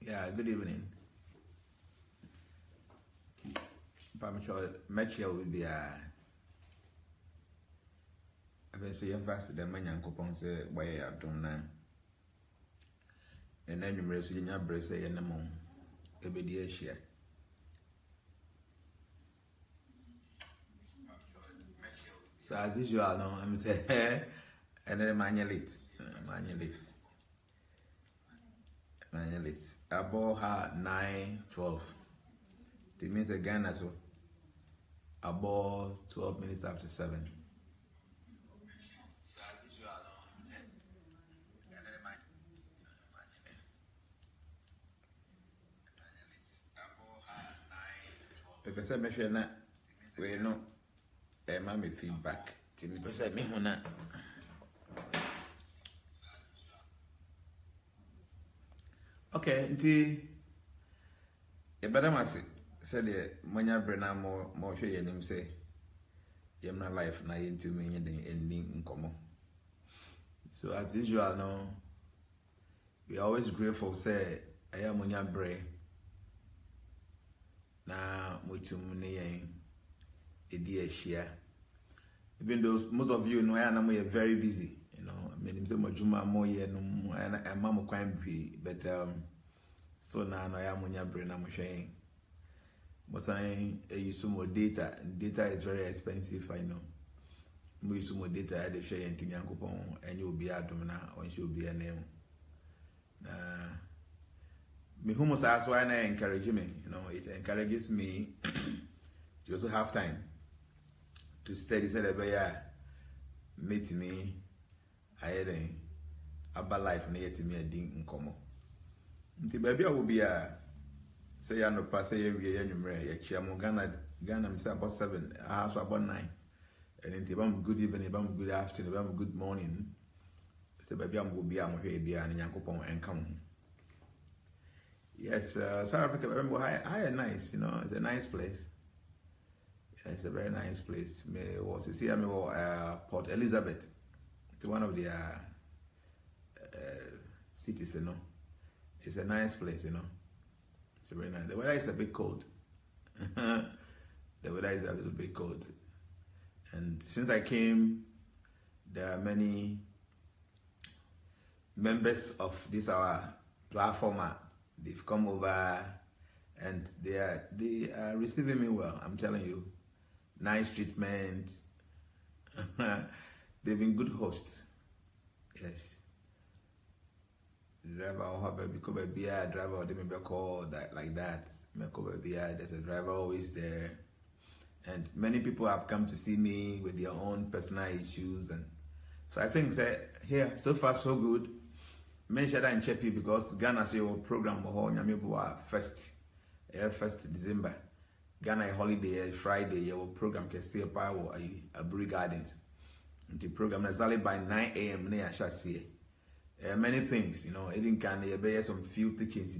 Yeah, good evening. I'm sure Mitchell will be I've been saying fast the man and coupon say why I don't know. And then you raise your brace and the moon. A bit dear share. So as usual, no, I'm saying, and then manually. About her 9:12. It means again as well. About 12 minutes after 7. So as usual, I'm saying, if I say me na we no me feedback. Ti me say me ho na. Okay, nti e bada mase said the monya brena mo hwe yenim say yemna life na yentu me nyeden ending nkomo. So as usual no we are always grateful say aya monya bre na mutum ne yen edi ahia. Even though most of you know I am very busy, you know, I mean say majuma mo ye no am mo kwan bi, but so now I am monya bre na mo hwen. But saying use more data. Data is very expensive, I know. We use more data at the share and Tinyankopon, and you'll be at Domina, or she'll be a name. Me who must ask why I encourage me, you know, it encourages me to also have time to study, say that meet me, I had about life near to me a ding in common. The baby will be a say I no pass say we ya chiamo Ghana me say about 7 hours about 9 and then bam good evening bam good afternoon bam good morning say baby am go bia mo hwe bia na Nyankopon enkam. Yes, South Africa remember high nice, you know, it's a nice place. Yeah, it's a very nice place. Me was see me Port Elizabeth. It's one of the cities, you know. It's a nice place, you know. It's very nice. The weather is a bit cold. The weather is a little bit cold. And since I came, there are many members of this our platform. They've come over and they are receiving me well. I'm telling you, nice treatment. They've been good hosts. Yes. Driver or have a beer, driver or they may call that like that. There's a driver always there. And many people have come to see me with their own personal issues, and so I think that here so far so good. Mention that in Chepi because Ghana's your program first December. Ghana holiday Friday your program can see a Bury Gardens. The program is only by 9 a.m. near shall see. Many things, you know, it can be some few teachings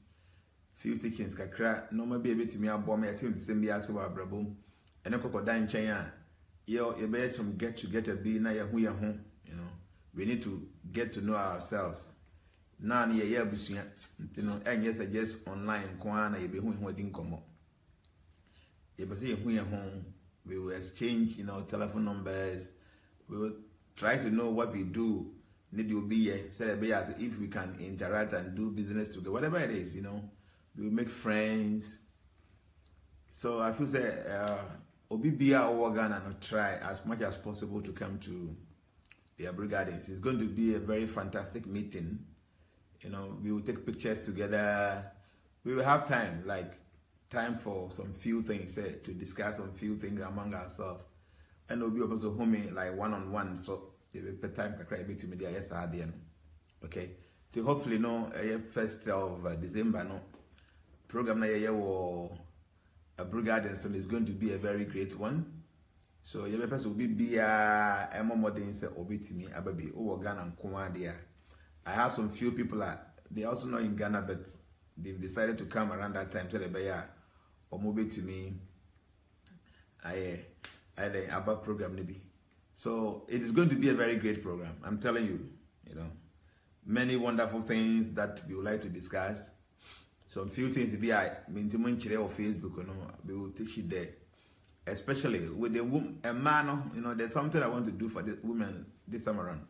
kakra no maybe able to me about me at him same as our brabo and a crocodile chain you be some get together be na ya hu, you know, we need to get to know ourselves now ya busuya, you know, and yes I just online kwana you be hu didn't come up you be say hu home we will exchange, you know, telephone numbers, we will try to know what we do. Need you be here, so that if we can interact and do business together, whatever it is, you know, we will make friends. So I feel that Obibia or Ghana and try as much as possible to come to the Bury Gardens. It's going to be a very fantastic meeting. You know, we will take pictures together. We will have time for some few things, to discuss some few things among ourselves, and we'll be also homing like one-on-one. So. The time can cry to me there yesterday. Okay, so hopefully no 1st of December no program na year or a Bury Gardens, so it's going to be a very great one. So your person will be a more than say obi to me ababi over Ghana and Kuma there. I have some few people they also not in Ghana, but they've decided to come around that time. So they be or move to me. I about program maybe. So it is going to be a very great program. I'm telling you, you know, many wonderful things that we would like to discuss. some few things be I mean to mention on Facebook, they will teach you there. Especially with the woman, a man, there's something I want to do for the women this time around.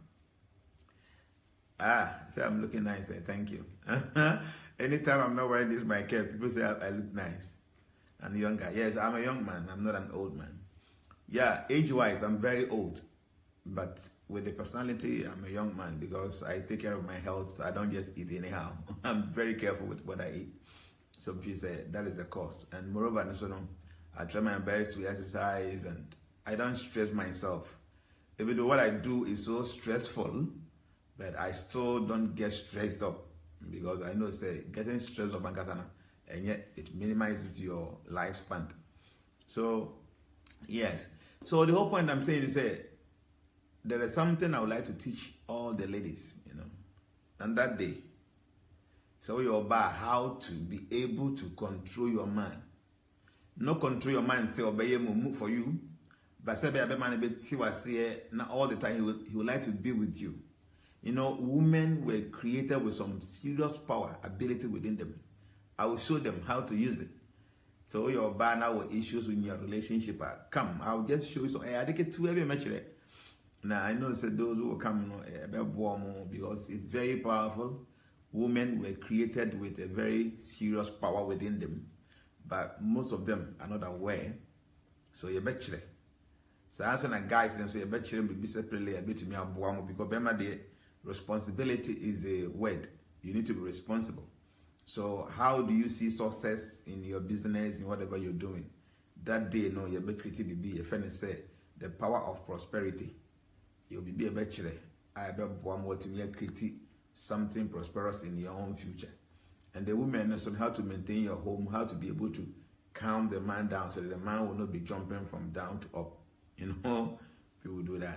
So I'm looking nice. Thank you. Anytime I'm not wearing this my cap, people say I look nice and younger. Yes, I'm a young man. I'm not an old man. Yeah, age-wise, I'm very old. But with the personality, I'm a young man because I take care of my health. I don't just eat anyhow. I'm very careful with what I eat. Some people say that is a cost. And moreover, I try my best to exercise and I don't stress myself. Even though what I do is so stressful, but I still don't get stressed up because I know getting stressed up and yet it minimizes your lifespan. So, yes. So the whole point I'm saying is there is something I would like to teach all the ladies, on that day. So you're about how to be able to control your man. Not control your mind, say obey move for you, but say be man now all the time he would like to be with you. Women were created with some serious power, ability within them. I will show them how to use it. So your banner with issues in your relationship, come, I'll just show you some. I think to every match. Now I know those who will come, because it's very powerful. Women were created with a very serious power within them. But most of them are not aware. So you bet you. So as a guy can say, you bet you be separately a bit to me because the responsibility is a word. You need to be responsible. So how do you see success in your business, in whatever you're doing? That day, you be creative be a friend say the power of prosperity. You'll be a bachelor. I bet one to me create something prosperous in your own future. And the women understand how to maintain your home, how to be able to calm the man down so that the man will not be jumping from down to up. People do that.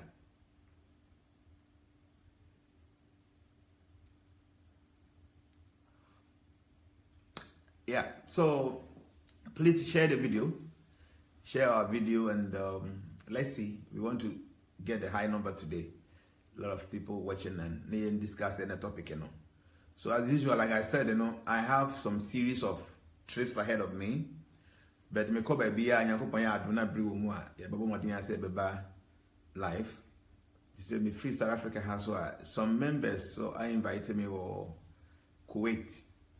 Yeah, so please share the video. Share our video and let's see. We want to get a high number today. A lot of people watching and discussing the topic, So as usual, like I said, I have some series of trips ahead of me. But me ko ba bia nyankopon aduna bre wo mu a ye bebo modin ase beba live. You say me free South Africa has some members, so I invited me to Kuwait.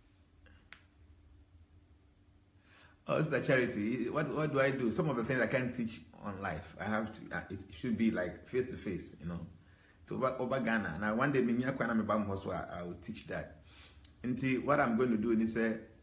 Oh, it's the charity. What do I do? Some of the things I can't teach on live. I have to. It should be like face to face, To over Ghana. Now one day, I will teach that. And what I'm going to do is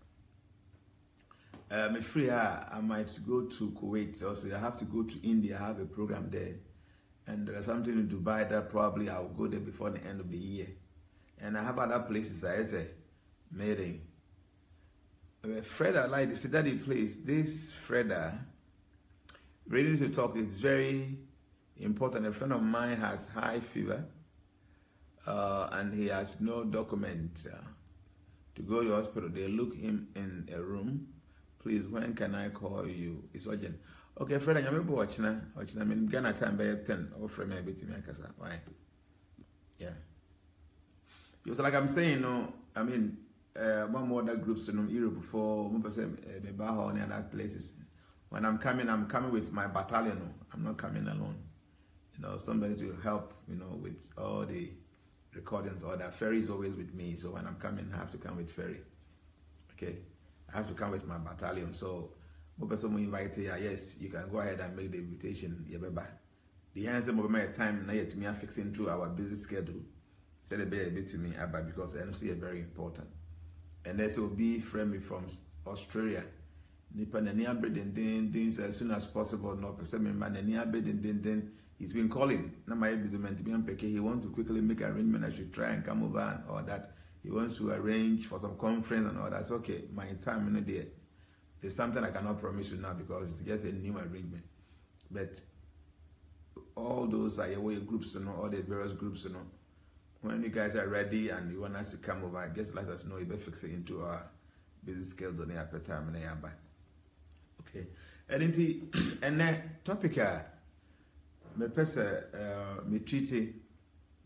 I'm free. I might go to Kuwait. Also, I have to go to India. I have a program there, and there's something in Dubai that probably I will go there before the end of the year. And I have other places. I say, meeting. Freda, like the Daddy place. This Freda, ready to talk is very important. A friend of mine has high fever, and he has no document to go to the hospital. They look him in a room. Please, when can I call you? It's urgent. Okay, Freda, I'm watching. I mean, Ghana time by 10. Offer me a bit to me. Why? Yeah. Just like I'm saying, I mean, one more other groups in Europe before, maybe Baja and other places. When I'm coming with my battalion. I'm not coming alone. Somebody to help, with all the recordings. Or that Ferry is always with me. So when I'm coming, I have to come with Ferry. Okay, I have to come with my battalion. So, one person will invite you. Yes, you can go ahead and make the invitation. The answer of my time now to me fixing through our busy schedule. Celebrate a bit to me, Abba, because NC is very important. And this will be friendly from Australia. As soon as possible. No, he's been calling. He wants to quickly make arrangement. I should try and come over and all that. He wants to arrange for some conference and all that. It's okay. My time in there. There's something I cannot promise you now because it's just a new arrangement. But all those are your groups, all the various groups, when you guys are ready and you want us to come over, just let us know. You better fix it into our busy schedule on the time and back. Okay. And then topic me person me treaty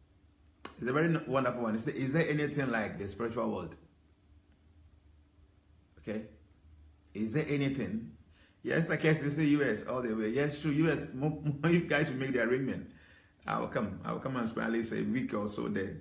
is a very wonderful one. Is there anything like the spiritual world? Okay? Is there anything? Yes, I guess you say US all the way. Yes, sure, US, more you guys should make the arrangement. I'll come and spend at least a week or so there.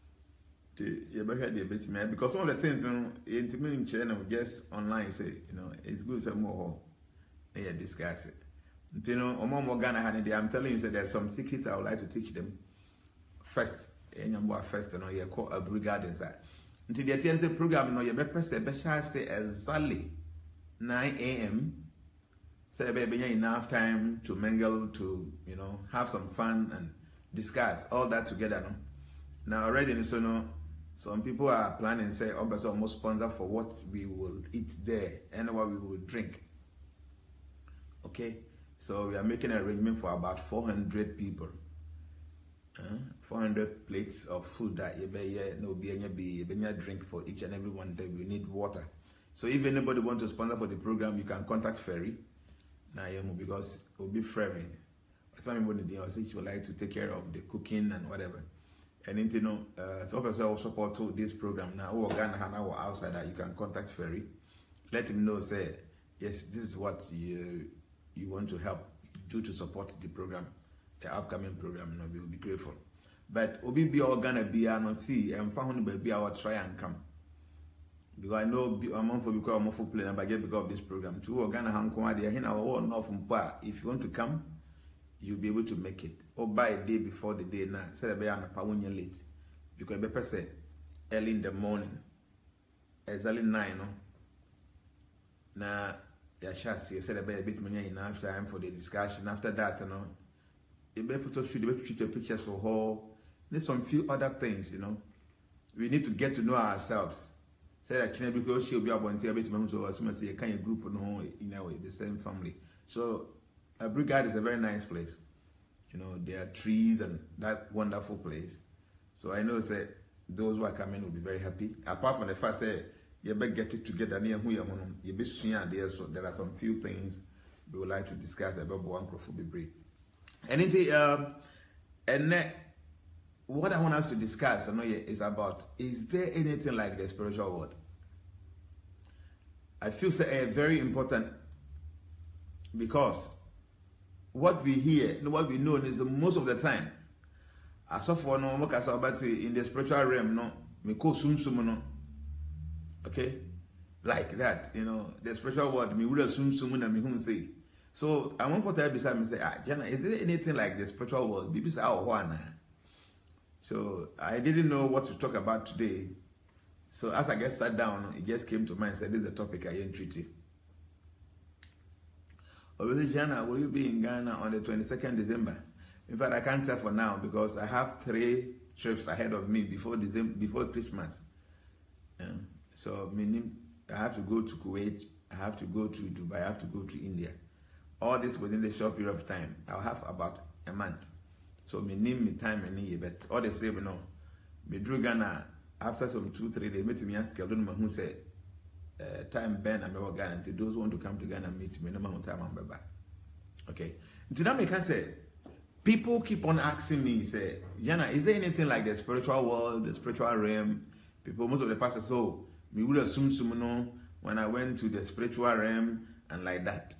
Because some of the things in China just online say, it's good some more discuss it. I'm telling you, there's some secrets I would like to teach them. First, you call a brigade inside. Until the TNC program, you better say exactly 9 a.m. So there be enough time to mingle, to have some fun and discuss all that together. Now already, some people are planning, say, almost sponsor for what we will eat there and what we will drink. Okay, so we are making an arrangement for about 400 people. 400 plates of food that you drink for each and every one. That we need water. So if anybody wants to sponsor for the program, you can contact Ferry. Now, because it will be free. Some people she would like to take care of the cooking and whatever. And some people support to this program now. Or Ghana or outside that you can contact Ferry. Let him know, say, yes, this is what you want to help do to support the program, the upcoming program. We will be grateful. But Obi be all Ghana be not see and found baby our try and come. Because I know a month for because I'm for playing but get because of this program. To Ghana Hong Kong, they are all north from Pa. If you want to come, you'll be able to make it. Or by a day before the day now. Say be on a power late. Because be say early in the morning. Exactly 9, no. Now ya shall see say be a bit money enough time for the discussion. After that, you be photo shoot, you be treat your pictures for all. There's some few other things, We need to get to know ourselves. Say that because she'll be able to bit to us, say a kind of group the same family. So a brigade is a very nice place. There are trees and that wonderful place. So I know say those who are coming will be very happy. Apart from the fact that you better get it together near who you be seeing there. So there are some few things we would like to discuss about one be and what I want us to discuss is about, is there anything like the spiritual world? I feel very important because what we hear, what we know is most of the time, as of for no work as about in the spiritual realm, me ko sum okay, like that, the spiritual world, me would sum na me who say. So I want to tell beside me say, Jana, is there anything like the spiritual world? Bibi say, So I didn't know what to talk about today. So as I sat down, it just came to mind and said, this is the topic I am treating. Obviously, Jana, will you be in Ghana on the 22nd December? In fact, I can't tell for now because I have 3 trips ahead of me before Christmas. So meaning I have to go to Kuwait, I have to go to Dubai, I have to go to India. All this within the short period of time. I'll have about a month. So me name me time any year, but all the same, me drew Ghana after some 2-3 days. Meet me ask Keldon who say time Ben and me Ghana. To those who want to come to Ghana meet me, no matter time I'm back. Okay. Today me can say people keep on asking me, say, Jana, is there anything like the spiritual world, the spiritual realm? People, most of the pastors, me would assume when I went to the spiritual realm. And like that,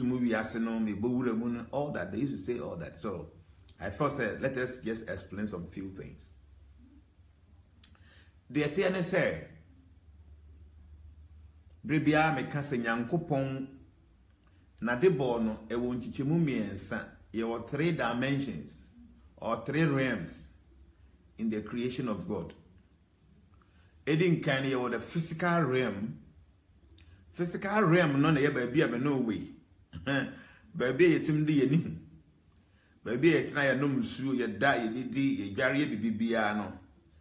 all that they used to say all that. So I first said, let us just explain some few things. The TNS said, Bribia me kase nyankopon na de bono e won chichemu miensa. There were 3 dimensions or 3 realms in the creation of God. Edin kan ye the physical realm. Physical realm no na ye baby am no way. Baby ye tim di ye ni. Baby ye tena ye no musu ye da ye didi ye dware ye bibia no.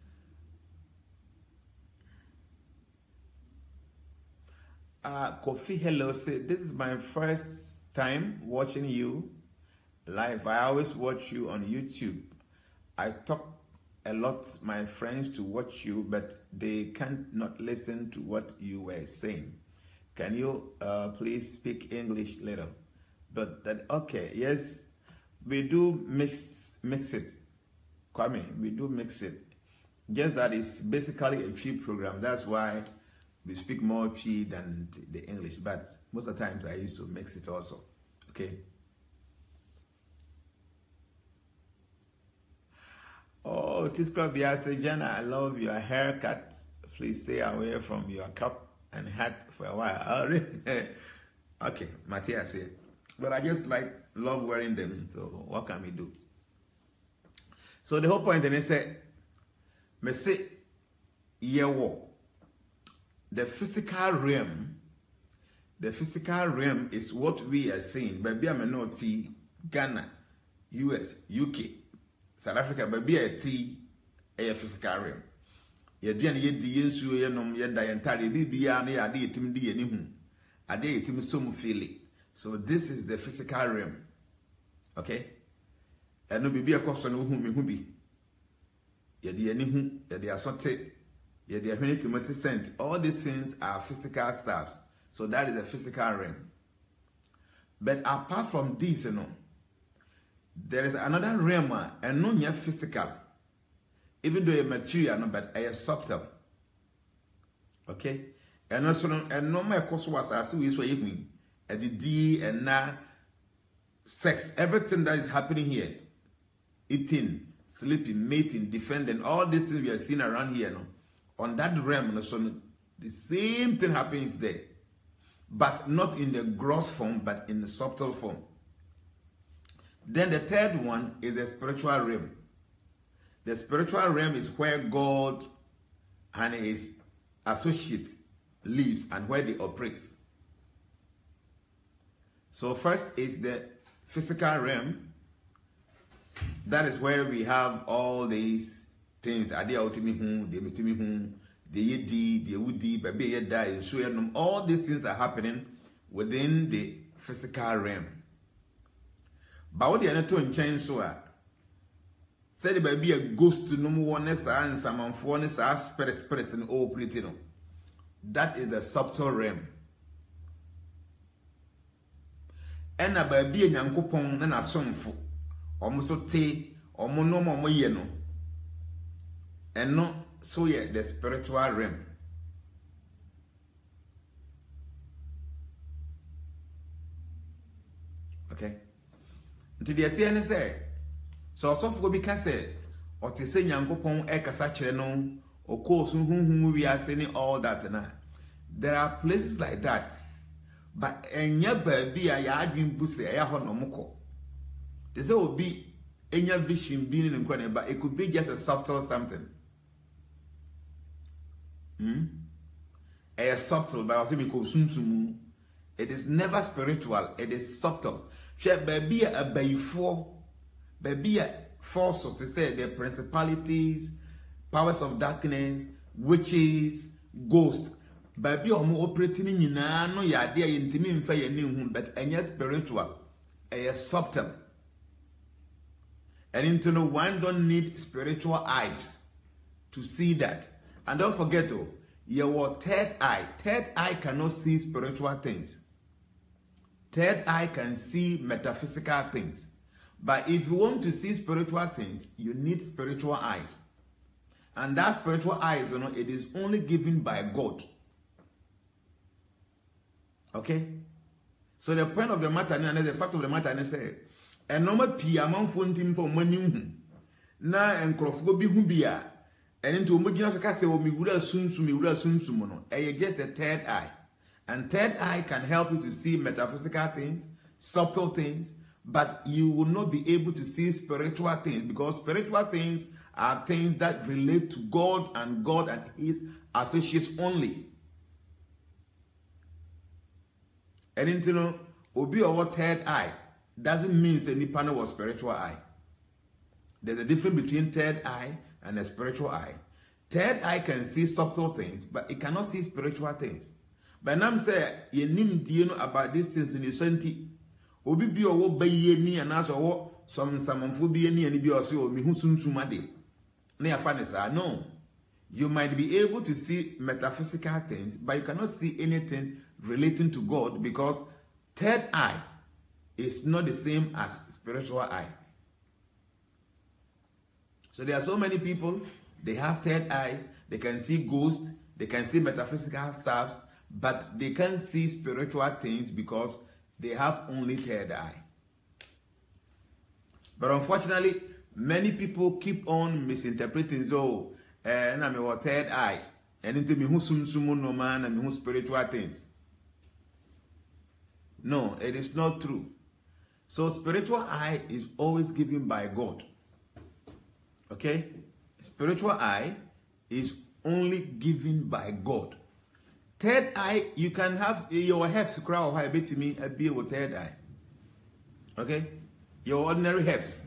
Kofi hello say this is my first time watching you live. I always watch you on YouTube. I talk a lot my friends to watch you, but they can't not listen to what you were saying. Can you please speak English later? But that okay, yes, we do mix it. Kwame, we do mix it. Just that it's basically a cheap program. That's why we speak more Twi than the English, but most of the times I used to mix it also. Okay. Oh, this club, yeah, say, Jenna, I love your haircut. Please stay away from your cup and hat for a while. Okay, Matthias here. But I just love wearing them. So what can we do? So the whole point, and they say, me say, yeah, the physical realm is what we are seeing. Baby, I'm not Ghana, US, UK, South Africa, baby, a physical realm. Ye dian ye di yensu ye nom ye da yentare bibia na ya de etim di ani hu ade etim som feel. So this is the physical realm. Okay? Eno bibia koso no hu me hu bi. Ye de ani hu, ye de asote, ye de ahwene timoti scent. All these things are physical stuffs. So that is the physical realm. But apart from this, there is another realm and no near physical. Even though a material, no, but a subtle. Okay? And also, and no more course was as we saw evening. And the D and na sex, everything that is happening here, eating, sleeping, mating, defending, all these things we are seeing around here, no, on that realm, no, so the same thing happens there, but not in the gross form, but in the subtle form. Then the third one is the spiritual realm. The spiritual realm is where God and his associates lives and where they operate. So first is the physical realm. That is where we have all these things. All these things are happening within the physical realm. But what they are not change so said it be a ghost to no one and some for spirit and all pretty. That is the subtle realm. And a baby and yankupon and a son for almost tea or monomo moyeno. And no, so yeah, the spiritual realm. Okay. Until the Atiana say. So for because or to say Yankopon Ekasacheno or course whom we are saying all that and there are places like that. But and your baby I had been pussy a honomoko. They say will be any vision being in corner, but it could be just a subtle something. A subtle, but also because it is never spiritual, it is subtle. She baby a before. Baby forces, they say the principalities, powers of darkness, witches, ghosts. Baby omo operating in no ya there intimi mfa ya ne but any spiritual, a subtle. And into no one don't need spiritual eyes to see that. And don't forget your third eye. Third eye cannot see spiritual things. Third eye can see metaphysical things. But if you want to see spiritual things, you need spiritual eyes. And that spiritual eyes, it is only given by God. Okay? So the point of the matter, and the fact of the matter, is say, a normal piamon fontin for money. Na and crofgobi hubia, and into Mugina Case or Migura Sunsumuno, just a third eye. And third eye can help you to see metaphysical things, subtle things. But you will not be able to see spiritual things because spiritual things are things that relate to God and his associates only. And into obi or third eye doesn't mean any panel was spiritual eye. There's a difference between third eye and a spiritual eye. Third eye can see subtle things, but it cannot see spiritual things. But now I'm saying you know about these things in the senti. Obi bi owo baye ni anaso wo some samanfo bi ni ani bi o se o mi hu sunsuma de na ya fa ne sa. No, you might be able to see metaphysical things, but you cannot see anything relating to God because third eye is not the same as spiritual eye. So there are so many people, they have third eyes, they can see ghosts, They can see metaphysical stuffs, but they can't see spiritual things because they have only third eye. But unfortunately, many people keep on misinterpreting. So, and I'm a third eye, and into me who sumu no man and who spiritual things. No, it is not true. So, spiritual eye is always given by God. Okay, spiritual eye is only given by God. Third eye, you can have your herbs cry or bit to me a beer with third eye. Okay, your ordinary herbs.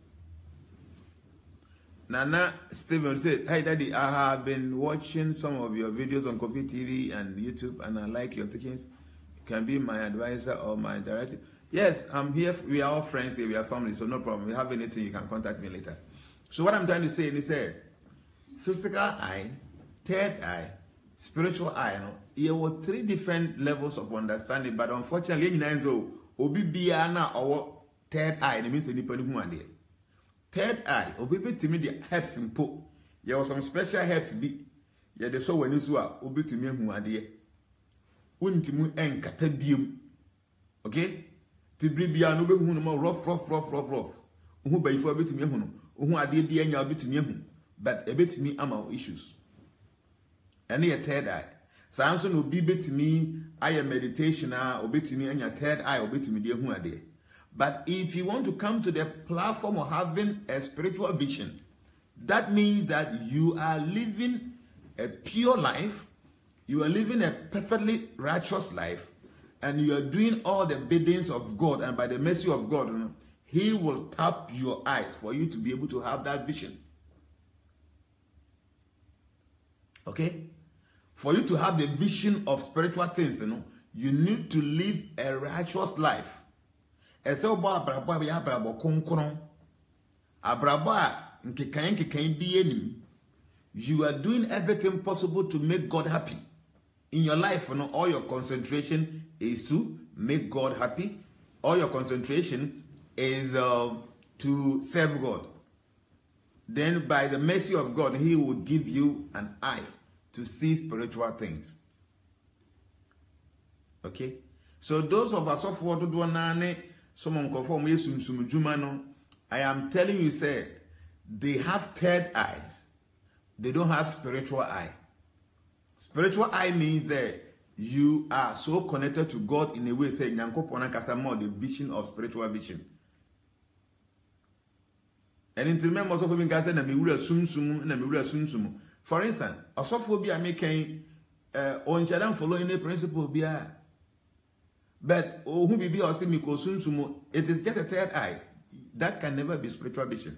Nana Steven said, "Hi Daddy, I have been watching some of your videos on Coffee TV and YouTube, and I like your teachings. You can be my advisor or my director." Yes, I'm here. We are all friends here. We are family, so no problem. If you have anything, you can contact me later. So what I'm trying to say is, physical eye, third eye, spiritual eye. There were 3 different levels of understanding, but unfortunately, obi biya na our third eye. It means anybody who are there. Third eye, obi be to me the herbs in po. There was some special herbs be. Yeah, they saw when you saw obi to me who are there. Untimu enkata bium. Okay? Tibri biya no be who no more rough. Who by for bit to me who. Who are there be any bit to me, but a bit to me am our issues. And a third eye. Samson will be bit to me, I am meditation, or bit to me, and your third eye will be to me, dear who are there. But if you want to come to the platform of having a spiritual vision, that means that you are living a pure life, you are living a perfectly righteous life, and you are doing all the biddings of God, and by the mercy of God, He will tap your eyes for you to be able to have that vision. Okay? For you to have the vision of spiritual things, you need to live a righteous life. You are doing everything possible to make God happy. In your life, all your concentration is to make God happy. All your concentration is to serve God. Then by the mercy of God, He will give you an eye to see spiritual things. Okay? So those of us of what do someone conform I am telling you, say, they have third eyes. They don't have spiritual eye. Spiritual eye means that you are so connected to God in a way, say, the vision of spiritual vision. And in the members of the Gaza, and we will assume, and we will assume. For instance, a sophobia making on Shadam following the principle be but who be or see me consume, it is just a third eye. That can never be spiritual vision.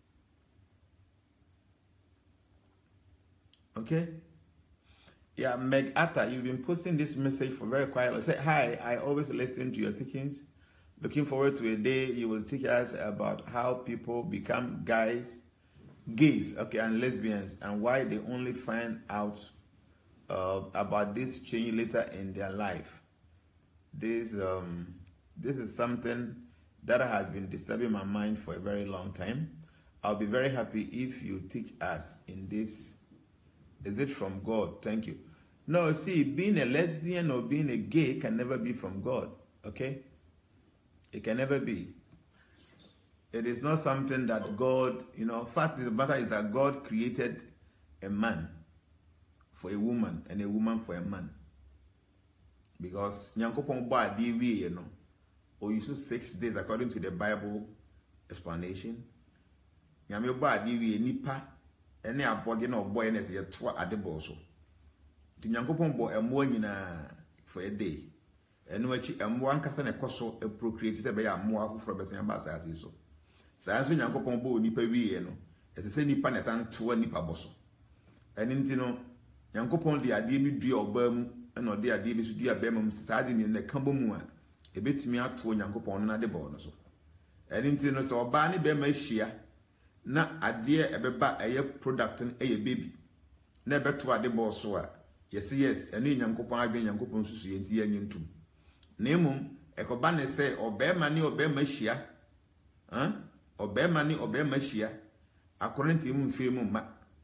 Okay? Yeah, Meg Atta, you've been posting this message for very quietly. Say, hi, I always listen to your teachings. Looking forward to a day you will teach us about how people become gays, okay, and lesbians, and why they only find out about this change later in their life. This is something that has been disturbing my mind for a very long time. I'll be very happy if you teach us in this. Is it from God? Thank you. No, see, being a lesbian or being a gay can never be from God, okay? It can never be. It is not something that God, fact of the matter is that God created a man for a woman and a woman for a man. Because Nyankopon ba diwi, or you see 6 days according to the Bible explanation. Nyame ba diwi nipa ene abode na oboy na se yeto adebo so. Ti Nyankopon bo emo nyina for a day. Eno achi emo ankasa na ekoso e procreate se be ya amo afoforo be se ba asase so. Sanso Nyankopon bo nipa wiye no. Ese se nipa na san to nipa boso. Eni nti no Nyankopon de ade bi dua oba mu ena ode ade bi so dua ba mu saade ni na kambo mu a ebetimi ato Nyankopon na de bo no so. Eni nti no se oba ne be ma hia na ade ebeba eye product no eye baby na ebeto ade bo so a yes eni Nyankopon adwe Nyankopon susu ye nti ye ntum na emum ekoba ne se obema ne obema hia obema ne obema hia according to him mfe mu ma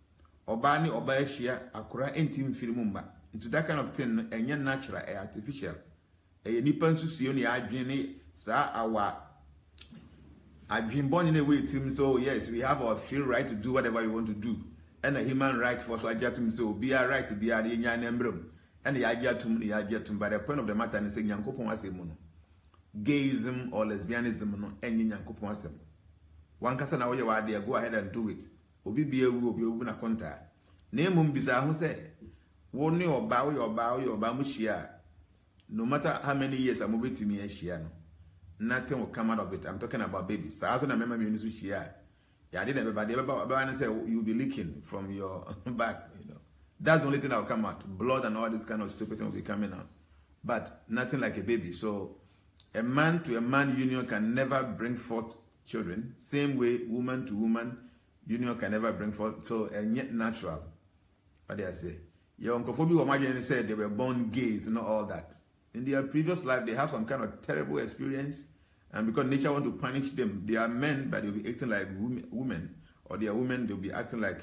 Obani oba shia akura entim firimumba. Into that kind of thing, enye natural, artificial. Nipa nsusuo ne adwene sa our adwinbon in a way team. So yes, we have our free right to do whatever we want to do, and a human right for so ajatum so be a right to be a nya nembrum and the ajatum but the point of the matter is saying yankopon asem no gayism or lesbianism no enye yankopon asem one kasa na we wa dey go ahead and do it obi bia wu obi obu na konta na emum bisa ho say wo ne oba mu hia. No matter how many years I'm moving to me and nothing will come out of it. I'm talking about babies. So I also remember me to share. Yeah, I didn't everybody say you'll be leaking from your back, That's the only thing that will come out. Blood and all this kind of stupid thing will be coming out. But nothing like a baby. So a man to a man union can never bring forth children. Same way woman to woman union can never bring forth. So and yet natural. What do I say? Your uncle Phoebe or Marjorie said they were born gays and all that. In their previous life, they have some kind of terrible experience, and because nature want to punish them, they are men, but they'll be acting like women, or they are women, they'll be acting like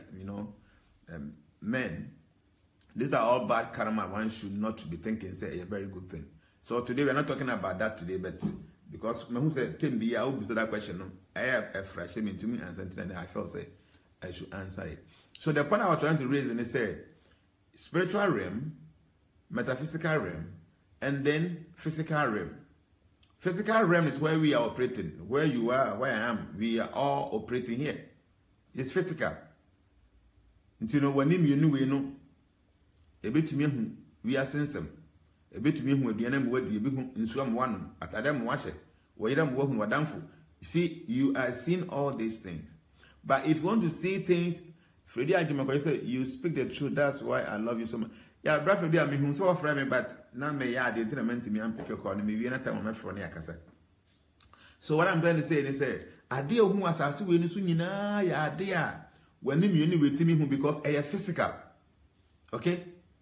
men. These are all bad karma. One should not be thinking say a very good thing. So today we're not talking about that today, but because who said can be I will answer that question. No, I have a fresh to me and something, and I felt say I should answer it. So the point I was trying to raise and say spiritual realm, metaphysical realm. And then physical realm. Physical realm is where we are operating. Where you are, where I am, we are all operating here. It's physical. When you know, a bit to me, we are sensing. A bit to me, who the enemy would be in some one at Adam wash it, where you were downful. You see, you are seeing all these things. But if you want to see things, Freddie Ajimako said, you speak the truth, that's why I love you so much. Yeah, brother, I mean, so afraid me, but now may I didn't meant to me and pick your call me. We are not time my friend. So what I'm trying to say is, I dear who was as we know, ya dear, when you knew with me because I am physical. Okay?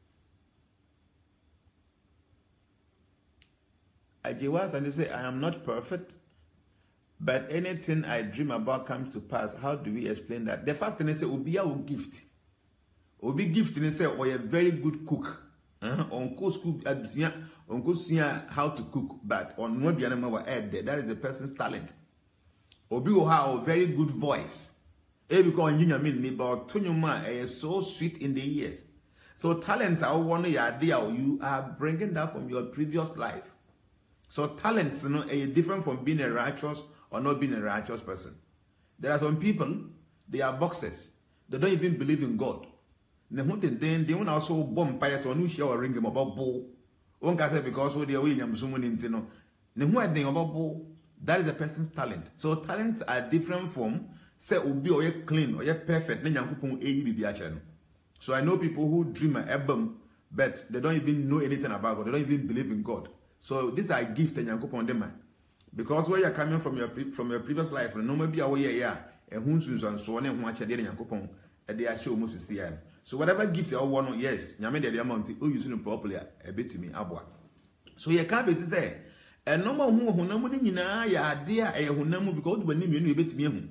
I was and they say, I am not perfect, but anything I dream about comes to pass. How do we explain that? The fact that they say, Obia will gift. Obi gift and say, or a very good cook. On cook how to cook, but on no be animal add there. That is the person's talent. Obi will have a very good voice. Because you mean but Tunyuma is so sweet in the ears. So talents are one idea you are bringing that from your previous life. So talents are different from being a righteous or not being a righteous person. There are some people, they are boxers. They don't even believe in God. They won't also bomb pirates or new share or ring them about bull. One can say because they are William someone in Tino. About bull. That is a person's talent. So talents are different from say ubi or clean or perfect. So I know people who dream an album, but they don't even know anything about God. They don't even believe in God. So these are gifts and yankupon them. Because where you're coming from your previous life, no maybe away and who's and so on and watch a day yankupon and they are show most to see. So whatever gift you want, yes, you the amount you use it properly a bit to me abwa. So you can't be say a number who no money ya dear a hunamu because when you bit me.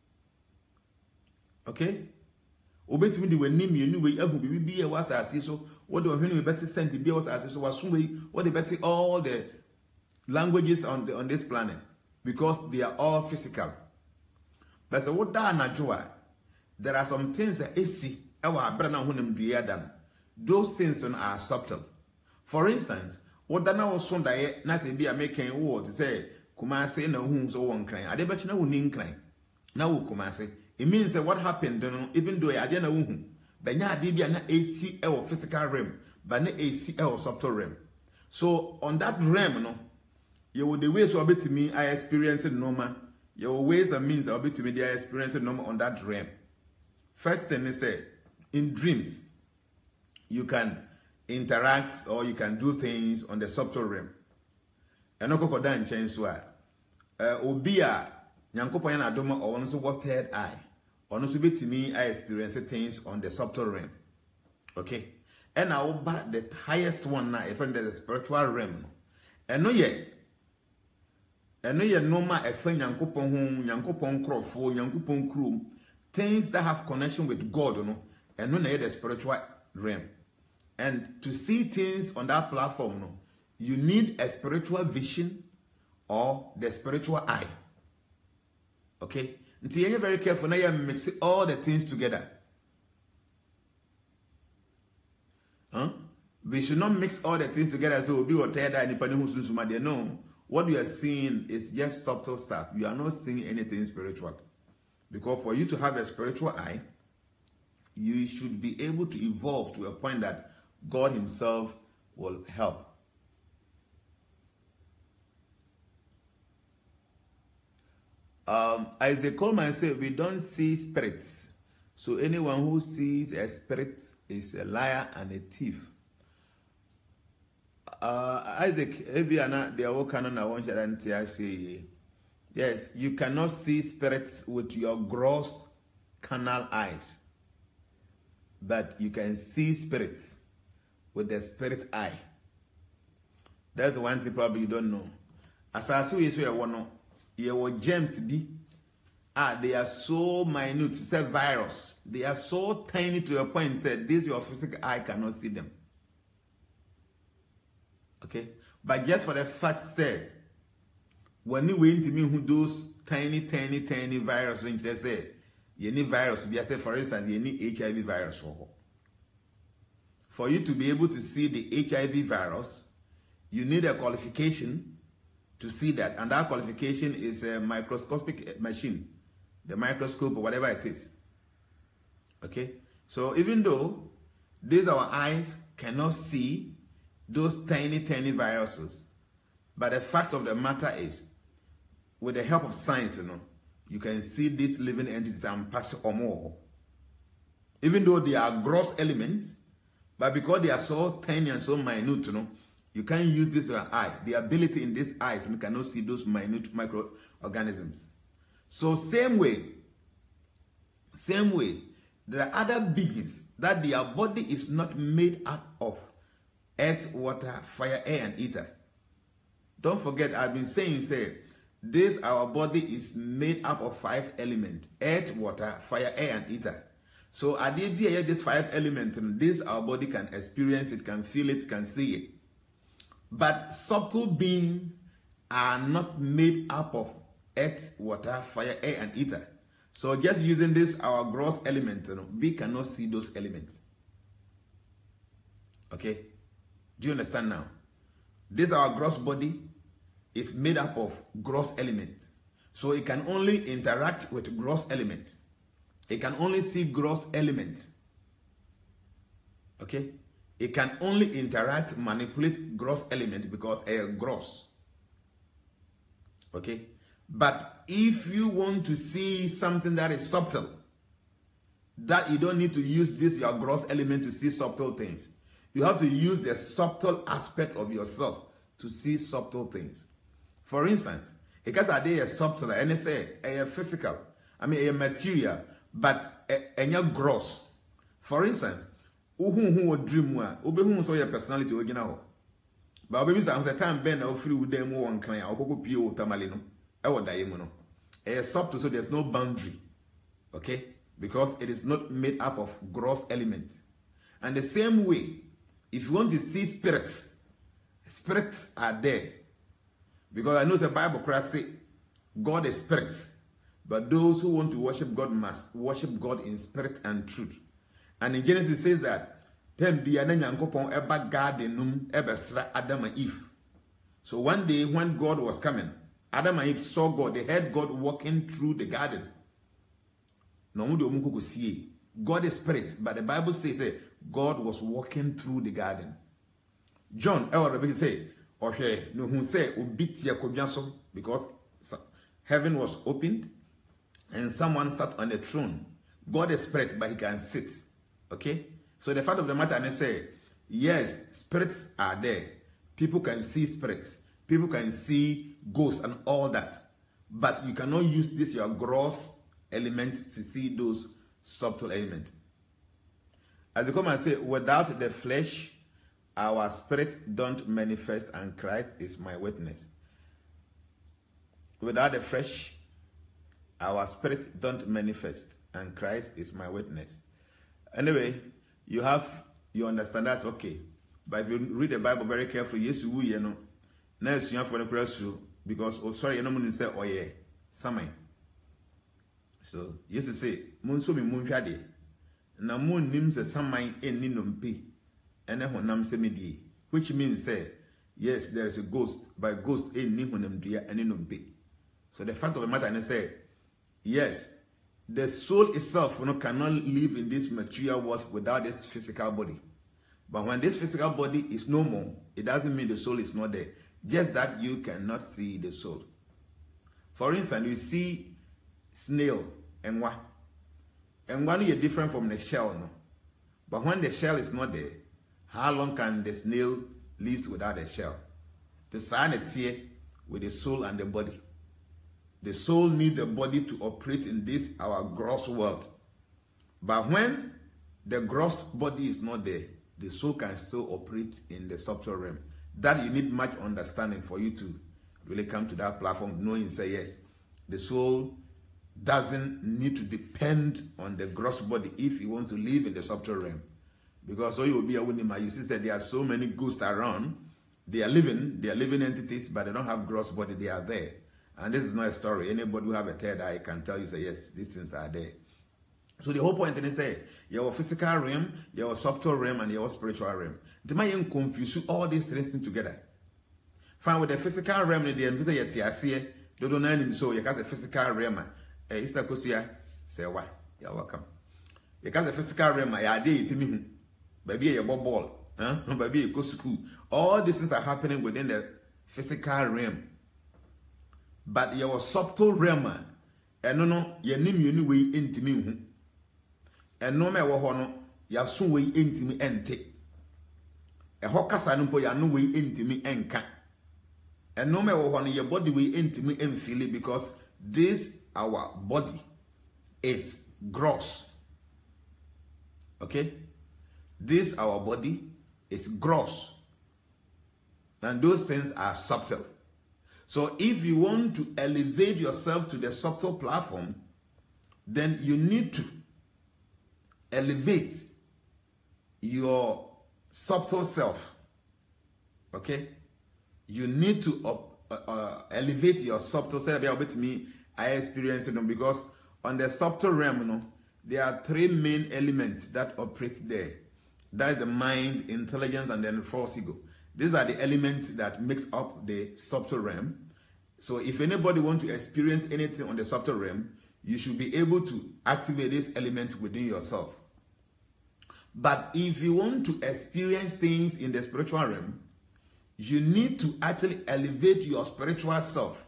Okay? Obey me the when name you knew who be a was as so what do we better send the beer was as so was soon what they better all the languages on this planet because they are all physical. But so what there are some things that AC those things are subtle. For instance, what that now was that na say be a making words say Kumasi no whom so one crying. I bet you know who crying. Now Kumasi. It means that what happened, even though I didn't know whom, but now they be an AC or physical realm, but not AC or subtle realm. So on that realm, you will the ways of it to me, I experience it normal. Your ways and means of it to me, they are experiencing normal on that realm. First thing is say, in dreams, you can interact or you can do things on the subtle realm. And no kokoda in change swa. Obia nyankopon yana adoma or also what third eye. Or no to me, I experience things on the subtle realm. Okay? And now but the highest one now, if the spiritual realm. And no ye normal a friend yankopon home, yankopon crofo, yankopon crew, things that have connection with God, and no the spiritual realm. And to see things on that platform, no, you need a spiritual vision or the spiritual eye. Okay? Until you're very careful, now you mix all the things together. We should not mix all the things together so we'll be what anybody who's no. What we are seeing is just subtle stuff. You are not seeing anything spiritual. Because for you to have a spiritual eye, you should be able to evolve to a point that God himself will help. Isaac Coleman said, we don't see spirits. So anyone who sees a spirit is a liar and a thief. Isaac, yes, you cannot see spirits with your gross carnal eyes, but you can see spirits with the spirit eye. That's the one thing probably you don't know. As I see you germs be. They are so minute, it's a virus. They are so tiny to the point that this your physical eye cannot see them. Okay? But just for the fact said, when you went to me who those tiny viruses, they say, you need virus, be say for instance, you need HIV virus. For you to be able to see the HIV virus, you need a qualification to see that. And that qualification is a microscopic machine, the microscope or whatever it is. Okay? So even though these our eyes cannot see those tiny viruses, but the fact of the matter is, with the help of science, you can see these living entities and pass or more. Even though they are gross elements, but because they are so tiny and so minute, you can't use this your eye. The ability in this eyes, you cannot see those minute microorganisms. So same way, there are other beings that their body is not made up of earth, water, fire, air, and ether. Don't forget, I've been saying, this our body is made up of 5 elements: earth, water, fire, air, and ether. So at the end of these 5 elements, this our body can experience it, can feel it, can see it. But subtle beings are not made up of earth, water, fire, air, and ether. So just using this our gross element, we cannot see those elements. Okay? Do you understand now? This our gross body is made up of gross elements. So it can only interact with gross elements. It can only see gross elements. Okay? It can only interact, manipulate gross elements because they are gross. Okay? But if you want to see something that is subtle, that you don't need to use this your gross element to see subtle things. You have to use the subtle aspect of yourself to see subtle things. For instance, because I did a subtle, and they say a physical, a material, but a gross. For instance, who dream who so your personality original. But we say I'm time Ben or free with them one client or go pio tamalino. A subtle, so there's no boundary. Okay? Because it is not made up of gross elements. And the same way, if you want to see spirits, spirits are there. Because I know the Bible Christ say God is spirits. But those who want to worship God must worship God in spirit and truth. And in Genesis it says that Adam and Eve. So one day when God was coming, Adam and Eve saw God. They heard God walking through the garden. God is spirit, but the Bible says that God was walking through the garden. John, because heaven was opened and someone sat on the throne. God is spirit, but he can sit. Okay? So the fact of the matter, I say, yes, spirits are there. People can see spirits. People can see ghosts and all that. But you cannot use this your gross element to see those subtle elements. As they come and say, without the flesh, our spirits don't manifest, and Christ is my witness. Without the flesh, our spirits don't manifest, and Christ is my witness. Anyway, you understand that's okay. But if you read the Bible very carefully, yes, you know, now you have for the press because sorry, you know, say, oh yeah, something. So, yes, to say, moon so me moon shadi. Na moon names a samai en ninumpi, and then nam semidi, which means say, yes, there is a ghost, by ghost en nimunum dia and ninumpi. So the fact of the matter, and say, yes, the soul itself cannot live in this material world without this physical body. But when this physical body is no more, it doesn't mean the soul is not there. Just that you cannot see the soul. For instance, you see snail and what? And one is different from the shell, no? But when the shell is not there, how long can the snail live without the shell? The sign is here with the soul and the body. The soul needs the body to operate in this, our gross world. But when the gross body is not there, the soul can still operate in the subtle realm. That you need much understanding for you to really come to that platform, knowing, say, yes, the soul doesn't need to depend on the gross body if he wants to live in the subtle realm. Because so you will be a winner. You see, there are so many ghosts around. They are living entities, but they don't have gross body. They are there. And this is not a story. Anybody who have a third eye can tell you, say, yes, these things are there. So the whole point is say, your physical realm, your subtle realm, and your spiritual realm. They might confuse all these things together. Fine with the physical realm, the invisible yet they don't know so you got the physical realm. Mr. Kosia, say why? You're welcome. You got the physical realm, I did to me. Baby, a ball, baby, you go to school. All these things are happening within the physical realm. But your subtle realm, and no, your name you way into me. And no matter what, you have some way into me and take. A hawker sanumpo, you no way into me and can. And no matter what, your body way into me and feel it because this our body is gross. Okay? This our body is gross. And those things are subtle. So if you want to elevate yourself to the subtle platform, then you need to elevate your subtle self. Okay? You need to elevate your subtle self. I experience it because on the subtle realm, there are three main elements that operate there. That is the mind, intelligence, and then the false ego. These are the elements that makes up the subtle realm. So if anybody wants to experience anything on the subtle realm, you should be able to activate this element within yourself. But if you want to experience things in the spiritual realm, you need to actually elevate your spiritual self.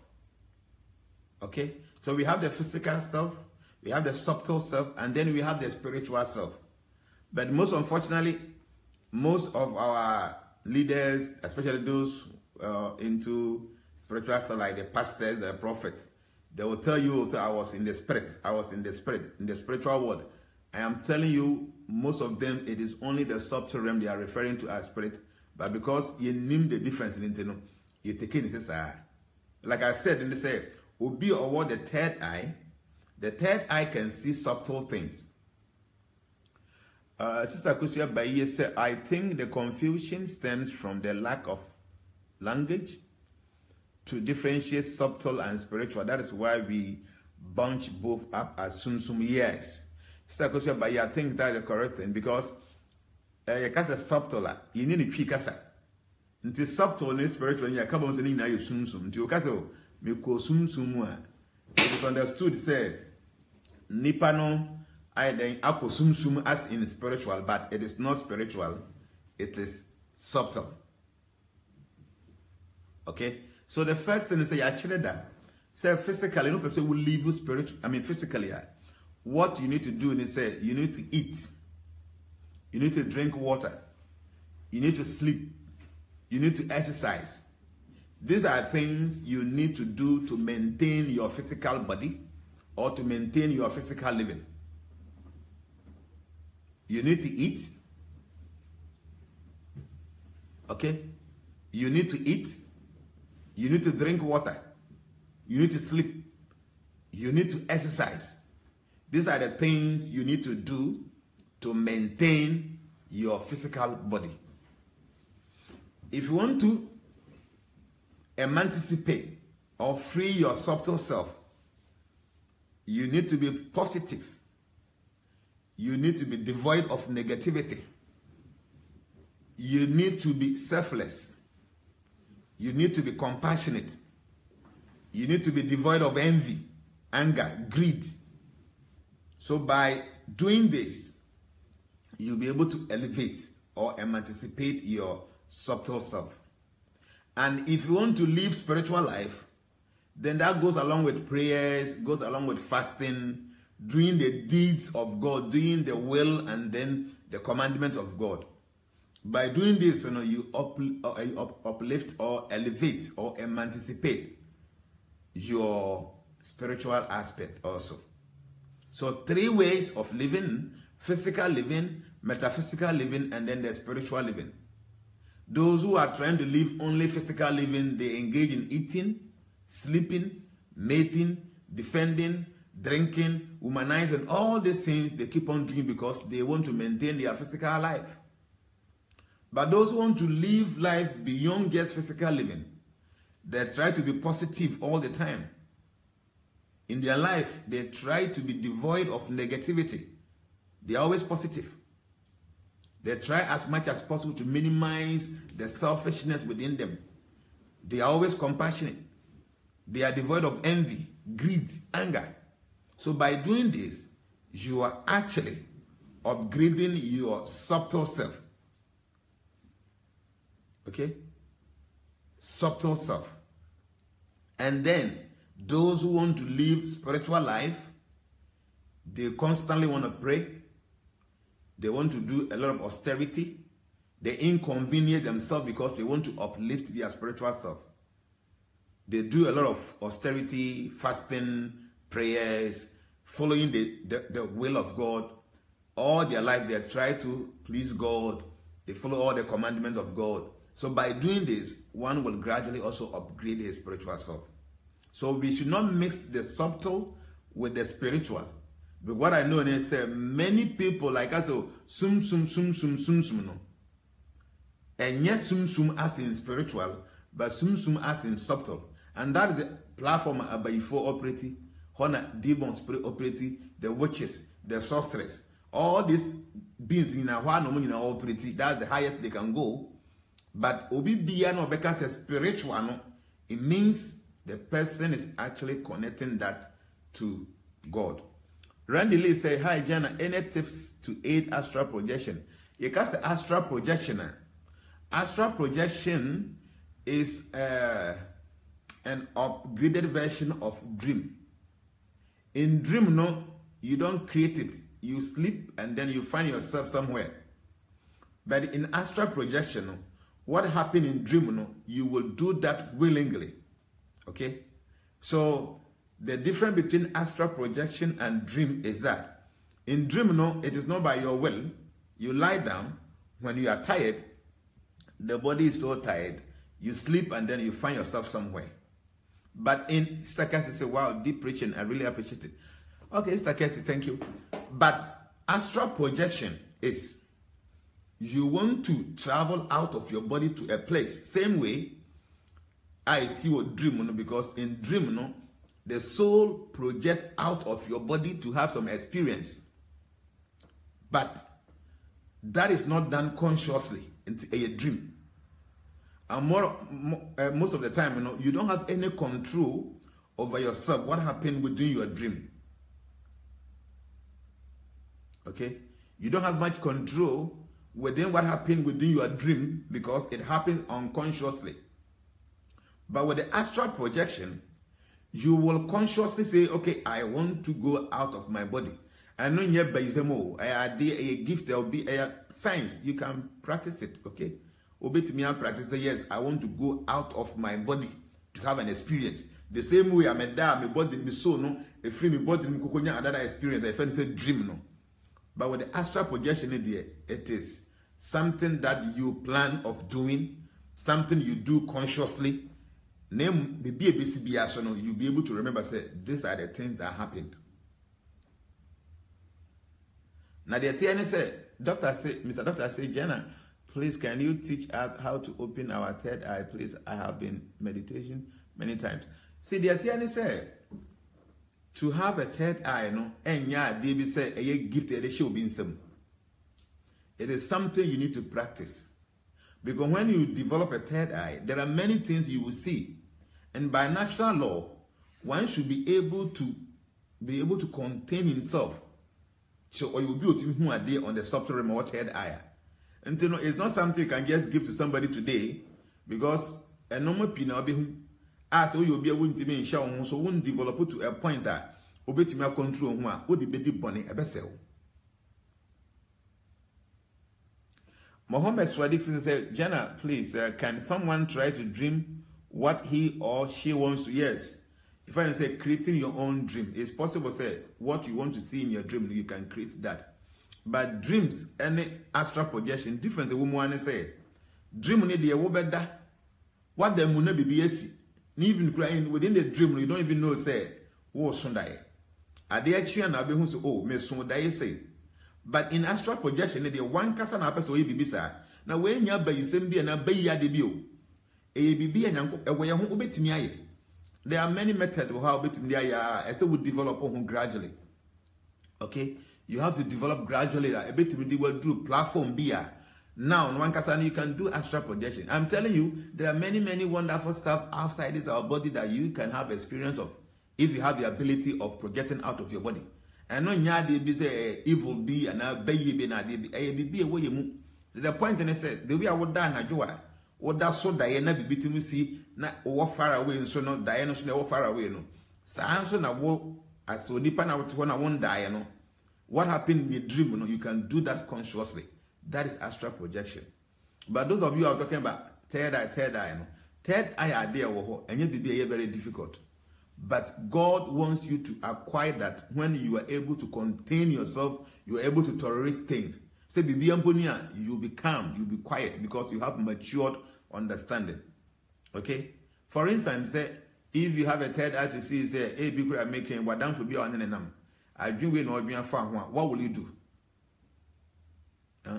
Okay? So we have the physical self, we have the subtle self, and then we have the spiritual self. But most unfortunately, most of our leaders, especially those into spiritual self, like the pastors, the prophets, they will tell you, I was in the spirit, in the spiritual world. I am telling you, most of them, it is only the subtle realm they are referring to as spirit. But because you name the difference in it, you take it. Like I said, in the say, Obi or the third eye can see subtle things. Sister Kusia Baye said, I think the confusion stems from the lack of language to differentiate subtle and spiritual. That is why we bunch both up as sum. Yes. Sister Kusia Baye, I think that is the correct thing because you can say subtle, you need to pick us. Until subtle and spiritual, you come on to now you sum. Until you can say, me ko sum. It is understood, say, Nipano, I then ako sum as in spiritual, but it is not spiritual, it is subtle. Okay? So the first thing is say actually that say physically, no person will leave you spiritual. Physically, what you need to do is say you need to eat, you need to drink water, you need to sleep, you need to exercise. These are things you need to do to maintain your physical body or to maintain your physical living. You need to eat. Okay? You need to eat. You need to drink water. You need to sleep. You need to exercise. These are the things you need to do to maintain your physical body. If you want to emancipate or free your subtle self, you need to be positive. You need to be devoid of negativity. You need to be selfless. You need to be compassionate. You need to be devoid of envy, anger, greed. So by doing this, you'll be able to elevate or emancipate your subtle self. And if you want to live spiritual life, then that goes along with prayers, goes along with fasting, doing the deeds of God, doing the will and then the commandments of God. By doing this, you uplift or elevate or emancipate your spiritual aspect also. So 3 ways of living: physical living, metaphysical living, and then the spiritual living. Those who are trying to live only physical living, they engage in eating, sleeping, mating, defending, drinking, womanizing, all these things they keep on doing because they want to maintain their physical life. But those who want to live life beyond just physical living, they try to be positive all the time. In their life, they try to be devoid of negativity. They are always positive. They try as much as possible to minimize the selfishness within them. They are always compassionate. They are devoid of envy, greed, anger. So by doing this, you are actually upgrading your subtle self. Okay? Subtle self. And then, those who want to live spiritual life, they constantly want to pray. They want to do a lot of austerity. They inconvenience themselves because they want to uplift their spiritual self. They do a lot of austerity, fasting, prayers, following the will of God. All their life they try to please God. They follow all the commandments of God. So by doing this, one will gradually also upgrade his spiritual self. So we should not mix the subtle with the spiritual. But what I know is many people like us, sum no. And yes, sum as in spiritual, but sum as in subtle. And that is the platform Abayifo operating, Hona demon spirit operating, the witches, the sorcerers, all these beings in our operating. That's the highest they can go. But obi biya no beka says spiritual no, it means the person is actually connecting that to God. Randy Lee say, hi Jana, any tips to aid astral projection? You can say astral projection. Astral projection is an upgraded version of dream. In dream, no, you don't create it. You sleep and then you find yourself somewhere. But in astral projection, no, what happened in dream, no, you will do that willingly. Okay? So, the difference between astral projection and dream is that in dream, no, it is not by your will. You lie down. When you are tired, the body is so tired, you sleep and then you find yourself somewhere. But in Sister Cassie say, wow, deep preaching, I really appreciate it. Okay, Sister Cassie, thank you. But astral projection is you want to travel out of your body to a place. Same way, I see what dream, because in dream, the soul projects out of your body to have some experience. But that is not done consciously in a dream. And most of the time, you don't have any control over yourself. What happened within your dream? Okay? You don't have much control within what happened within your dream because it happens unconsciously. But with the astral projection, you will consciously say, okay, I want to go out of my body. I know you say, a gift, there will be a science. You can practice it, okay? Obey to me and practice. Yes, I want to go out of my body to have an experience. The same way I'm a my body, my soul, no, a free my body, another experience. I find it's dream, no. But with the astral projection, it is something that you plan of doing, something you do consciously. Name maybe a BCB, so you'll be able to remember. Say these are the things that happened. Now the TN said, Mr. Doctor said, Jenna, please can you teach us how to open our third eye, please? I have been meditation many times. See, the TN said, to have a third eye, no, and yeah, they say a gift it should be in some. It is something you need to practice. Because when you develop a third eye, there are many things you will see. And by natural law, one should be able to contain himself. So or you will be able to idea on the subtle realm or third eye. And you know, it's not something you can just give to somebody today, because a normal pina be as you will be able to be shown, so won't develop to a point that obey to my control one would be the bunny a vessel. Mohammed Swadik said, Jenna, please, can someone try to dream what he or she wants to? Yes. If I say creating your own dream, it's possible, say, what you want to see in your dream, you can create that. But dreams, any astral projection, difference the woman say, dream need the better. What the moon be BSC. Even crying within the dream, you don't even know, say, oh, Sunday. Are they actually an abbey who say, oh, Miss Sunday say. But in astral projection, the one person happens to be bisa. Now, when you are you send me and obey your debut, a BB and a way who obey to me. There are many methods of how between the I say we develop gradually. Okay, you have to develop gradually a bit to do platform beer. Now, one person you can do astral projection. I'm telling you, there are many wonderful stuff outside this our body that you can have experience of if you have the ability of projecting out of your body. And no nyade be say evil be and a baby na be away mu. So the point and I said the way I would die na joa. What that so Diana be to me see na far away and so no Diana so far away no. So answer na wo as so nipa na when I won't die no. What happened in your dream, you can do that consciously. That is astral projection. But those of you who are talking about third eye, no. Third eye idea and yet be very difficult. But God wants you to acquire that when you are able to contain yourself, you are able to tolerate things. Say, you'll be calm, you'll be quiet because you have matured understanding. Okay? For instance, say, if you have a third eye to see, say, hey, people are making what down for be on them. I do win or be a farm. What will you do? Huh?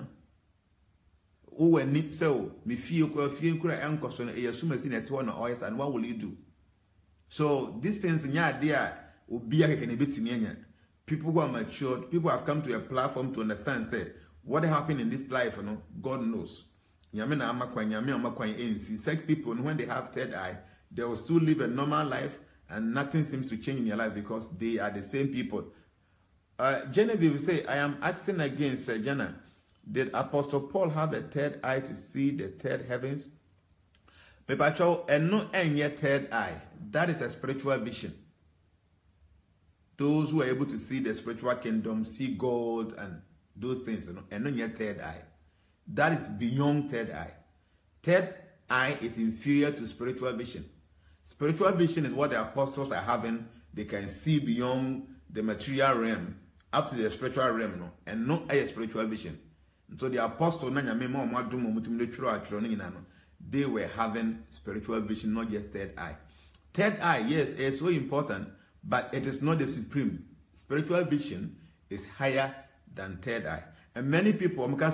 Oh, and need so me feel and assume in a 2 hours, and what will you do? So these things in your idea will be a bit people who are matured, people have come to a platform to understand, say, what happened in this life, you know, God knows. Such people, when they have third eye, they will still live a normal life and nothing seems to change in your life because they are the same people. Genevieve will say, I am asking again, Sir Jenna, did Apostle Paul have a third eye to see the third heavens? And no any third eye. That is a spiritual vision. Those who are able to see the spiritual kingdom, see God and those things, you know, and not yet third eye. That is beyond third eye. Third eye is inferior to spiritual vision. Spiritual vision is what the apostles are having. They can see beyond the material realm up to the spiritual realm, no, and not a spiritual vision. And so the apostles, they were having spiritual vision, not just third eye. Third eye, yes, is so important, but it is not the supreme. Spiritual vision is higher than third eye. And many people, the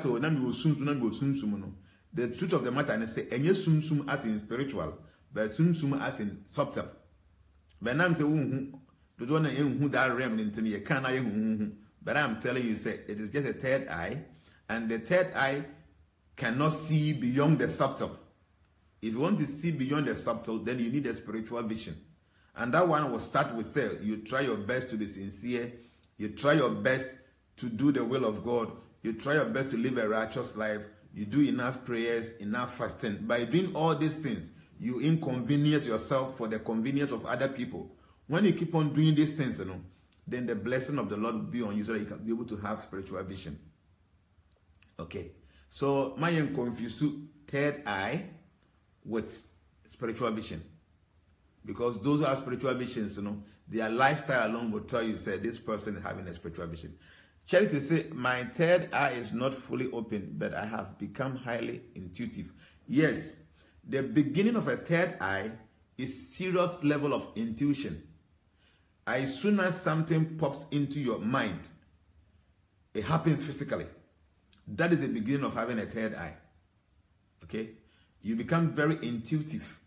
truth of the matter is say, and yes, sum as in spiritual, but sum as in subtle. But I'm saying, who that realm into me, but I'm telling you, say it is just a third eye, and the third eye cannot see beyond the subtle. If you want to see beyond the subtle, then you need a spiritual vision. And that one will start with, say, you try your best to be sincere. You try your best to do the will of God. You try your best to live a righteous life. You do enough prayers, enough fasting. By doing all these things, you inconvenience yourself for the convenience of other people. When you keep on doing these things, you know, then the blessing of the Lord will be on you so that you can be able to have spiritual vision. Okay. So, my confuse third eye with spiritual vision, because those who have spiritual visions, you know, their lifestyle alone will tell you, say, this person is having a spiritual vision. Charity say, my third eye is not fully open, but I have become highly intuitive. Yes, the beginning of a third eye is serious level of intuition. As soon as something pops into your mind, It happens physically. That is the beginning of having a third eye. Okay? You become very intuitive.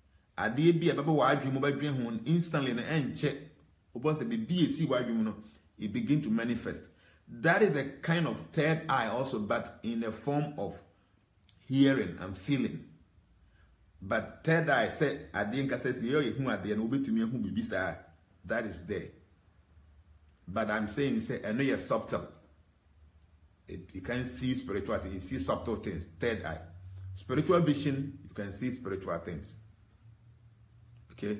Instantly it begins to manifest. That is a kind of third eye also, but in the form of hearing and feeling. But third eye said, that is there. But I'm saying, I know you're subtle. You can see spiritual things, you see subtle things. Third eye. Spiritual vision, you can see spiritual things. Okay.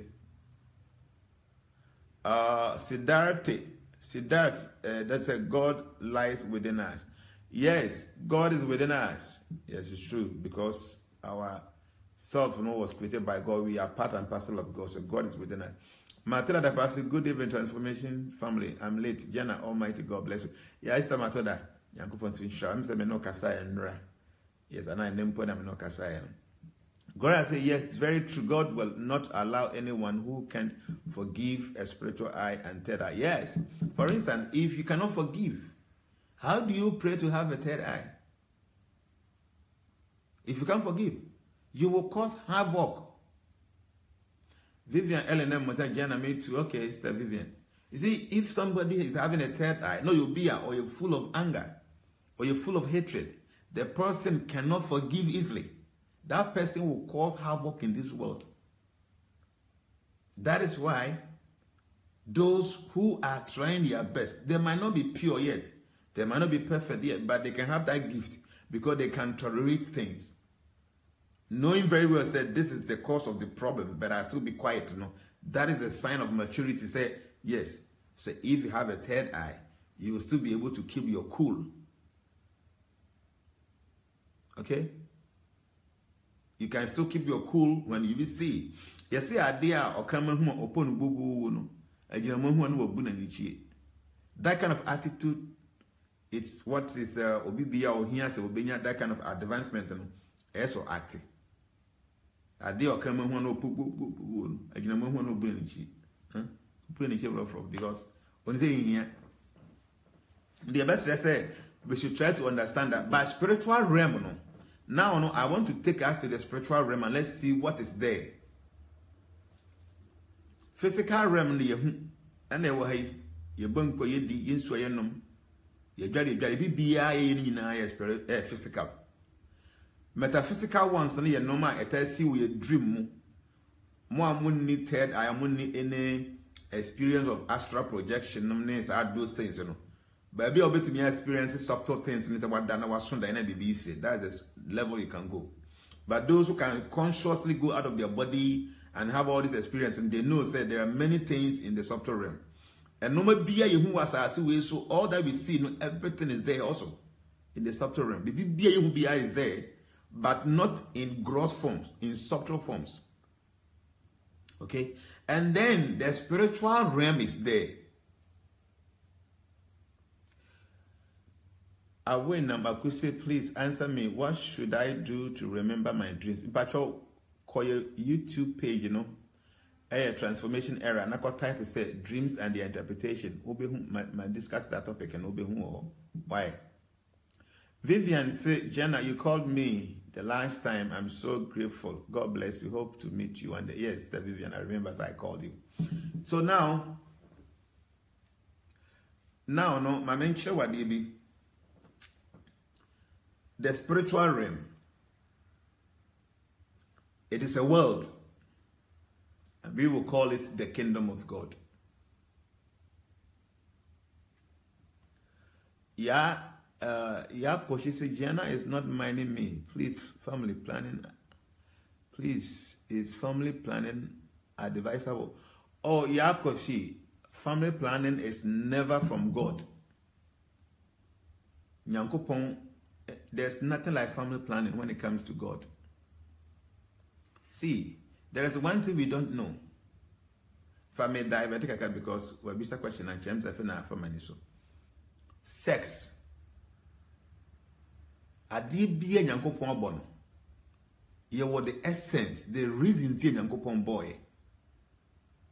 Siddhartha, that's a God lies within us. Yes, God is within us. Yes, it's true, because our self was created by God. We are part and parcel of God, so God is within us. Matilda the pastor, good evening, Transformation family. I'm late. Jenna, Almighty God bless you. Yeah, it's Matilda. Yankupon Switch. I'm saying no Kasai and Ra. Yes, and I name put them no Kasai. God said, yes, it's very true. God will not allow anyone who can forgive a spiritual eye and third eye. Yes. For instance, if you cannot forgive, how do you pray to have a third eye? If you can't forgive, you will cause havoc. Vivian LNM Motajana made too. Okay, Sister Vivian. You see, if somebody is having a third eye, no, you'll be or you're full of anger, or you're full of hatred, the person cannot forgive easily. That person will cause havoc in this world. That is why those who are trying their best, they might not be pure yet, they might not be perfect yet, but they can have that gift because they can tolerate things. Knowing very well that this is the cause of the problem, but I still be quiet, that is a sign of maturity. Say, yes. So if you have a third eye, you will still be able to keep your cool. Okay? You can still keep your cool when you will see. You see, idea or that kind of attitude, it's what is Obibia or here, so that kind of advancement, also acting. Idea or because when they here, the best I say, we should try to understand that by spiritual realm, now I want to take us to the spiritual realm and let's see what is there. Physical realm, and there were you bunk for ye in Swayanum, you be physical. Metaphysical ones, and you know my I see we dream more need third I am any experience of astral projection, names are those things, But be able to me experience subtle things in what Dana was soon than BBC. That's the level you can go. But those who can consciously go out of their body and have all this experience, and they know that there are many things in the subtle realm. And no matter who was so all that we see, everything is there also in the subtle realm. The BBA is there, but not in gross forms, in subtle forms. Okay? And then the spiritual realm is there. Away number could say, please answer me. What should I do to remember my dreams? But you call your YouTube page, a transformation era. And I could type say dreams and the interpretation. My discuss that topic and why. Vivian say, Jenna, you called me the last time. I'm so grateful. God bless you. Hope to meet you one day. Yes, Vivian, I remember as I called you. So now, no, my main chair what be. The spiritual realm, it is a world, and we will call it the kingdom of God. Koshi said, Jenna is not minding me. Please, family planning. Please, is family planning advisable? Oh, Koshi, family planning is never from God. Nyankopon, there's nothing like family planning when it comes to God. See, there is one thing we don't know. If I may die, because we'll be a question and James for many so. Sex. Adi be a Yankopon born. You were the essence, the reason to Yankopon boy.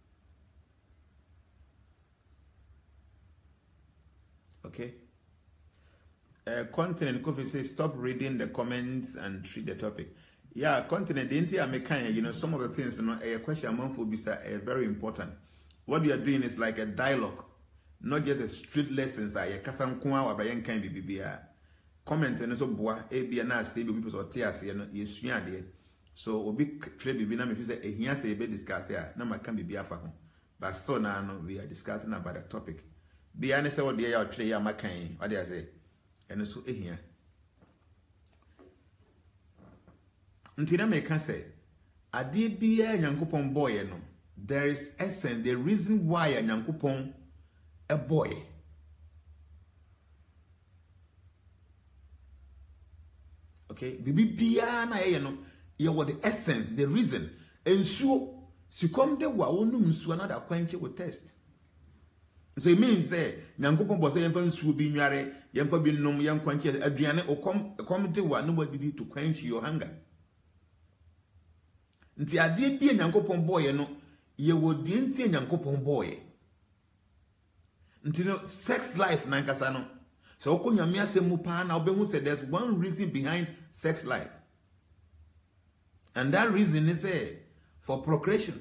Okay? Continent Kofi says stop reading the comments and treat the topic. Yeah, continent didn't I make kind, you know, some of the things, you know, a question among phobia are very important. What you are doing is like a dialogue, not just a street lessons. I kasam kwa wa bayan kan bibia. Comment and so boa e bia na stay people so tears you know yesua de. So obi trade bibi na me fi say ehia say be discuss here na maka bibia fa ho. But still now no, we are discussing about the topic. Bia ne say what dey ya trade ya makan. What dey say? And so ehia. Until I can say, ade bia Nyankopon boy no. There is essence, the reason why a Nyankopon a boy. Okay, bibi bia na ye no, ye what the essence, the reason. And so, come de wa onum nsuo na da kwanche wo test. So it means say Nyankopon bo say yemfa nsuo bi nware, yemfa bi nom yem kwanche aduane come de wa nobody to quench your hunger. Nti ade bia Nyankopon boy no ye would the Indian Yankopon boy. Until sex life nankasa no. So okunyamia se mupa na obehu said there's one reason behind sex life. And that reason is for procreation.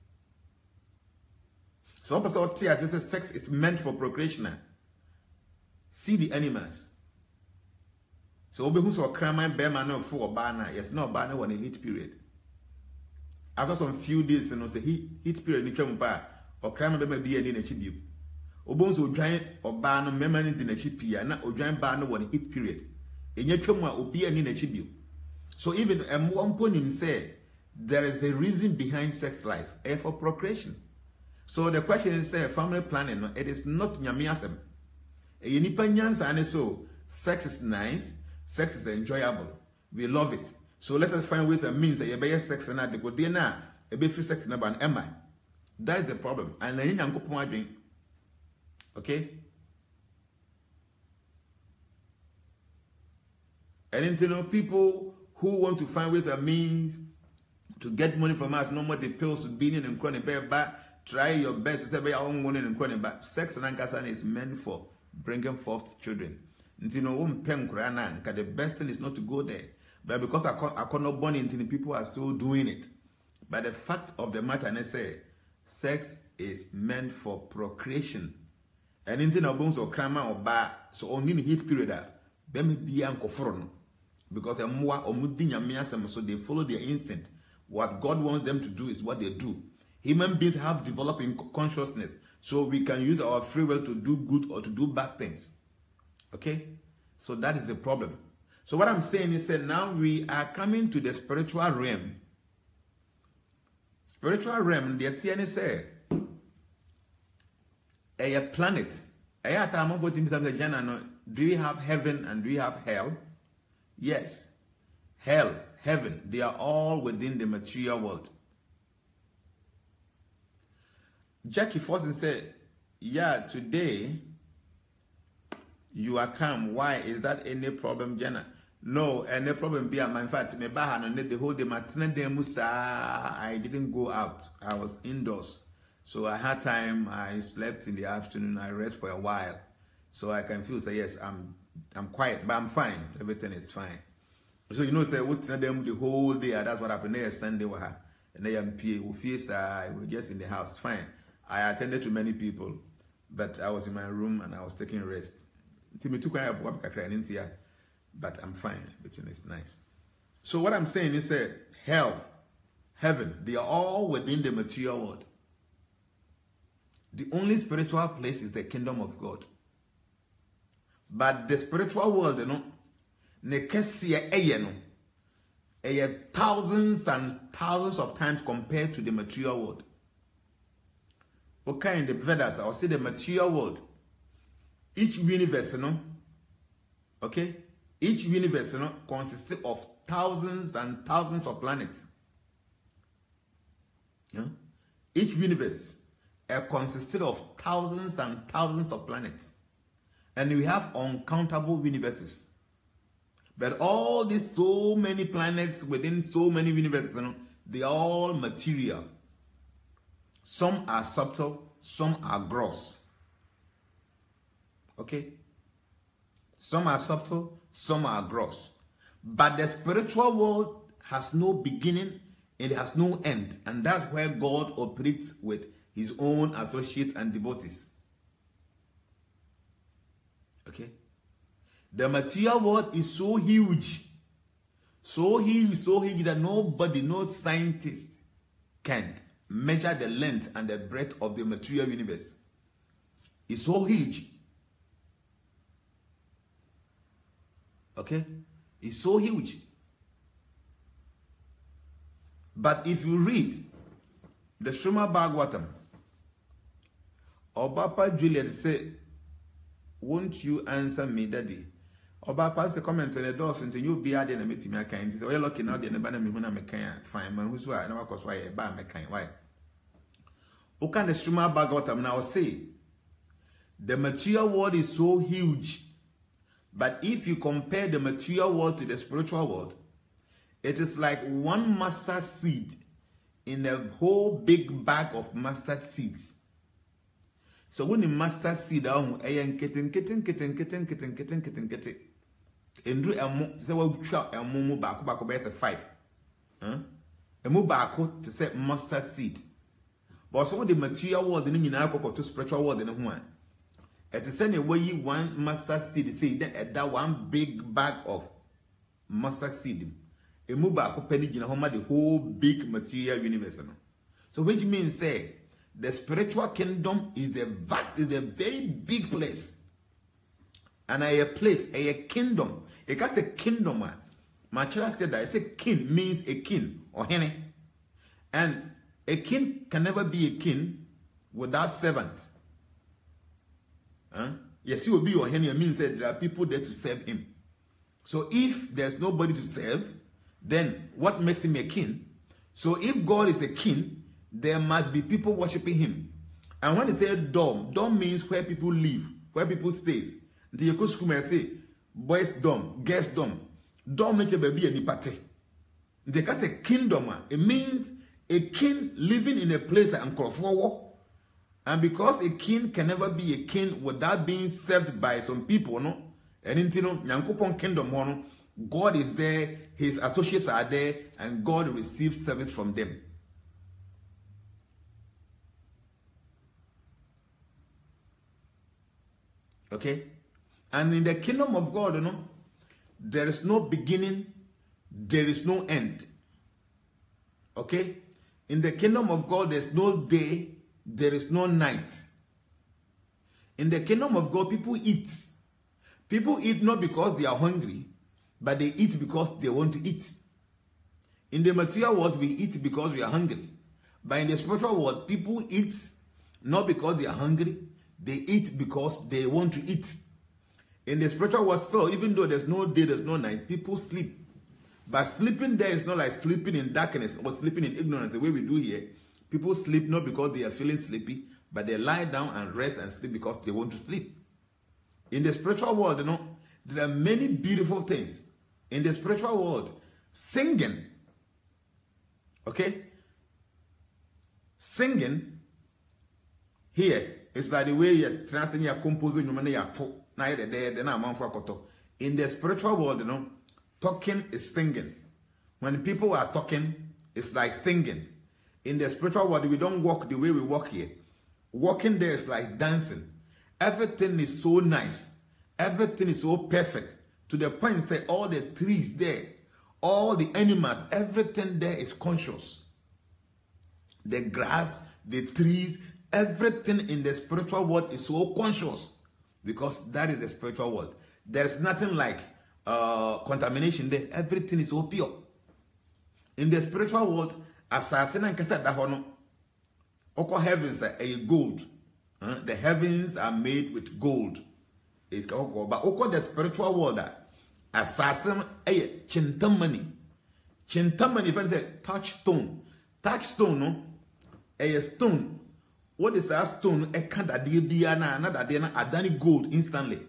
So person says sex is meant for procreation. See the animals. So obehu so kraman be man no for bana. Yes, no bana when a heat period. After some few days, you know, say heat period ni twem ba or crime be be ani na chibi. Obon so odwan oba no mema ni di na chipia na odwan ba no won heat period. Enye twem a obi ani na chibi. So even one point say there is a reason behind sex life, for procreation. So the question is say family planning, no, it is not nyame asem. E nipa nyansa ane so sex is nice, sex is enjoyable. We love it. So let us find ways and means that you bear sex and that go there now, a bit free sex and an Emma. That is the problem. And then you go drink. Okay? And then you know people who want to find ways and means to get money from us, no more the pills being and chronic back. Try your best to say your own money and chronic back. Sex and ankasan is meant for bringing forth children. And you know, the best thing is not to go there. But because I cannot born into the people are still doing it. But the fact of the matter, I say, sex is meant for procreation. And in the bones or crama or bar, so only in heat period, because so they follow their instinct. What God wants them to do is what they do. Human beings have developing consciousness, so we can use our free will to do good or to do bad things. Okay? So that is the problem. So what I'm saying is that now we are coming to the spiritual realm. Spiritual realm, the TN say, a planet. Do you have heaven and do you have hell? Yes. Hell, heaven, they are all within the material world. Jackie Forson said, yeah, today you are calm. Why? Is that any problem, Jenna? No, any problem be in fact, me baha no the whole day I didn't go out. I was indoors. So I had time, I slept in the afternoon, I rest for a while. So I can feel say yes, I'm quiet, but I'm fine. Everything is fine. So you know, say what them the whole day, that's what happened there Sunday and they were just in the house, fine. I attended to many people, but I was in my room and I was taking rest. But I'm fine. Everything is nice. So what I'm saying is that hell, heaven, they are all within the material world. The only spiritual place is the kingdom of God. But the spiritual world, you know, thousands and thousands of times compared to the material world. Okay, in the Vedas, I'll say the material world. Each universe, you know, okay? Each universe, you know, consists of thousands and thousands of planets. Yeah? Each universe consisted of thousands and thousands of planets. And we have uncountable universes. But all these so many planets within so many universes, you know, they are all material. Some are subtle, some are gross. Okay? Some are subtle, some are gross. But the spiritual world has no beginning, it has no end. And that's where God operates with his own associates and devotees. Okay? The material world is so huge that nobody, no scientist can measure the length and the breadth of the material universe. It's so huge. Okay? It's so huge. But if you read the Srimad Bhagavatam, Obapa Juliet said, won't you answer me, Daddy? Obapa said, comment on the doors until you be adding a meeting. I can't say, you're looking out the banner me when I'm a can fine man who's why I know why I buy my kind. Why? Who can the Srimad Bhagavatam now say? The material world is so huge. But if you compare the material world to the spiritual world, it is like one mustard seed in a whole big bag of mustard seeds. So when the mustard seed down, kitten. And do a say well trap a mumu back by 5. A mu back to say mustard seed. But so the material world in the to spiritual world in one. It is any way you one mustard seed say that one big bag of mustard seed. A move back penny in the whole big material universe. So which means say the spiritual kingdom is the vast, is a very big place. And a place, a kingdom. It can say kingdom man. My child said that. It say king means a king or henny. And a king can never be a king without servant. Yes, he will be your henny means that there are people there to serve him. So if there's nobody to serve, then what makes him a king? So if God is a king, there must be people worshiping him. And when they say dom means where people live, where people stays. The you go school and say, boys dom, girls dom. Dom means a baby any party. They can say kingdom. It means a king living in a place and call for. And because a king can never be a king without being served by some people, no? And you know, Nyankopon kingdom, no? God is there, his associates are there, and God receives service from them. Okay? And in the kingdom of God, you know, there is no beginning, there is no end. Okay? In the kingdom of God, there's no day, there is no night. In the kingdom of God, people eat. People eat not because they are hungry, but they eat because they want to eat. In the material world, we eat because we are hungry. But in the spiritual world, people eat not because they are hungry, they eat because they want to eat. In the spiritual world, so even though there's no day, there's no night, people sleep. But sleeping there is not like sleeping in darkness or sleeping in ignorance, the way we do here. People sleep not because they are feeling sleepy, but they lie down and rest and sleep because they want to sleep. In the spiritual world, you know, there are many beautiful things. In the spiritual world, singing, okay? Singing, here, it's like the way you're translating your composing, you money, in the spiritual world, you know, talking is singing. When people are talking, it's like singing. In the spiritual world, we don't walk the way we walk here. Walking there is like dancing. Everything is so nice. Everything is so perfect. To the point say all the trees there, all the animals, everything there is conscious. The grass, the trees, everything in the spiritual world is so conscious. Because that is the spiritual world. There's nothing like contamination there. Everything is so pure. In the spiritual world, assassin and cassette that hono. Oko heavens are a gold. The heavens are made with gold. It's oko, but oko the spiritual world assassin a chintamani. Chintamani, if I say touchstone. Touchstone, no, a stone. What is a stone? A can't diana, another diana, adani gold instantly.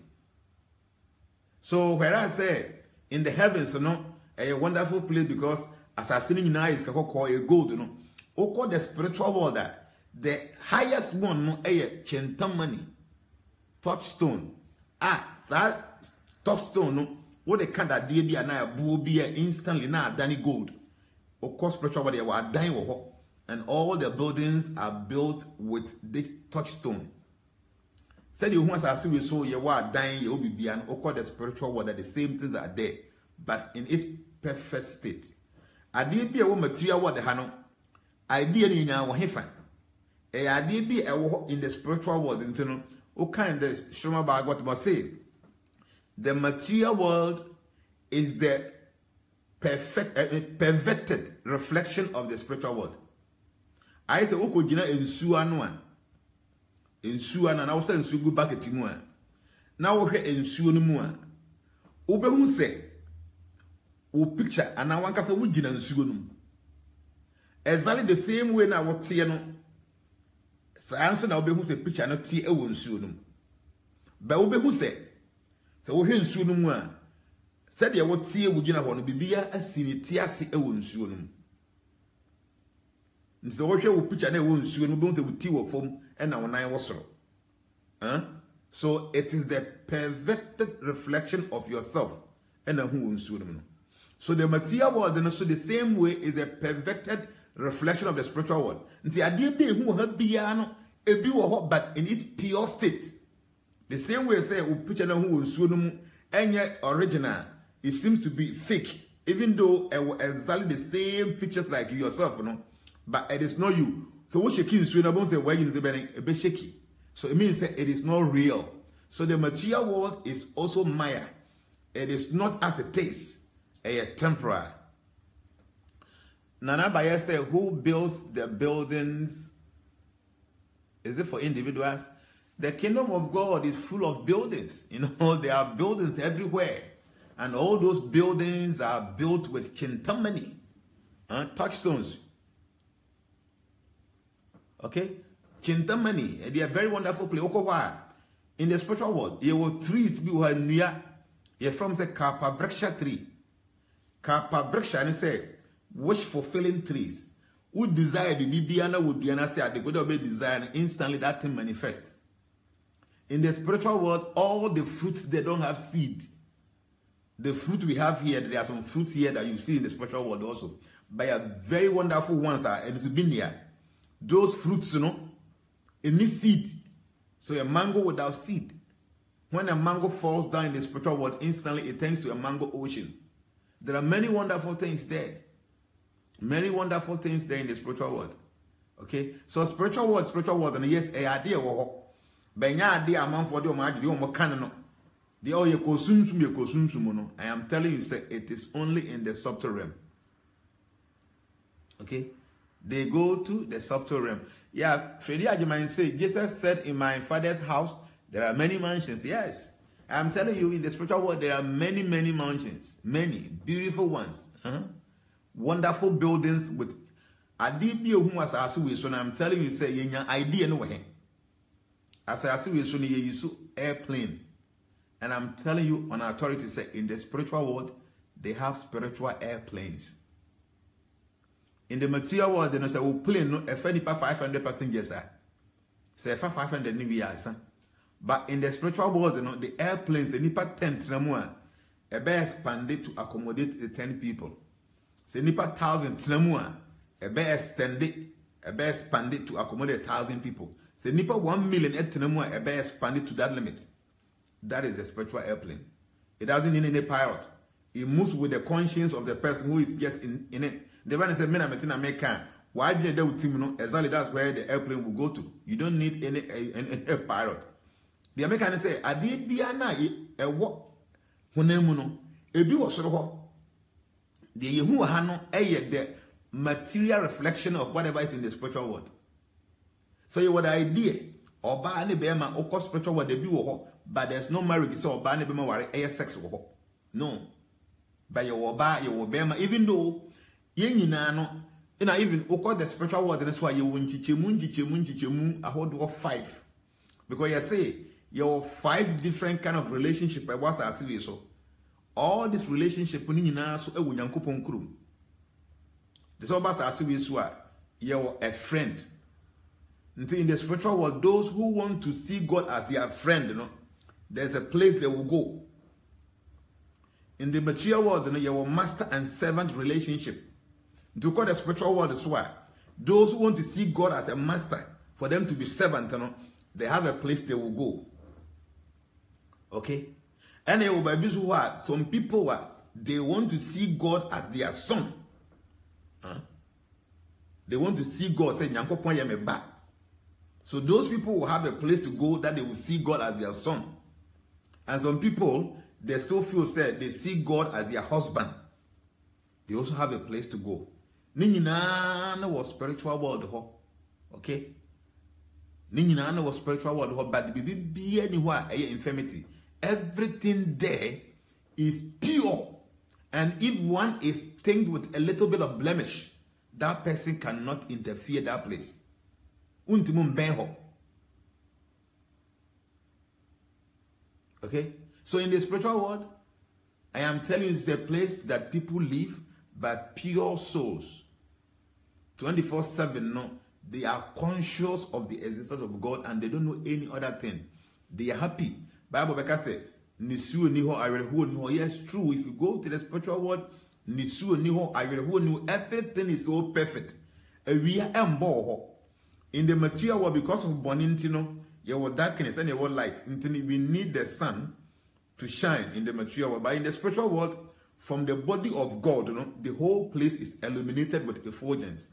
So where I say in the heavens, you know, a wonderful place because assassinating in eyes can call a gold, you know. Oko the spiritual world the highest one no a chintamani touchstone. touchstone no what they can't adeɛ bi ana abuo bi instantly na adani gold. Of course, spiritual world they were dying, and all the buildings are built with this touchstone. Said you once I see we saw you were dying, you will be and of course the spiritual world that the same things are there, but in its perfect state. I did be a material word the hano. Idea in our hefa. A idea be a in the spiritual world internal. What kind of shoma bag what must say? The material world is the perverted reflection of the spiritual world. I say, "Oko jina ensuwa noa, ensuwa na na say ensuwa go back eti mu a. Na wo hwe ensuwa no mu a. Obehu say, o picture and na wanka say wo jina ensuwa no mu. Exactly the same way na wo tie no. Science na obehu say picture no tie e wo ensuwa no mu. Ba obehu say, so wo hwe ensuwa no mu a. Said ya what tie wugina ho no bibia asini tie ase e wo nsuo no. Nse wo hwe wo picture na e wo nsuo no bon se wo tie wo fom e na wonan wo soro. So it is the perverted reflection of yourself and na hu wo nsuo no. So the material world and also the same way is a perverted reflection of the spiritual world. Nti ade be hu ha bia no e bi wo ho but in its pure state. The same way say wo picture na hu wo nsuo no mu enye original. It seems to be fake, even though exactly the same features like yourself, you know, but it is not you. So what shaky is when say why you say a bit shaky. So it means that it is not real. So the material world is also Maya. It is not as it is, a temporary. Nana Bayer said, who builds the buildings? Is it for individuals? The kingdom of God is full of buildings. You know, there are buildings everywhere. And all those buildings are built with chintamani, touchstones. Okay? Chintamani, they are very wonderful place. In the spiritual world, there were trees be near, you're from the Kappa Vriksha tree. Kappa Vriksha, and say, wish fulfilling trees. Who desire the Bibiana would be an say, they could be desire, instantly that thing manifest. In the spiritual world, all the fruits, they don't have seed. The fruit we have here, there are some fruits here that you see in the spiritual world also. But are very wonderful ones that it has been there. Those fruits, you know, it needs seed. So a mango without seed. When a mango falls down in the spiritual world, instantly it turns to a mango ocean. There are many wonderful things there. Many wonderful things there in the spiritual world. Okay? So spiritual world, and yes, a idea wo. Benya idea among for the no. I am telling you, say it is only in the subtle realm. Okay? They go to the subtle realm. Yeah, Freddy Ajiman say, Jesus said, in my father's house, there are many mansions. Yes. I am telling you, in the spiritual world, there are many, many mansions. Many. Beautiful ones. Wonderful buildings with Adibio who was asked with, so I'm telling you, say, your idea no way. As I see with so you airplane. And I'm telling you on authority, say in the spiritual world, they have spiritual airplanes. In the material world, they say, "Oh, plane no, if any 500 passengers are, say 500 nibiasa." But in the spiritual world, you know, the airplanes, the nipa 10 tramua, a bear expanded to accommodate the 10 people. Say nipa 1,000 tramua, a bear expanded to accommodate 1,000 people. Say nipa 1 million et tramua, a bear expanded to that limit. That is a spiritual airplane. It doesn't need any pilot. It moves with the conscience of the person who is just in it. The one said, "Men are American. Why do they with him? Exactly, that's where the airplane will go to. You don't need any pilot." The American say, "Adi biana a what? Hunemuno. Ebi was so. The Yehu Hano the material reflection of whatever is in the spiritual world. So you what the idea? Oba ani bema oko spiritual world they be wo. But there's no marriage, so oba ne bema ware air sex wo. No. But you oba, you bema, even though yen nyina no, even oko the spiritual world, that's why you wunchichemu ahodo 5. Because you say you 5 different kind of relationship by what's as so. All this relationship ni nyina so e wonyankopon krum. The so bas as so you're a friend. In the spiritual world, those who want to see God as their friend, you know, there's a place they will go. In the material world, you have master and servant relationship. To call the spiritual world is why those who want to see God as a master, for them to be servant, they have a place they will go. Okay? And some people they want to see God as their son. They want to see God say, so those people will have a place to go that they will see God as their son. And some people, they still feel that they see God as their husband. They also have a place to go. Ninina was spiritual world. Okay? Ninina was spiritual world, but the be anywhere infirmity. Everything there is pure. And if one is tinged with a little bit of blemish, that person cannot interfere that place. Okay? So in the spiritual world, I am telling you, it's a place that people live by pure souls. 24/7, no. They are conscious of the existence of God and they don't know any other thing. They are happy. Bible says, yes, true. If you go to the spiritual world, everything is so perfect. We are in the material world, because of bonintino, your darkness and your light. We need the sun to shine in the material world. But in the spiritual world, from the body of God, the whole place is illuminated with effulgence.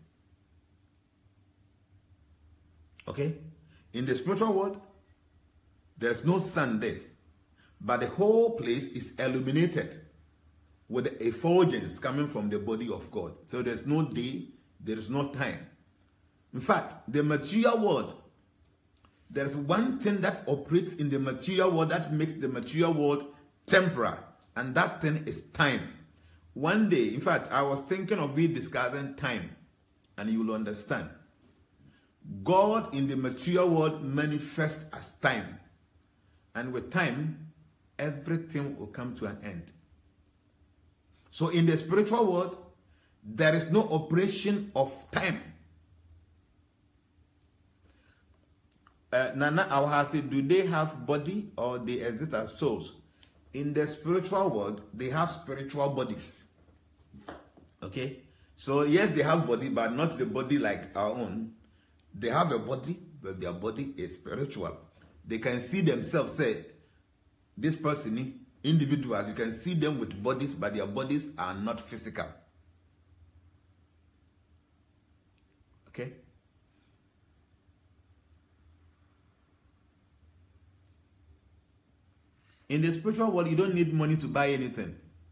Okay? In the spiritual world, there's no sun there. But the whole place is illuminated with the effulgence coming from the body of God. So there's no day, there's no time. In fact, the material world, there's one thing that operates in the material world that makes the material world temporal, and that thing is time. One day, in fact, I was thinking of we discussing time, and you will understand. God in the material world manifests as time, and with time, everything will come to an end. So in the spiritual world, there is no operation of time. Nana Awahasi, do they have body or they exist as souls? In the spiritual world, they have spiritual bodies. Okay? So yes, they have body, but not the body like our own. They have a body, but their body is spiritual. They can see themselves, say, this person, individuals, you can see them with bodies, but their bodies are not physical. Okay? In the spiritual world, you don't need money to buy anything.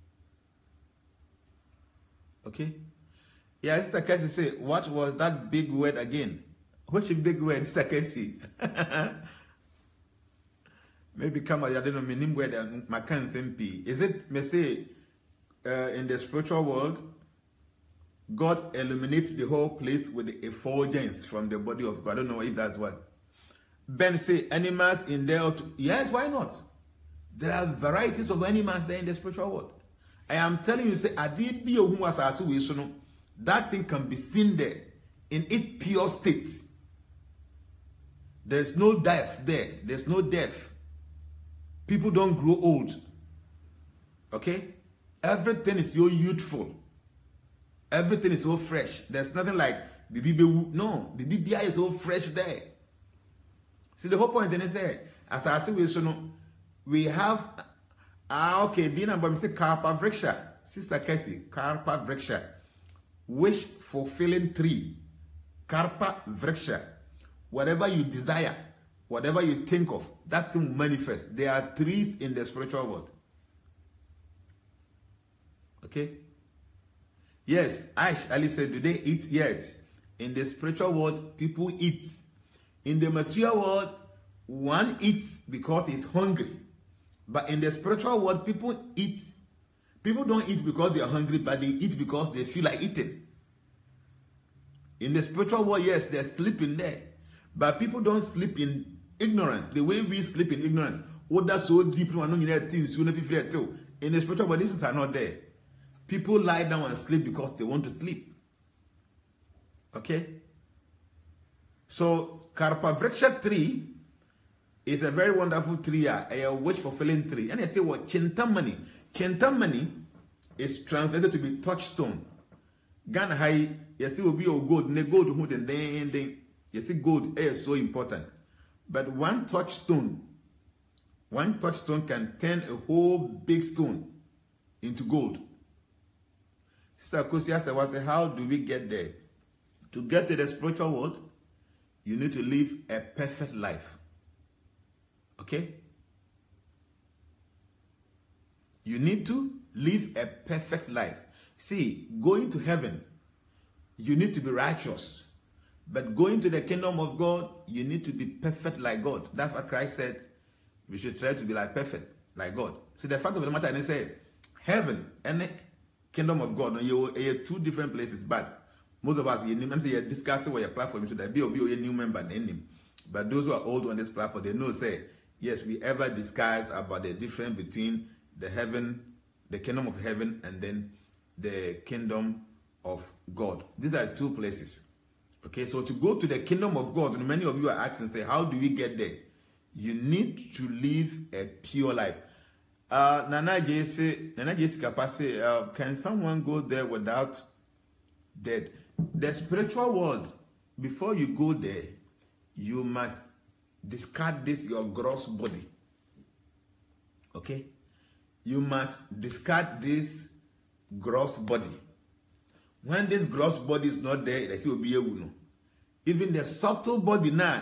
Okay? Yeah, Sister Cassie say, what was that big word again? What's a big word, Sister Cassie? Maybe come out, I don't know, meaning word Makan MP. Is it, may say, in the spiritual world, God illuminates the whole place with the effulgence from the body of God. I don't know if that's what. Ben say, animals in there. Yes, why not? There are varieties of animals there in the spiritual world. I am telling you, say, that thing can be seen there in its pure state. There's no death there. There's no death. People don't grow old. Okay? Everything is so youthful. Everything is so fresh. There's nothing like the BB. No, the BBI is so fresh there. See, the whole point then is, as I say, we have, okay, Dina, but say Karpa Vriksha, Sister Cassie, Karpa Vriksha, wish fulfilling tree, Karpa Vriksha, whatever you desire, whatever you think of, that thing will manifest. There are trees in the spiritual world. Okay? Yes, Aish Ali said, do they eat? Yes. In the spiritual world, people eat. In the material world, one eats because he's hungry. But in the spiritual world, people eat. People don't eat because they are hungry, but they eat because they feel like eating. In the spiritual world, yes, they're sleeping there. But people don't sleep in ignorance. The way we sleep in ignorance. What that's so deep, in the spiritual world, these are not there. People lie down and sleep because they want to sleep. Okay? So, Karpa Vriksha tree is a very wonderful tree, a wish fulfilling tree. And I say, what? Chintamani. Chintamani is translated to be touchstone. Ghana high, you see, will be your gold, ne gold who then you see, gold is so important. But one touchstone can turn a whole big stone into gold. Sister Kosia said, how do we get there? To get to the spiritual world, you need to live a perfect life. Okay? You need to live a perfect life. See, going to heaven, you need to be righteous. But going to the kingdom of God, you need to be perfect like God. That's what Christ said. We should try to be like perfect, like God. See, the fact of the matter, and they say, heaven and the kingdom of God, you're two different places, but most of us, you're discussing what your platform should be a new member name. But those who are old on this platform, they know, say, yes, we ever discussed about the difference between the kingdom of heaven, and then the kingdom of God. These are two places. Okay, so to go to the kingdom of God, and many of you are asking, say, how do we get there? You need to live a pure life. Nana Jessica say, can someone go there without death? The spiritual world, before you go there, you must discard your gross body. Okay? You must discard this gross body. When this gross body is not there, it will be a wuno. Even the subtle body now,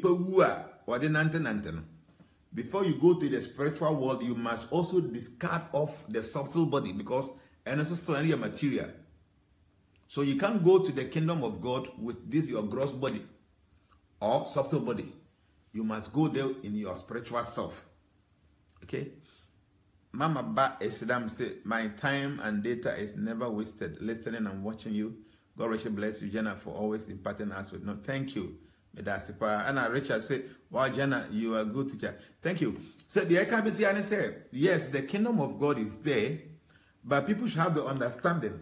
before you go to the spiritual world, you must also discard off the subtle body, because and it's still only a material. So you can't go to the kingdom of God with this your gross body or subtle body. You must go there in your spiritual self. Okay? Mama Ba Esidam say, my time and data is never wasted listening and watching you. God richly bless you, Jenna, for always imparting us with no. Thank you. And Richard said, wow, Jenna, you are a good teacher. Thank you. So the IKBC and said, yes, the kingdom of God is there, but people should have the understanding.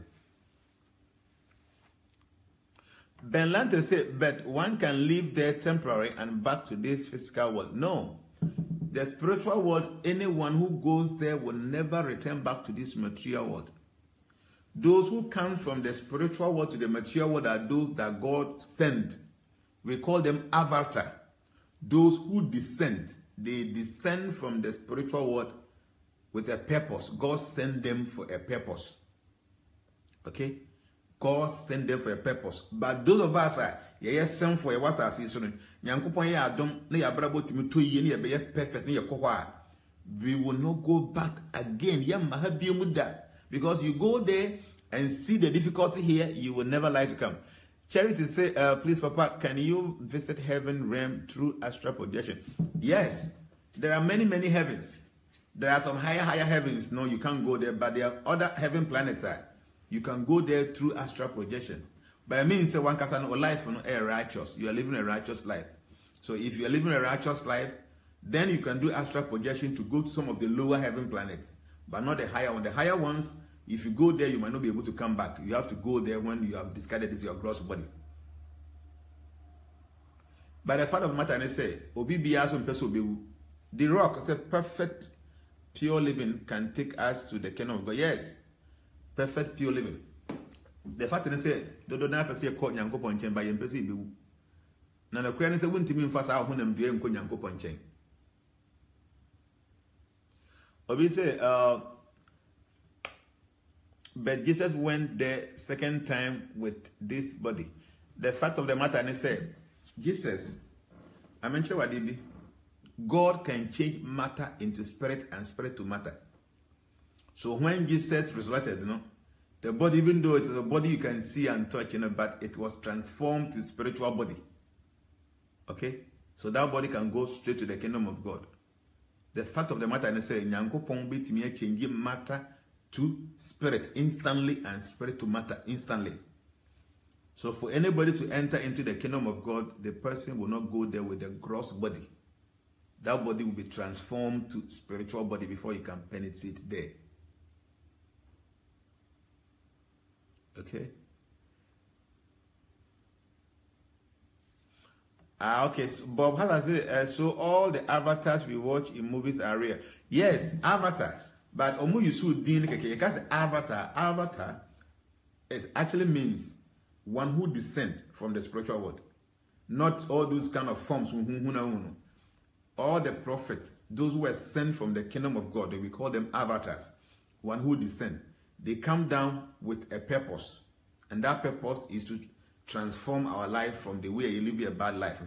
Ben Lante said, but one can live there temporary and back to this physical world. No. The spiritual world, anyone who goes there will never return back to this material world. Those who come from the spiritual world to the material world are those that God sent. We call them avatar. Those who descend, they descend from the spiritual world with a purpose. God sent them for a purpose. Okay? God sent them for a purpose. But those of us are sent for a was as is Yankupon ya dom na ya brabo timi to ye na be perfect na ye kohwa. We will not go back again. Because you go there and see the difficulty here, you will never like to come. Charity say, please, Papa, can you visit heaven realm through astral projection? Yes, there are many, many heavens. There are some higher heavens. No, you can't go there, but there are other heaven planets. You can go there through astral projection. But I mean, say one person or life no righteous. You are living a righteous life. So if you are living a righteous life, then you can do astral projection to go to some of the lower heaven planets, but not the higher one. The higher ones, if you go there, you might not be able to come back. You have to go there when you have discarded this your gross body. But the fact of the matter, I say, the rock said, perfect pure living can take us to the kingdom of God. Yes, perfect pure living. The fact that they say, do not pursue a court yanko ponchen by impossible. Now the Christian say, wouldn't mean fast out when I'm doing yanko ponchen. Obi say, but Jesus went there second time with this body. The fact of the matter, and he said, Jesus, I mentioned what did be. God can change matter into spirit and spirit to matter. So when Jesus resurrected, the body, even though it is a body you can see and touch, but it was transformed to spiritual body. Okay? So that body can go straight to the kingdom of God. The fact of the matter, and I say, Nyankopon bit me change matter to spirit instantly and spirit to matter instantly. So for anybody to enter into the kingdom of God, the person will not go there with a gross body. That body will be transformed to spiritual body before you can penetrate there. Okay? Okay, so Bob Hala says, so all the avatars we watch in movies are real. Yes, avatar. But omu yusu din keke because avatar it actually means one who descend from the spiritual world, not all those kind of forms. All the prophets, those who were sent from the kingdom of God, we call them avatars. One who descend, they come down with a purpose, and that purpose is to transform our life from the way you live a bad life.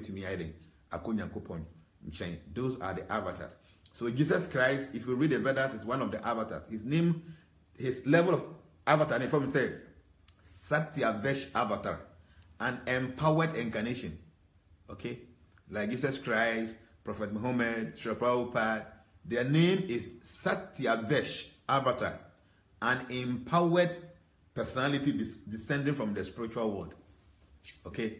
Those are the avatars. So Jesus Christ, if you read the Vedas, is one of the avatars. His name, his level of avatar, and from say Satyavesh avatar, an empowered incarnation. Okay, like Jesus Christ, Prophet Muhammad, Srila Prabhupada, their name is Satyavesh avatar, an empowered personality descending from the spiritual world. Okay.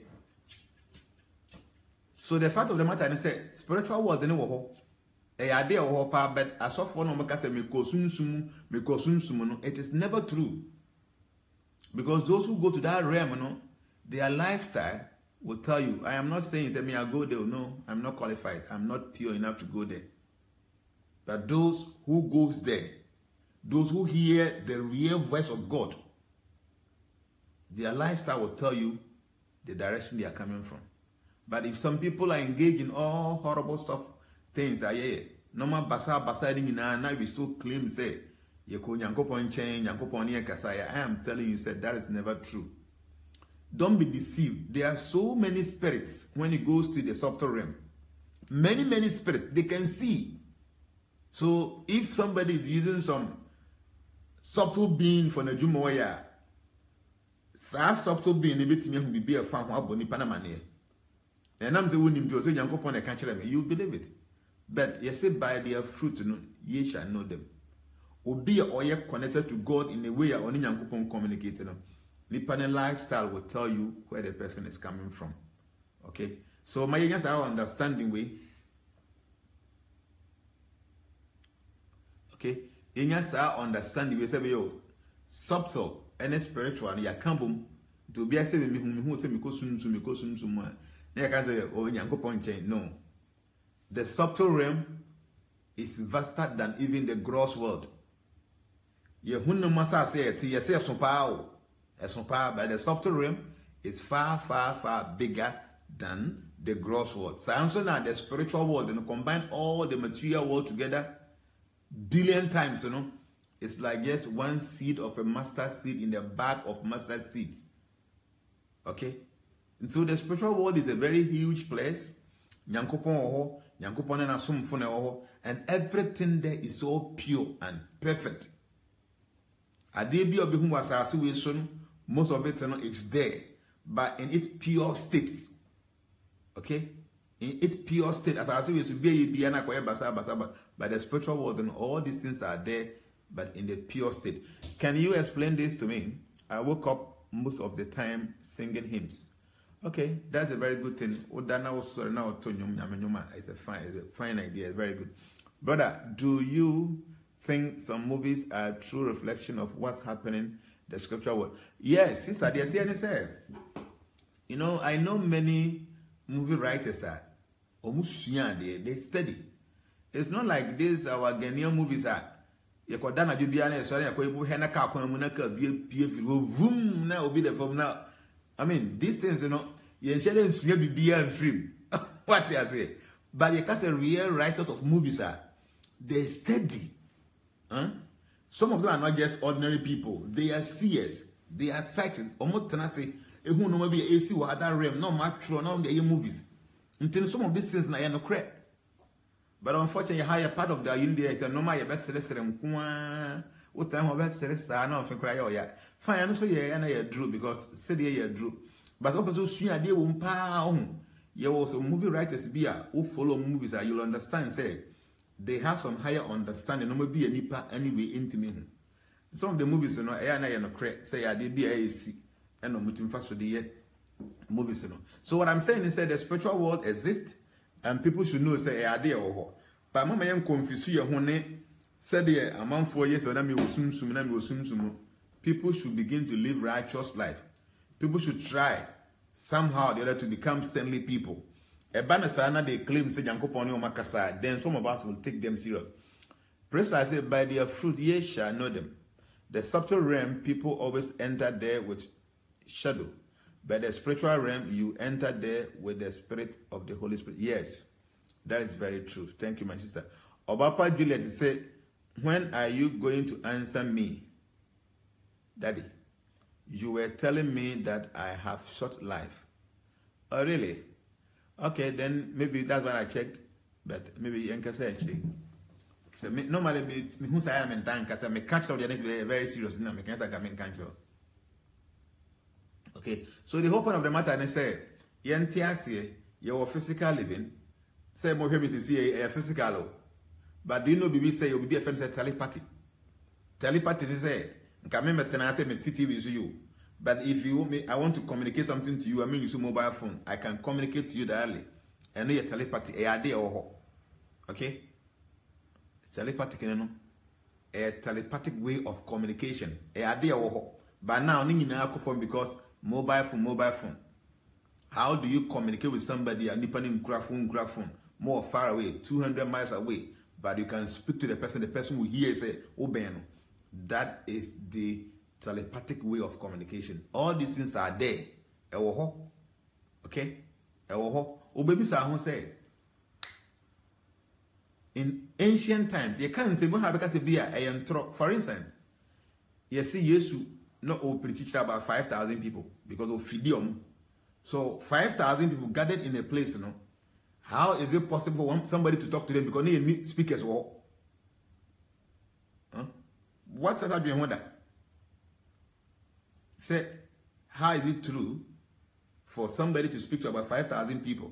So the fact of the matter is say spiritual world didn't work. But as of one it is never true. Because those who go to that realm, their lifestyle will tell you, I am not saying that I go there. No, I'm not qualified. I'm not pure enough to go there. But those who goes there, those who hear the real voice of God, their lifestyle will tell you the direction they are coming from. But if some people are engaged in all horrible stuff, things are normal basa now we still claim say I am telling you, said that is never true. Don't be deceived. There are so many spirits when it goes to the subtle realm. Many spirits they can see. So if somebody is using some subtle being for the Jumoya, subtle being a bit to be a fan of Boni Panamania. And I'm the one to say, Yanko Pon, I can't tell me, you believe it. But you say, by their fruit, ye shall know them. Or be or ye connected to God in a way only Yanko Pon communicating. Nippon lifestyle will tell you where the person is coming from. Okay? So, my youngest, our understanding way. Okay? Youngest, our understanding way, say, yo, subtle and spiritual, and yakambum, to be a say, who say, Mikosum. No. The subtle realm is vaster than even the gross world. But the subtle realm is far bigger than the gross world. So answer now the spiritual world and combine all the material world together billion times, it's like just one seed of a mustard seed in the bag of mustard seeds. Okay? And so the spiritual world is a very huge place. And everything there is so pure and perfect. Most of it is there, but in its pure state. Okay? In its pure state, as I say, but the spiritual world and all these things are there, but in the pure state. Can you explain this to me? I woke up most of the time singing hymns. Okay, that's a very good thing. It's a fine idea. It's very good. Brother, do you think some movies are a true reflection of what's happening in the scriptural world? Yes, sister, said. I know many movie writers they study. It's not like this our Ghanaian movies are. I mean, these things, you shouldn't be free. What you say? But you can't say real writers of movies are. They study. Some of them are not just ordinary people. They are seers. They are psychic. Almost say, who no maybe AC or other realm, no mature, no the movies. Until some of these things are no correct. But unfortunately, higher part of the India, it's no my best celestial. What time of best celestial? No, cry. Fine, so yeah, and I drew because said yeah, drew. But also soon I did one pound. You also movie writers be who follow movies that you'll understand. Say they have some higher understanding. No maybe a nipa anyway intimate. Some of the movies, I no correct. Say I did be AAC and no meeting fast for the year movies, So what I'm saying is that the spiritual world exists and people should know say I there or. But mama young confuse you hone said a man 4 years or that me was people should begin to live righteous life. People should try somehow the other to become saintly people. A banasana they claim say Yankoponi or Makasa, then some of us will take them serious. Priscilla said, by their fruit ye shall know them. The subtle realm, people always enter there with shadow. But the spiritual realm, you enter there with the spirit of the Holy Spirit. Yes, that is very true. Thank you, my sister. Obapa Juliet said, when are you going to answer me? Daddy, you were telling me that I have short life. Oh, really? Okay, then maybe that's what I checked. But maybe you can say actually. So normally, me who say I am in time, because me catch up the next very serious. No, me can't take a main control. Okay, so the whole point of the matter is say, your physical living, say more me to see a physical. But do you know BB say you'll be a friend say telepathy? Telepathy is say, come in and say me TV with you. But if you I want to communicate something to you, I mean use mobile phone, I can communicate to you directly. And your telepathy, a idea or okay? Telepathic, you know, a telepathic way of communication, a idea or but now you phone because mobile phone. How do you communicate with somebody and depending phone more far away, 200 miles away, but you can speak to the person will hear say, oh ben. That is the telepathic way of communication. All these things are there. Okay? Baby say in ancient times, you can't say for instance, you see Yesu not open preach about 5,000 people because of Fidium. So 5,000 people gathered in a place, you know. How is it possible for somebody to talk to them because they need speakers? What's that doing with that? Say, how is it true for somebody to speak to about 5,000 people?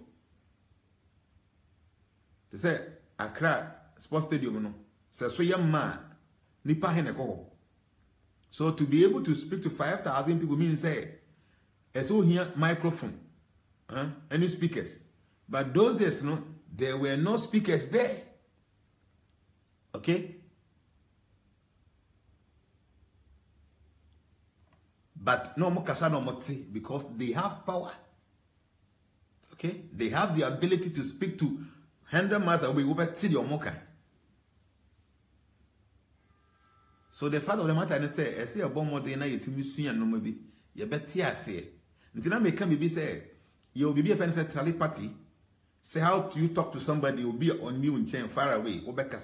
They say, Accra Sports Stadium, no. Say, so young man, nipa heneko. So to be able to speak to 5,000 people means say, so here microphone, any speakers. But those days, no, there were no speakers there. Okay? But no more kasano motsi because they have power. Okay? They have the ability to speak to 100 miles away over Tidi or Moka. So the fact of the matter is say, I say a bomb more than I to me and no maybe. You bet here say. Until I may come be say, you'll be a friend telepathy. Say how do you talk to somebody who will be on you in chain far away.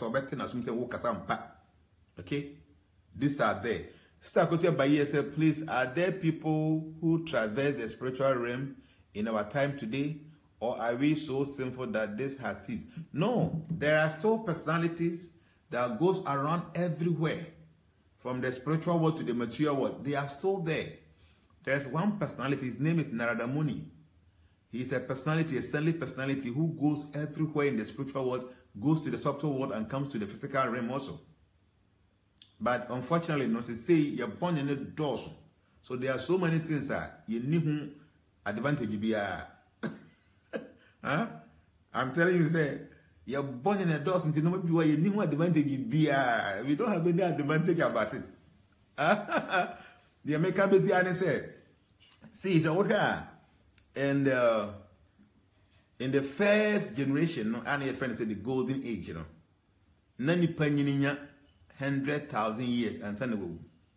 Okay? These are there. Sister Kosia Baye said, please, are there people who traverse the spiritual realm in our time today? Or are we so sinful that this has ceased? No, there are still personalities that goes around everywhere. From the spiritual world to the material world. They are still there. There's one personality, his name is Narada Muni. He is a personality, a saintly personality who goes everywhere in the spiritual world, goes to the subtle world and comes to the physical realm also. But unfortunately, not to say you're born in a doors. So there are so many things that you need advantage be huh? I'm telling you, say you're born in a doors until nobody why you need advantage be we don't have any advantage about it. The American basically say, see, it's over here. And in the first generation, no, and your friend said the golden age, you know, nani panyininya 100,000 years and son.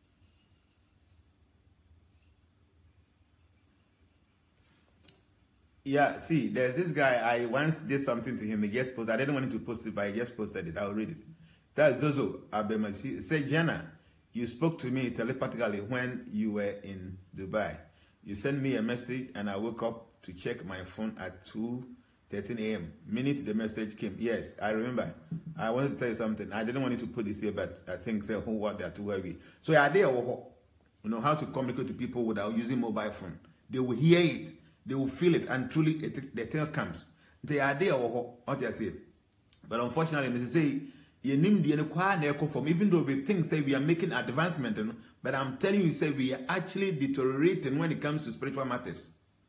Yeah, see, there's this guy. I once did something to him. He just posted. I didn't want him to post it, but I just posted it. I'll read it. That's Zozo Abemachi. Say, Jenna, you spoke to me telepathically when you were in Dubai. You sent me a message and I woke up to check my phone at 2:13 a.m. Minute the message came. Yes, I remember. I wanted to tell you something. I didn't want you to put this here, but I think say who what they are too heavy. So yeah, they you know how to communicate to people without using mobile phone. They will hear it, they will feel it, and truly the tale comes. They are there what you say. But unfortunately, they say even though we think say we are making advancement, you know, but I'm telling you, say we are actually deteriorating when it comes to spiritual matters.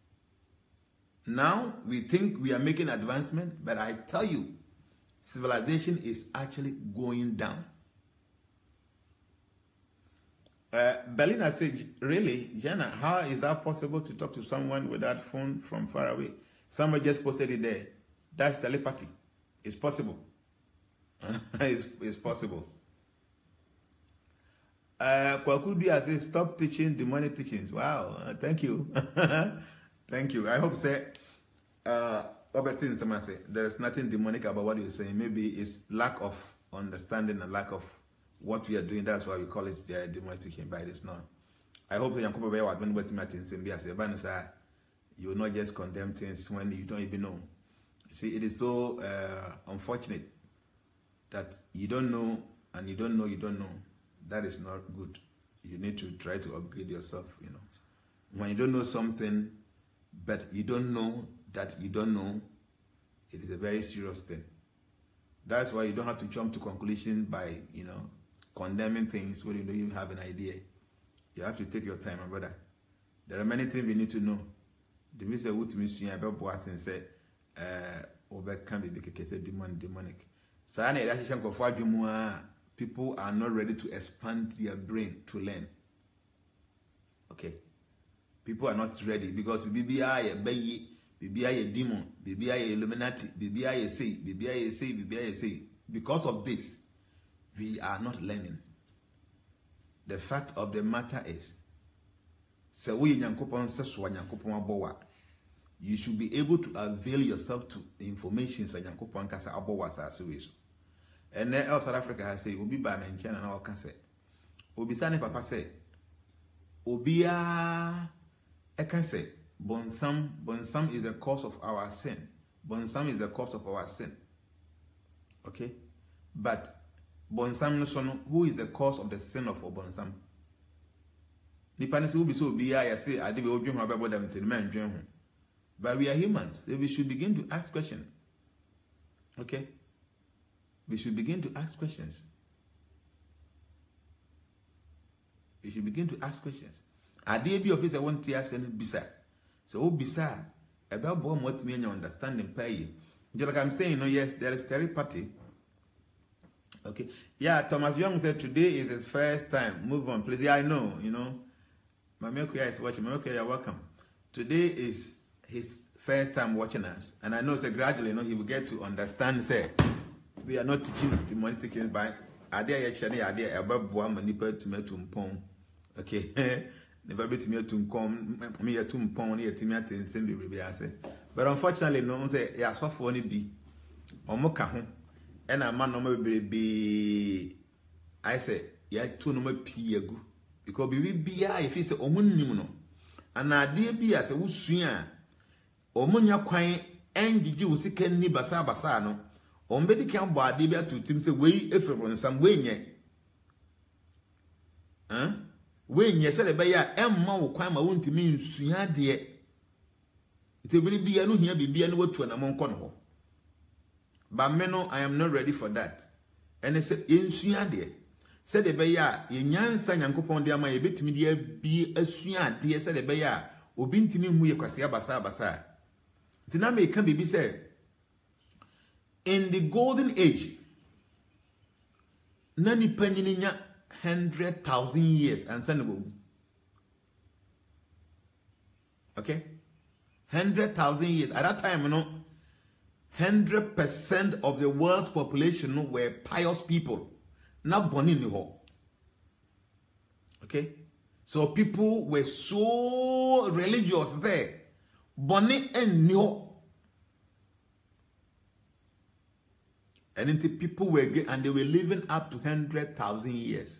Now we think we are making advancement, but I tell you, civilization is actually going down. Belina said, really, Jenna, how is that possible to talk to someone with that phone from far away? Somebody just posted it there. That's telepathy. It's possible. It's possible. Kwakudi says, stop teaching demonic teachings. Wow, thank you. Thank you. I hope say, someone say, there is nothing demonic about what you're saying. Maybe it's lack of understanding and lack of what we are doing. That's why we call it the demonic teaching, but it's not. I hope that you will not just condemn things when you don't even know. See, it is so unfortunate that you don't know and you don't know you don't know. That is not good. You need to try to upgrade yourself, you know. When you don't know something, but you don't know that you don't know, it is a very serious thing. That's why you don't have to jump to conclusion by, you know, condemning things when you don't even have an idea. You have to take your time, my brother. There are many things we need to know. The minister would miss you about boys and say, over can be demonic. So I need actually people are not ready to expand their brain to learn. Okay. People are not ready because BBI a bayi, BBI a demon, BBI a Illuminati, BBI a say, BBI a say, BBI a say. Because of this, we are not learning. The fact of the matter is, so we you should be able to avail yourself to information so Yankopon kasa abowa sa seweso. And then South Africa has said, Obi ba mention and all can say. Obi sane papa say, Obia I can say, Bonsam is the cause of our sin. Bonsam is the cause of our sin. Okay? But Bonsam no son, who is the cause of the sin of Bonsam? Nipanese will be so Obia, I say, I did be about them to the man. But we are humans, so we should begin to ask questions. Okay? We should begin to ask questions. We should begin to ask questions. A DB officer won't tear send bisa. So bisa about what me understanding pay. Just like I'm saying, no, yes, there is third party. Okay. Yeah, Thomas Young said today is his first time. Move on, please. Yeah, I know, you know. Mamiokuya is watching. Mamiokuya, you're welcome. Today is his first time watching us. And I know so gradually, you know, he will get to understand, say, we are not teaching demonic teachings by idea actually idea about boam manipa to me to mpon. Okay. Never be to me to come me to mpon near to me at in same baby I say. But unfortunately, no say yeah, so for only be omoka ho. And a man no baby I say, yeah, two no p agu. Because be if he say omunnim no. And idea be as a wusua omunya kwan engigi usike ni basa no. Ombedi kan bo ade bia tutim se wei efrebon sam wei nye wei nye se le be ya emma wo kwan ma wontimi nsua de ntebiri bia no hia bibia no watu na monko no ho ba me no I am not ready for that ene se nsua de se de be ya yenyansa nyankopon de ama ye betimi de bi asua de se de be ya obi ntimi hu ye kwase abasa ntina me kan bibi se in the golden age, nani panyininya 100,000 years and senable. Okay? 100,000 years. At that time, you know, 100% of the world's population were pious people. Not born in the hall. Okay? So people were so religious there. Born and new. And until people were and they were living up to 100,000 years.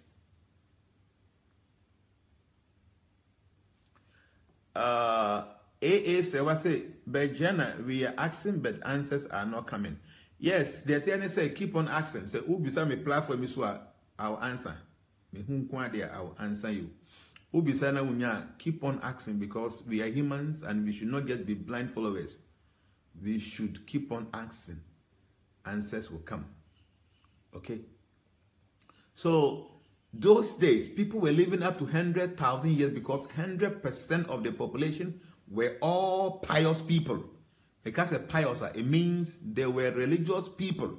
AA say, Bejana, we are asking, but answers are not coming. Yes, the attorney say keep on asking. Say, who beside me platform me so I'll answer. Me whom I will answer you. Who beside na keep on asking because we are humans and we should not just be blind followers. We should keep on asking. Answers will come. Okay? So, those days, people were living up to 100,000 years because 100% of the population were all pious people. Because a pious, it means they were religious people.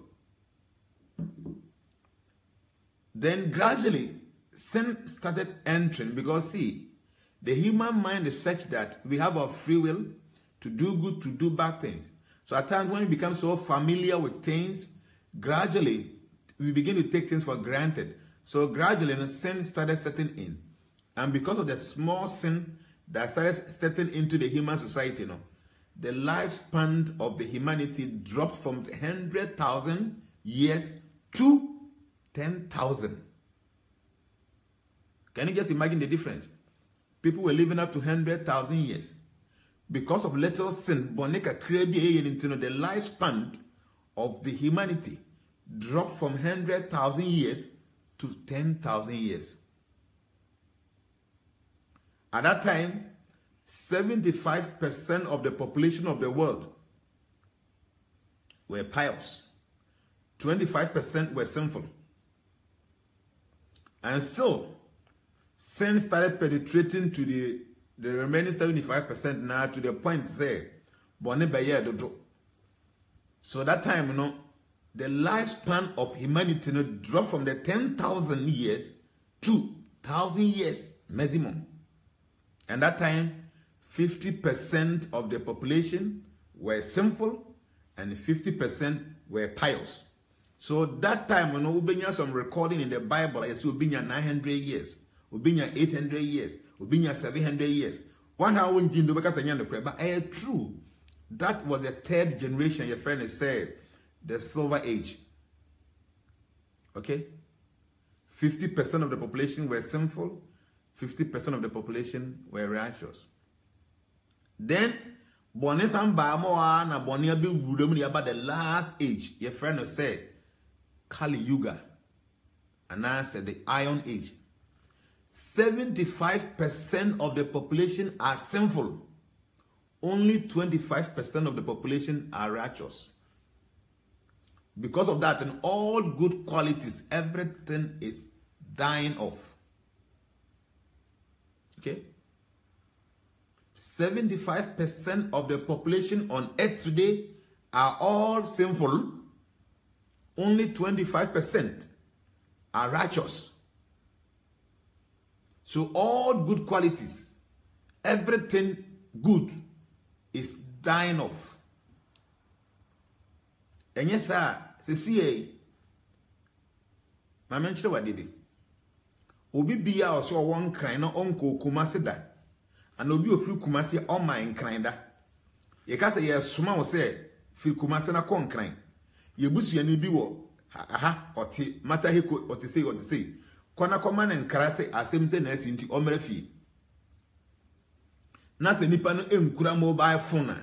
Then gradually, sin started entering because, see, the human mind is such that we have our free will to do good, to do bad things. So at times when we become so familiar with things, gradually we begin to take things for granted. So gradually, sin started setting in. And because of the small sin that started setting into the human society, the lifespan of the humanity dropped from 100,000 years to 10,000. Can you just imagine the difference? People were living up to 100,000 years. Because of little sin, the lifespan of the humanity dropped from 100,000 years to 10,000 years. At that time, 75% of the population of the world were pious. 25% were sinful. And so, sin started penetrating to the remaining 75% now, to the point there. So that time, the lifespan of humanity dropped from the 10,000 years to 1,000 years maximum. And that time, 50% of the population were sinful and 50% were pious. So that time, we have some recording in the Bible, I see we have 900 years, we have 800 years, we have 700 years. One hour in Jindo, because I know the but true. That was the third generation, your friend said, the Silver Age. Okay? 50% of the population were sinful, 50% of the population were righteous. Then, about the last age, your friend said, Kali Yuga, and I said the Iron Age. 75% of the population are sinful. Only 25% of the population are righteous. Because of that, in all good qualities, everything is dying off. Okay? 75% of the population on earth today are all sinful. Only 25% are righteous. So all good qualities, everything good is dying off. And yes, sir, see, my mention what did it? Obi biya also one crying no uncle Kumasi that. And obi a few Kumasi on my crying that. Ye can say yes, Suma was say, Phil Kumasi na con crying. Ye busu yani biwo, or ti, matter he could, or to say. Kona command and karase asemse na sinti omrefi. Na se nipa no enkura mobile phone.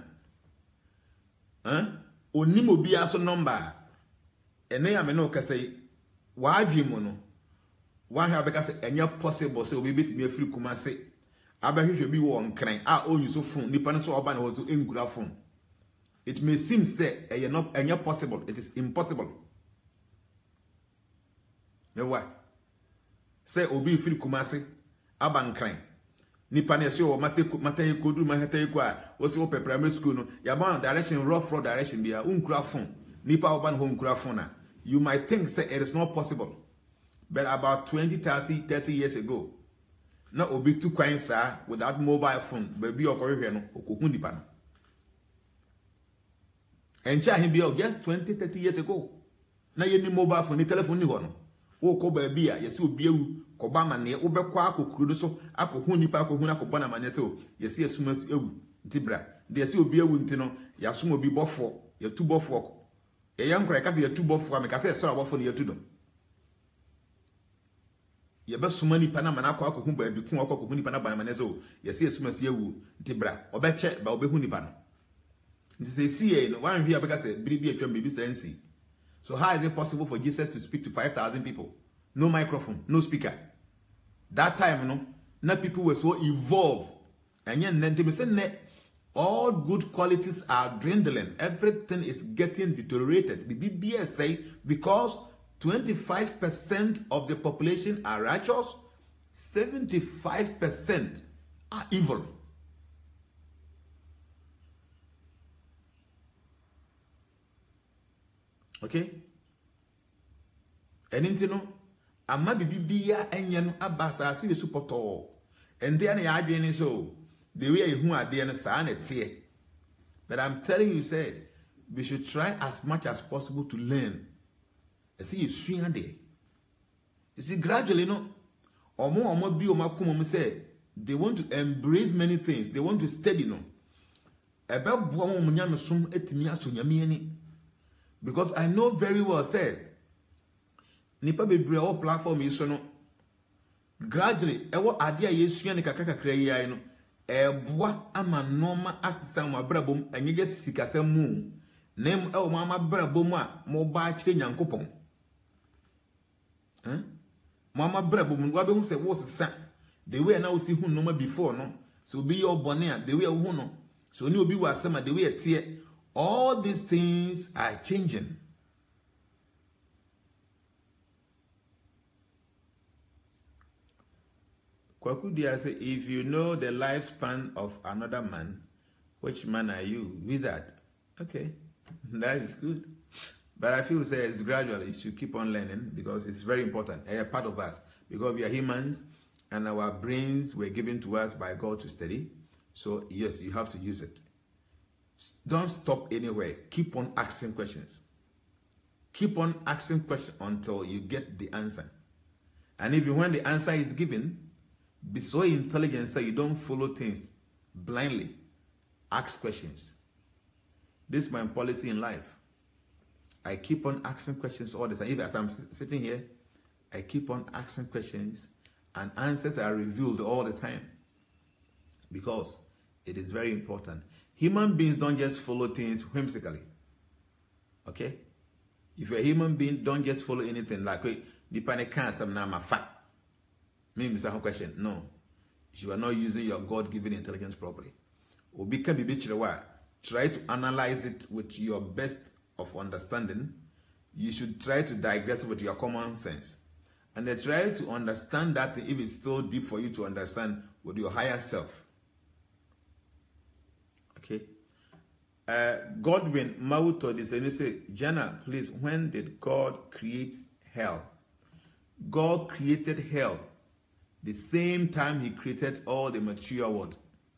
Onim obi aso number. Ene ya me no kase wa adwemo no. Wa hwa beka se enya possible se obi betimi afiri Kumase. Abahwehwe bi wo nkran a onyu so phone nipa no so oba na wo so enkura phone. It may seem say enya possible, it is impossible. Me why? Say obi firi Kumase abankran nipa na se o mate kodu mahata ko a o se o primary school no ya ban direction rough direction bia unkura phone nipa oba no unkura phone na you might think say it is not possible, but about 30 years ago na obi tu kwan sa without mobile phone baby okohwe no okohu nipa no encha he bia just 20-30 years ago na ye ni mobile phone ni telephone ni ho no wo ko ba bia yesi obi ewu ko ba mane wo be kwa akokuru so akohu nipa akohu na ko bona mane so yesi esuma ewu ntibra de yesi obi ewu ntino ya suma obi bofo ya tu bofo e yan kra ka se ya tu bofo am ka se so bofo ne ya tu do ye be suma nipa na mana akohu ba bi ku akohu nipa na bana mane so yesi esuma se ewu ntibra obeche ba obehu nipa no nti se sie no wan hwi abeka se biribi atwam bibi sense. So how is it possible for Jesus to speak to 5,000 people? No microphone, no speaker. That time, now people were so evolved. And then they say, all good qualities are dwindling. Everything is getting deteriorated. The BBS say, because 25% of the population are righteous, 75% are evil. Okay? And you know, ama bibiya enye no abasa se yesu poto. And then ya adwene so, the way you hu ade no sa na tie. But I'm telling you, say, we should try as much as possible to learn. I see you swing there. You see, gradually, no, or more be or more say they want to embrace many things. They want to study, no. Because I know very well, say, nipa bebre o platform yi so no gradually ewo ade a yesu ne kakra kakra yi ai no eboa ama noma asesa mo abrabom anyege sikasam mu nem ewo mo ama brabom a mo ba kire nyankopon mo ama brabom wa be hu se wo sesa the way na wo si hu noma before no so be your bone a the way wo no so ni obi wa asema the way tie all these things are changing. Kwakudia say, if you know the lifespan of another man, which man are you? Wizard. Okay, that is good. But I feel say it's gradual. You should keep on learning because it's very important. A part of us. Because we are humans and our brains were given to us by God to study. So yes, you have to use it. Don't stop anywhere. Keep on asking questions. Keep on asking questions until you get the answer. And even when the answer is given, be so intelligent so you don't follow things blindly. Ask questions. This is my policy in life. I keep on asking questions all the time. Even as I'm sitting here, I keep on asking questions and answers are revealed all the time. Because it is very important. Human beings don't just follow things whimsically. Okay? If you're a human being, don't just follow anything like, the panic can't stop now, my fact. Maybe it's a question. No. You are not using your God-given intelligence properly. Try to analyze it with your best of understanding. You should try to digress with your common sense. And then try to understand that if it's so deep for you to understand with your higher self. Okay. Godwin Mauto this and he say, Jana, please, when did God create hell? God created hell the same time he created all the material world.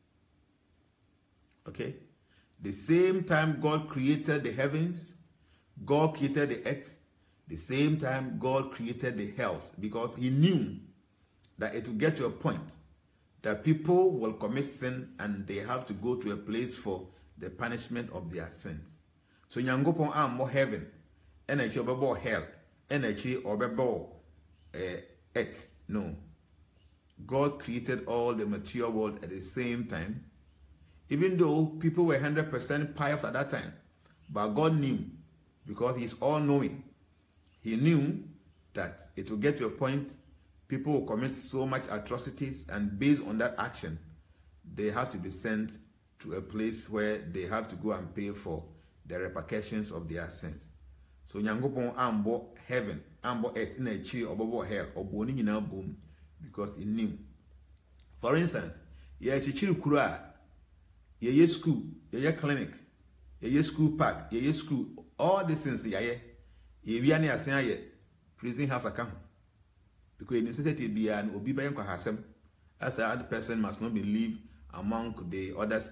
Okay? The same time God created the heavens, God created the earth, the same time God created the hells, because he knew that it will get to a point that people will commit sin and they have to go to a place for the punishment of their sins. So Nyangopon am more heaven, energy obebo hell, energy obebo earth. No. God created all the material world at the same time, even though people were 100% pious at that time. But God knew, because he's all-knowing. He knew that it will get to a point people will commit so much atrocities, and based on that action, they have to be sent to a place where they have to go and pay for the repercussions of their sins. So Nyangopon ambo heaven, ambo earth, in a chi obobo hell, obo ni nyina boom, because he knew. For instance, ye chichiru kura, ye school, ye clinic, ye school park, ye school, all these things ye biane asen ye prison house account. Because in society be an obi bayan kwa hasem, as a other person must not believe among the others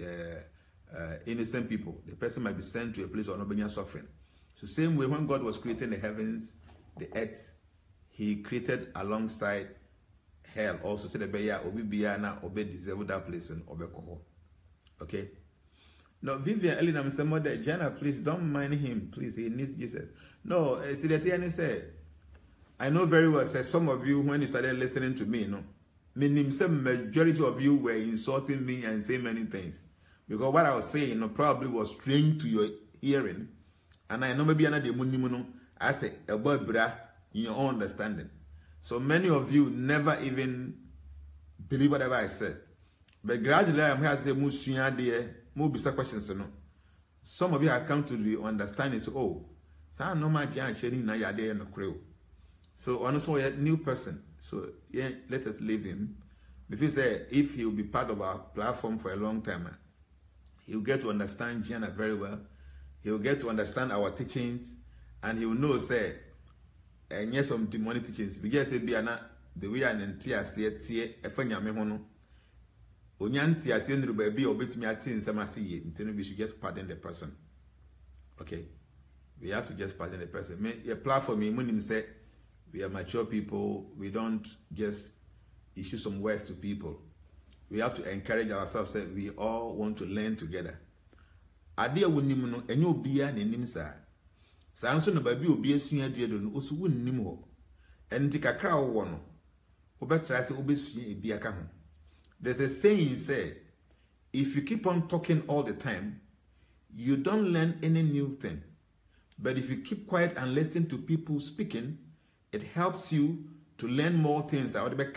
innocent people. The person might be sent to a place of not suffering. So same way when God was creating the heavens, the earth, he created alongside hell also. So the beya obi biana obe deserve that place and obe koho. Okay. No, Vivian Elena said, Mother Jana, please don't mind him. Please, he needs Jesus. No, see that he said, I know very well, said some of you when you started listening to me, no. Meaning some majority of you were insulting me and saying many things. Because what I was saying probably was strange to your hearing. And I know maybe another demono, I say a boy bra in your own understanding. So many of you never even believe whatever I said. But gradually I'm here to say Musuya there, more questions. Some of you have come to the understanding, so oh, so no my sharing na ya there no crew. So honestly, a new person. So yeah, let us leave him. Because if he will be part of our platform for a long time, he'll get to understand Gianna very well. He'll get to understand our teachings, and he will know, say, and yes, some demonic teachings. Because it be the way an entire see a funny amehono. Onyanti as the baby or bit me at in some see it, we should just pardon the person. Okay. we have to just pardon the person. A platform, Munim said, we are mature people. We don't just issue some words to people. We have to encourage ourselves that we all want to learn together. Adia wunim no enye obia na nim sa. Sa nso no ba bi obia sua de do no oso wunnim ho. Enti kakra wo no. Obetra se obesua ebia ka ho. There's a saying say, if you keep on talking all the time, you don't learn any new thing. But if you keep quiet and listen to people speaking, it helps you to learn more things.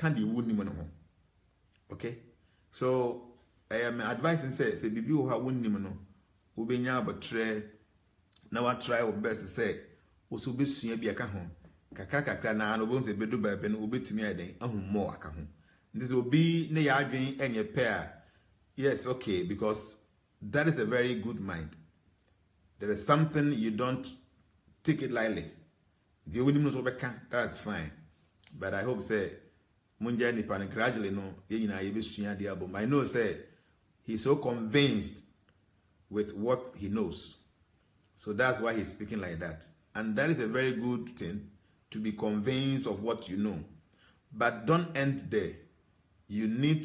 Okay? So, I am advising say bibi wo ha wonnim no, ubenya abatre na wa try your best say, oso besua bi aka ho. Kakra na no bo se bedu ba be no obetumi aden ahummo aka ho. This will be ne ya adwen enye pair. Yes, okay, because that is a very good mind. There is something you don't take it lightly. The only knows that's fine. But I hope say Munja Nipan gradually no yena yebesua the album. I know say he's so convinced with what he knows. So that's why he's speaking like that. And that is a very good thing, to be convinced of what you know. But don't end there. You need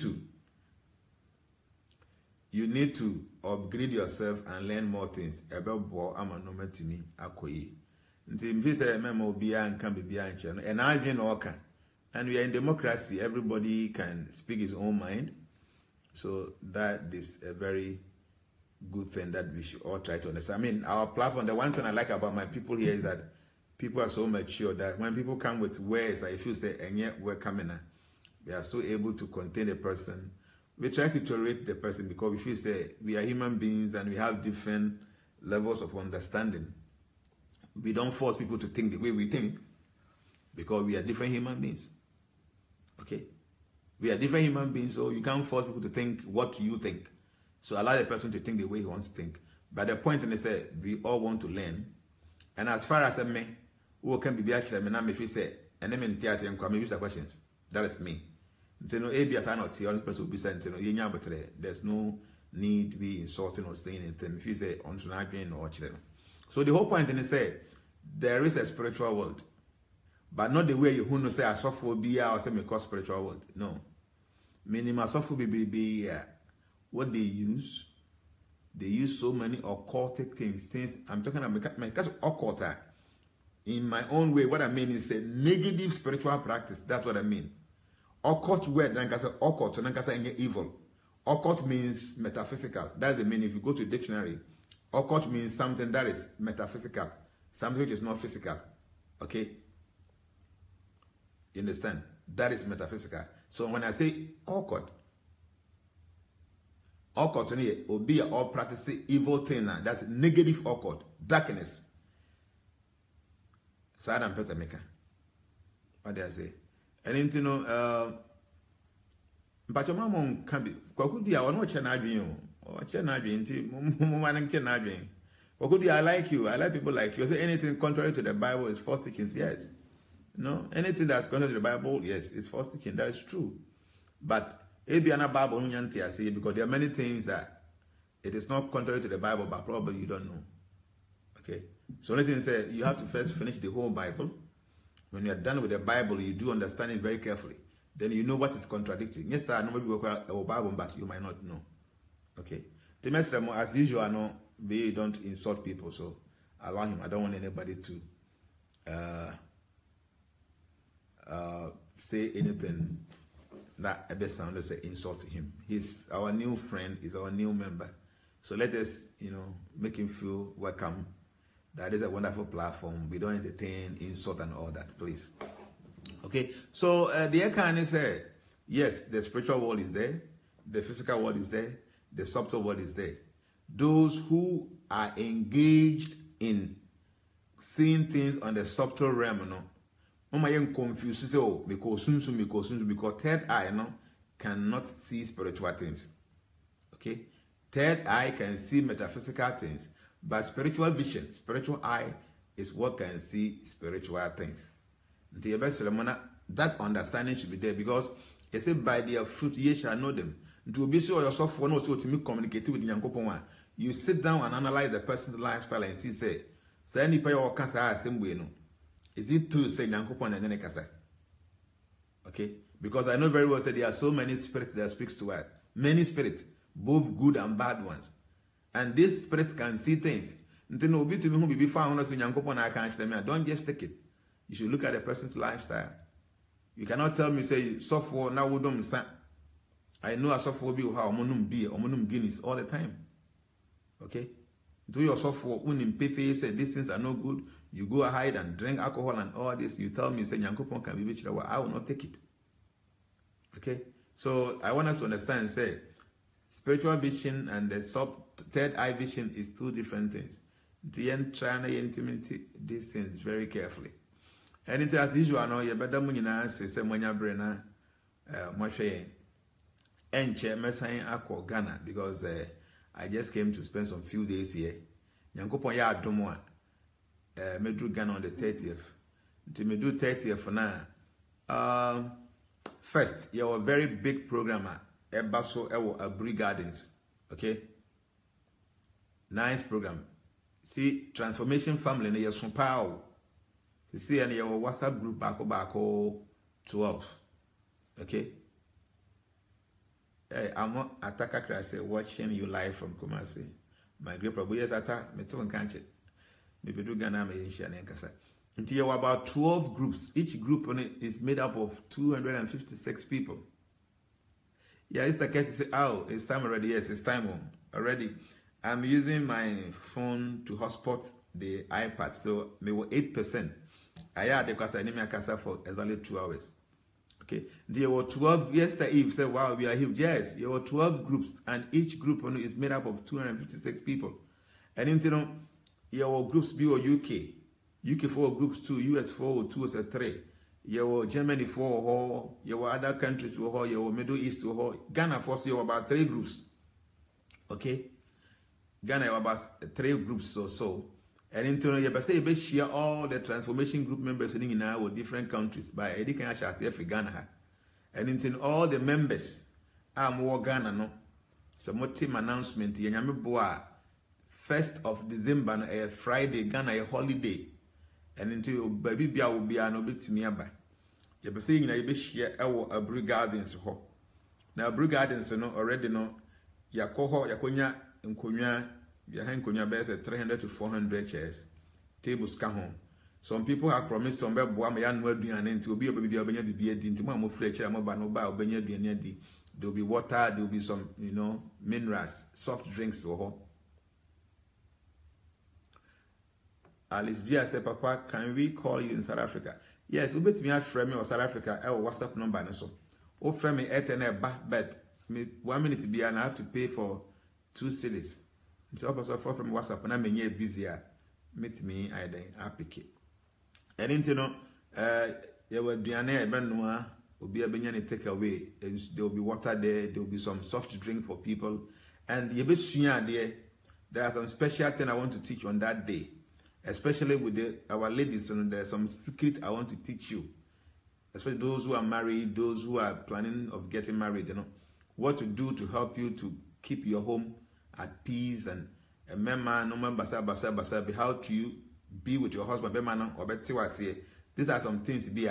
to upgrade yourself and learn more things. About bo ama no matimi akoyi. Nti mfi say memo bia nka bibia nche no. And I know okay. And we are in democracy. Everybody can speak his own mind. So that is a very good thing that we should all try to understand. I mean, our platform, the one thing I like about my people here is that people are so mature that when people come with words, I feel say, and yet we're coming, we are so able to contain a person. We try to tolerate the person because we feel say we are human beings and we have different levels of understanding. We don't force people to think the way we think because we are different human beings. Okay? We are different human beings, so you can't force people to think what you think. So allow the person to think the way he wants to think. But the point is that we all want to learn. And as far as me, who can be actually, if you say, and then in tears and come, use the questions. That is me. So no, A, B, as I not see, all this person will be saying, there's no need to be insulting or saying anything. If you say, on or children. So the whole point is say, there is a spiritual world. But not the way you who know say asophobia or say me call spiritual world. No. Meaning asophobia be what they use so many occultic things. I'm talking about my occult. In my own way, what I mean is a negative spiritual practice. That's what I mean. Occult word, then I say occult, then I say evil. Occult means metaphysical. That's the meaning. If you go to the dictionary, occult means something that is metaphysical, something which is not physical. Okay? You understand? That is metaphysical. So when I say occult will be all practicing evil thing. That's negative occult, darkness. Sad and Peter Maker. What do I say? And you know, but your mom can be. Kokudi, I want to watch an or Kokudi, I like you. I like people like you. Say anything contrary to the Bible is false teachings. Yes. No, anything that's contrary to the Bible, yes, it's false teaching. That is true. But Bible because there are many things that it is not contrary to the Bible, but probably you don't know. Okay. So only thing is you have to first finish the whole Bible. When you are done with the Bible, you do understand it very carefully. Then you know what is contradicting. Yes, sir, nobody will call a Bible, but you might not know. Okay. As usual, I know we don't insult people, so allow him. I don't want anybody to say anything that a best sound, let's say, insult to him. He's our new friend, he's our new member. So let us, make him feel welcome. That is a wonderful platform. We don't entertain, insult, and all that, please. Okay, so the Ekane said, yes, the spiritual world is there, the physical world is there, the subtle world is there. Those who are engaged in seeing things on the subtle realm, confused because third eye cannot see spiritual things. Okay, third eye can see metaphysical things, but spiritual vision, spiritual eye is what can see spiritual things. That understanding should be there because it said, by their fruit ye shall know them. To be sure yourself for no so to communicate with Yankopon. You sit down and analyze the person's lifestyle and see, say, Say any pay or cancer assembly no. Is it true say Nyankopon and kasa? Okay? Because I know very well that there are so many spirits that speaks to us. Many spirits, both good and bad ones. And these spirits can see things. Don't just take it. You should look at a person's lifestyle. You cannot tell me, say, software now we don't stand. I know a software be how omonum beer, omonum Guinness all the time. Okay? Do your software unim pepe say these things are no good. You go ahead and drink alcohol and all this. You tell me, say, Nyankopon can be rich. I will not take it. Okay? So I want us to understand, say, spiritual vision and the third eye vision is two different things. The trying to intimate these things very carefully. And it as usual, no, you better munina say when you bring Moshe and Messan Aqua Ghana because I just came to spend some few days here. Nyankopon ya adomo me do Ghana on the 30th. To me do 30th for now. First, you're a very big programmer. Ebaso Ewo Abri Gardens. Okay? Nice program. See, Transformation Family na yesun power. See, and your WhatsApp group bako 12. Okay? Hey, I'm Ataka Krase watching you live from Kumasi. My great Prabhu, yes, Atta, me too and can't it. Maybe do Ghana me in Kasa. Until you have about 12 groups. Each group on it is made up of 256 people. Yeah, it's the case. Say, oh, it's time already. Yes, it's time already. I'm using my phone to hotspot the iPad, so maybe 8%. I had because I need my casa for exactly 2 hours. Okay, there were 12 yesterday. Eve said, "Wow, we are huge." Yes, there were 12 groups, and each group is made up of 256 people. And you know, there were groups B or UK 4 groups 2, US 4 2 is a 3. You were Germany 4, you were other countries 4, you were Middle East 4, Ghana 4, so you were about 3 groups. Okay? Ghana were about 3 groups or so. And in turn, you say you share all the transformation group members in our different countries by Edikan Ashasi for Ghana. And in turn, all the members are more Ghana no. So more team announcement, Yanyame Boa 1st of December, a Friday, Ghana a holiday. And until baby Bia will be an obit to me about. You be saying that you be share our Abri Gardens ho. Now Abri Gardens no already no Yakoho, Yakonya, and Konya, Yahan Konya bears 300 to 400 chairs. Tables come home. Some people have promised some Boam Yan will be an end to be a baby be a din to Mamma Fletcher, Mobanoba, Benya Bianedi. There will be water, there will be some, minerals, soft drinks or ho. Alice Gia said, Papa, can we call you in South Africa? Yes, we bet me at Frame or South Africa, our WhatsApp number and so. Oh, Frame at and back bed. 1 minute to be and I have to pay for 2 cedis. So also from WhatsApp and I'm busier. Meet me, I pick it. And you know, there were Diane Benoit will be a Benyani takeaway. There will be water there, there will be some soft drink for people. And there are some special things I want to teach on that day. Especially with our ladies, there's some secret I want to teach you. Especially those who are married, those who are planning of getting married, what to do to help you to keep your home at peace and how to you be with your husband, these are some things be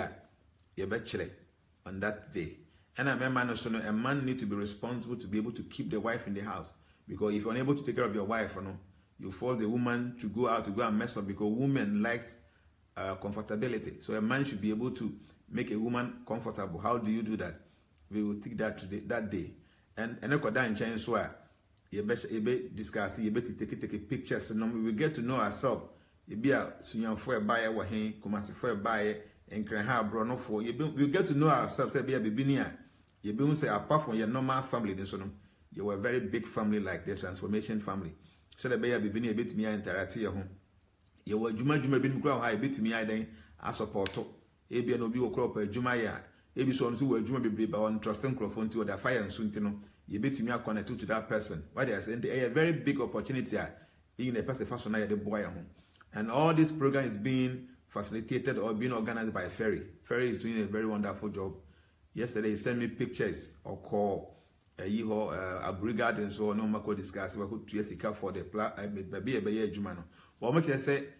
on that day. And a man needs to be responsible to be able to keep the wife in the house. Because if you're unable to take care of your wife, you force the woman to go out to go and mess up because woman likes comfortability. So a man should be able to make a woman comfortable. How do you do that? We will take that today, that day. And I could in China swear. You be discuss, you better take pictures, and we will get to know ourselves. You be a sunyan for a buyer, wahin, kumasi for a buyer, and can have brono for you. We get to know ourselves. Be a baby near. You be say apart from your normal family, you were a very big family like the Transformation Family. So the baby be a bit me interact here home. You were Juma been grow high bit to me, I then I support. Ebi no be o crop Juma ya. Ebi so who were Juma be by one trusting microphone to the fire and soon to know. You bet me connected to that person. What they are saying, a very big opportunity in a person fashion the boy home. And all this program is being facilitated or being organized by Ferry. Ferry is doing a very wonderful job. Yesterday he sent me pictures or call a brigade and so no mako discuss what could Jessica for the baby Jumano. What make I say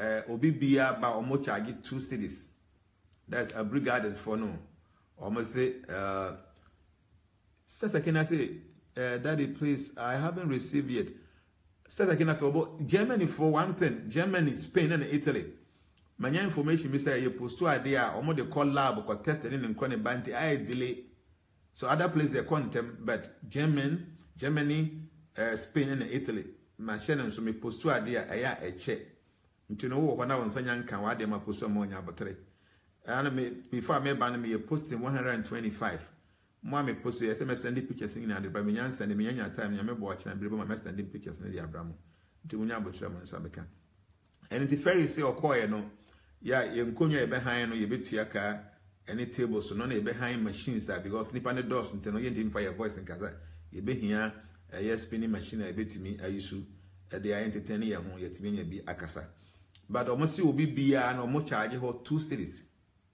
obi bia ba omo charge 2 cedis. That's a brigade for no. Almost say Sister Kena say, Daddy, please, I haven't received yet. Sister Kena talk about Germany for one thing. Germany, Spain, and Italy. My information, Mr. You post to idea, or they call lab or tested in Kone Banti, I delay. So other places they content, but Germany, Spain, and Italy. My channel, so me post to idea, I check. You know what I was saying, can why they ma post some money about 3. And before I made ban me, posting 125. Moi, me post to SMS sending pictures in the Braminian, sending me any time. You may watch and believe my sending pictures in the Abraham. To Munyabo Chairman Sabeka. And it's fair to say, or quiet, no. Yeah, you come behind or you bet your car, any table, so none behind machines that because nip on the doors until you didn't fire voice in Kaza. You be here, a yes spinning machine, I bet to me, I used to, they are entertaining your home, yet me be Akasa. But almost you will be beyond or more charge for 2 cities.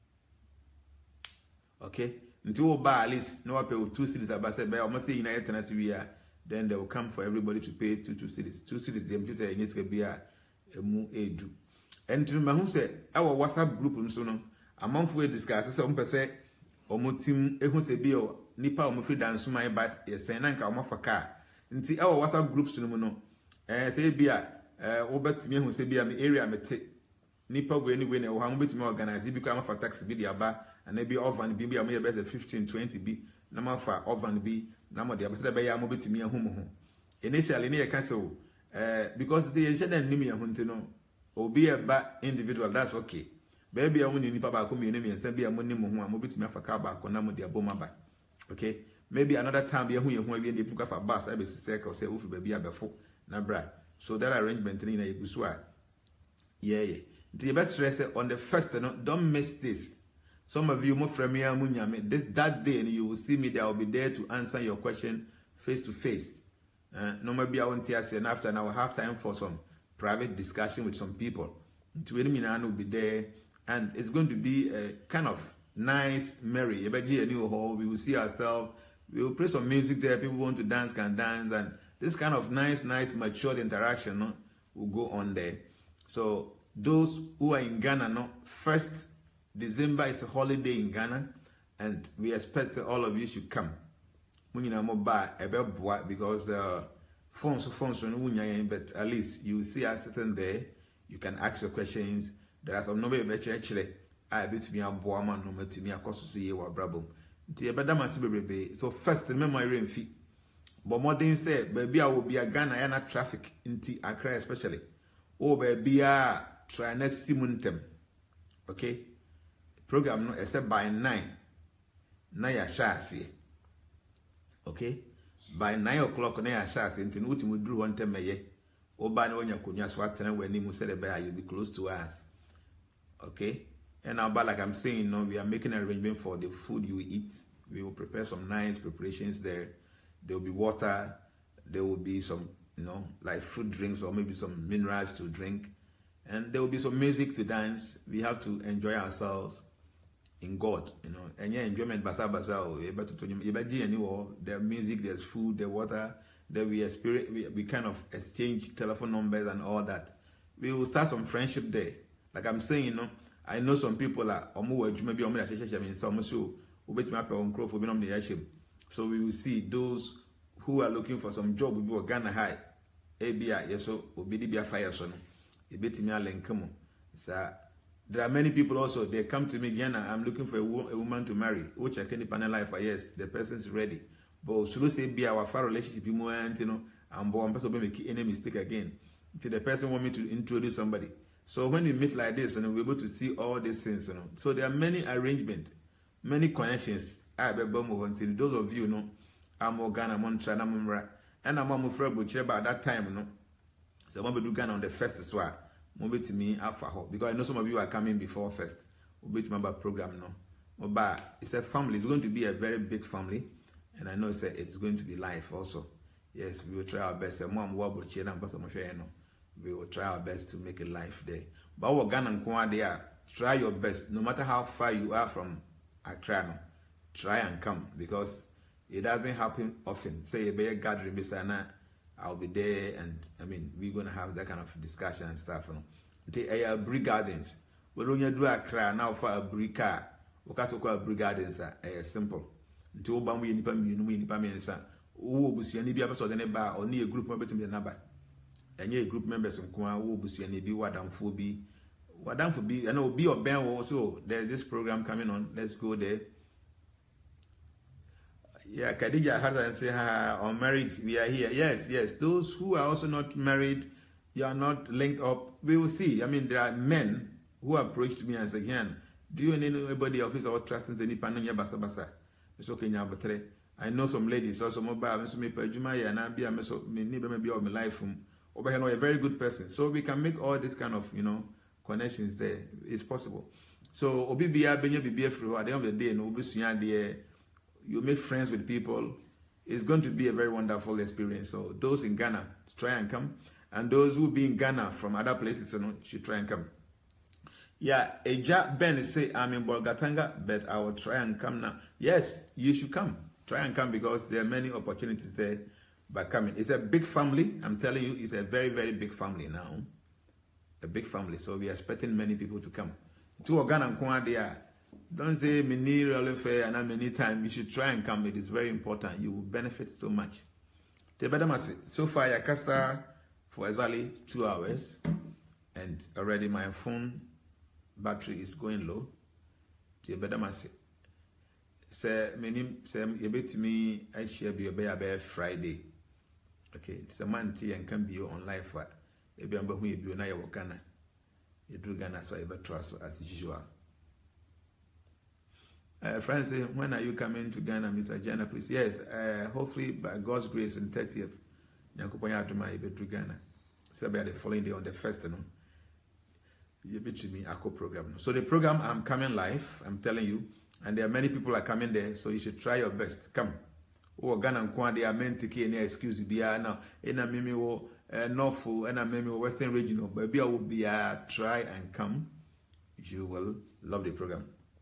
Okay? Until we buy at least, no, I pay 2 cities about say, but almost say United Tennis we are, then they will come for everybody to pay 2 cities. 2 cities, them say, in this could be a mu edu. And to my who say, our WhatsApp group, so no, a month we discuss, some per se, or more team, who say, Bio, Nipa, or free dance to my bat, yes, and Anka, or for car. Until our WhatsApp groups, no, say, Bia, over to me who say, Bia, me area, me take Nipa go anyway, or how much more organize it become for taxi be the bar, and maybe off and be a mere better 15, 20 B, number for off and be, number the better by a mobile to me a home. Initially, near castle, because they shouldn't name me a huntino. Or be a bad individual, that's okay. Baby, I want you to come enemy and send me a money who are mobile to me for car back on Namo de Aboma. Okay, maybe another time be a who you want to book of a bus, I be circle, say, Oof, baby, a before, Nabra. So that arrangement in a Guswa. Yeah. The best stress on the first, don't miss this. Some of you more from me, that day, and you will see me there. I will be there to answer your question face to face. No, maybe I won't hear and after, and I will have time for some private discussion with some people. I will be there, and it's going to be a kind of nice, merry. We will see ourselves. We will play some music there. People want to dance, can dance, and this kind of nice, matured interaction will go on there. So those who are in Ghana, 1st December is a holiday in Ghana, and we expect that all of you should come. Because phones, but at least you see us sitting there. You can ask your questions. There are some nobody actually. I bet me a boaman no to me a cost to see what brabo. So first, remember my rain fee. But more than say, baby, I will be a Ghana and traffic into Accra, especially. Oh, baby, try next Simuntem. Okay? Program no except by 9. Naya Shasi. Okay? By 9 o'clock, Naya Shasi, until we drew 1 time a year. Or by no one you could swat and when you said you'll be close to us. Okay? And now, but like I'm saying, no, we are making an arrangement for the food you eat. We will prepare some nice preparations there. There will be water. There will be some, like fruit drinks or maybe some minerals to drink. And there will be some music to dance. We have to enjoy ourselves in God, And yeah, enjoyment, basa, the music, there's food, the water. Then we kind of exchange telephone numbers and all that. We will start some friendship there. Like I'm saying, I know some people are maybe so we will see those who are looking for some job. We will Ghana High. ABI, yes, so Obidibia fire son. There are many people also, they come to me, Ghana, I'm looking for a woman to marry. Which I can panel life, yes, the person's ready. But should we say be our far relationship, and born person will make any mistake again. Until the person want me to introduce somebody. So when we meet like this, we're able to see all these things, So there are many arrangements, many connections. Until those of you, I'm more Ghana, Montreal, and I'm more afraid at that time, So when we do Ghana on the 1st as well, move to me after hope. Because I know some of you are coming before 1st. We'll be to my program But it's a family. It's going to be a very big family. And I know it's going to be live also. Yes, we will try our best. We will try our best to make it live there. But what Ghana there, try your best. No matter how far you are from Accra, try and come. Because it doesn't happen often. Say a big gathering, I'll be there, and we're going to have that kind of discussion and stuff. nti Aburi Gardens we don't do Accra now for Aburi car okaso kwa Aburi Gardens simple nti wo ba mu nipa mienu mu nipa mensa wo obusuani bi abeso de ne ba oni a group member betumi na ba enye group members nko a wo obusuani bi wadamfo bi and obi oben wo so there's this program coming on, let's go there. Yeah, Khadija had and say unmarried, we are here. Yes, those who are also not married, you are not linked up, we will see. I mean, there are men who approached me and said, do you know anybody of his or trusting any panel basa? It's okay now, but I know some ladies also mobile, so me pajuma and I be a meso maybe of my life over here, a very good person. So we can make all this kind of connections there. It's possible. So Obibia Benya Bibia through at the end of the day, and Obusuya there, you make friends with people. It's going to be a very wonderful experience. So those in Ghana, try and come. And those who be in Ghana from other places, should try and come. Yeah, Eja Ben say I'm in Bolgatanga, but I will try and come now. Yes, you should come. Try and come because there are many opportunities there by coming. It's a big family. I'm telling you, it's a very, very big family now. A big family. So we are expecting many people to come. To Ghana and Kwandia. Don't say many really fair and many time. You should try and come. It is very important. You will benefit so much. So far, Yakasa for exactly 2 hours, and already my phone battery is going low. Say many say you bet me I share be a Friday. Okay, it's a man tea and can be on live for maybe I'm going to be na Ghana. You do Ghana so I better trust as usual. Friends, when are you coming to Ghana, Mr. Jana, please? Yes, hopefully by God's grace on 30th, Nyankopon Adoma you to Ghana. So by the following day on the 1st, you bet me Ako program. So the program I'm coming live, I'm telling you, and there are many people are coming there, so you should try your best. Come. Oh, Ghana and Kwan, they are meant to any excuse to be now. In a mimi wo North and a mimi Western regional, but be will be try and come. You will love the program.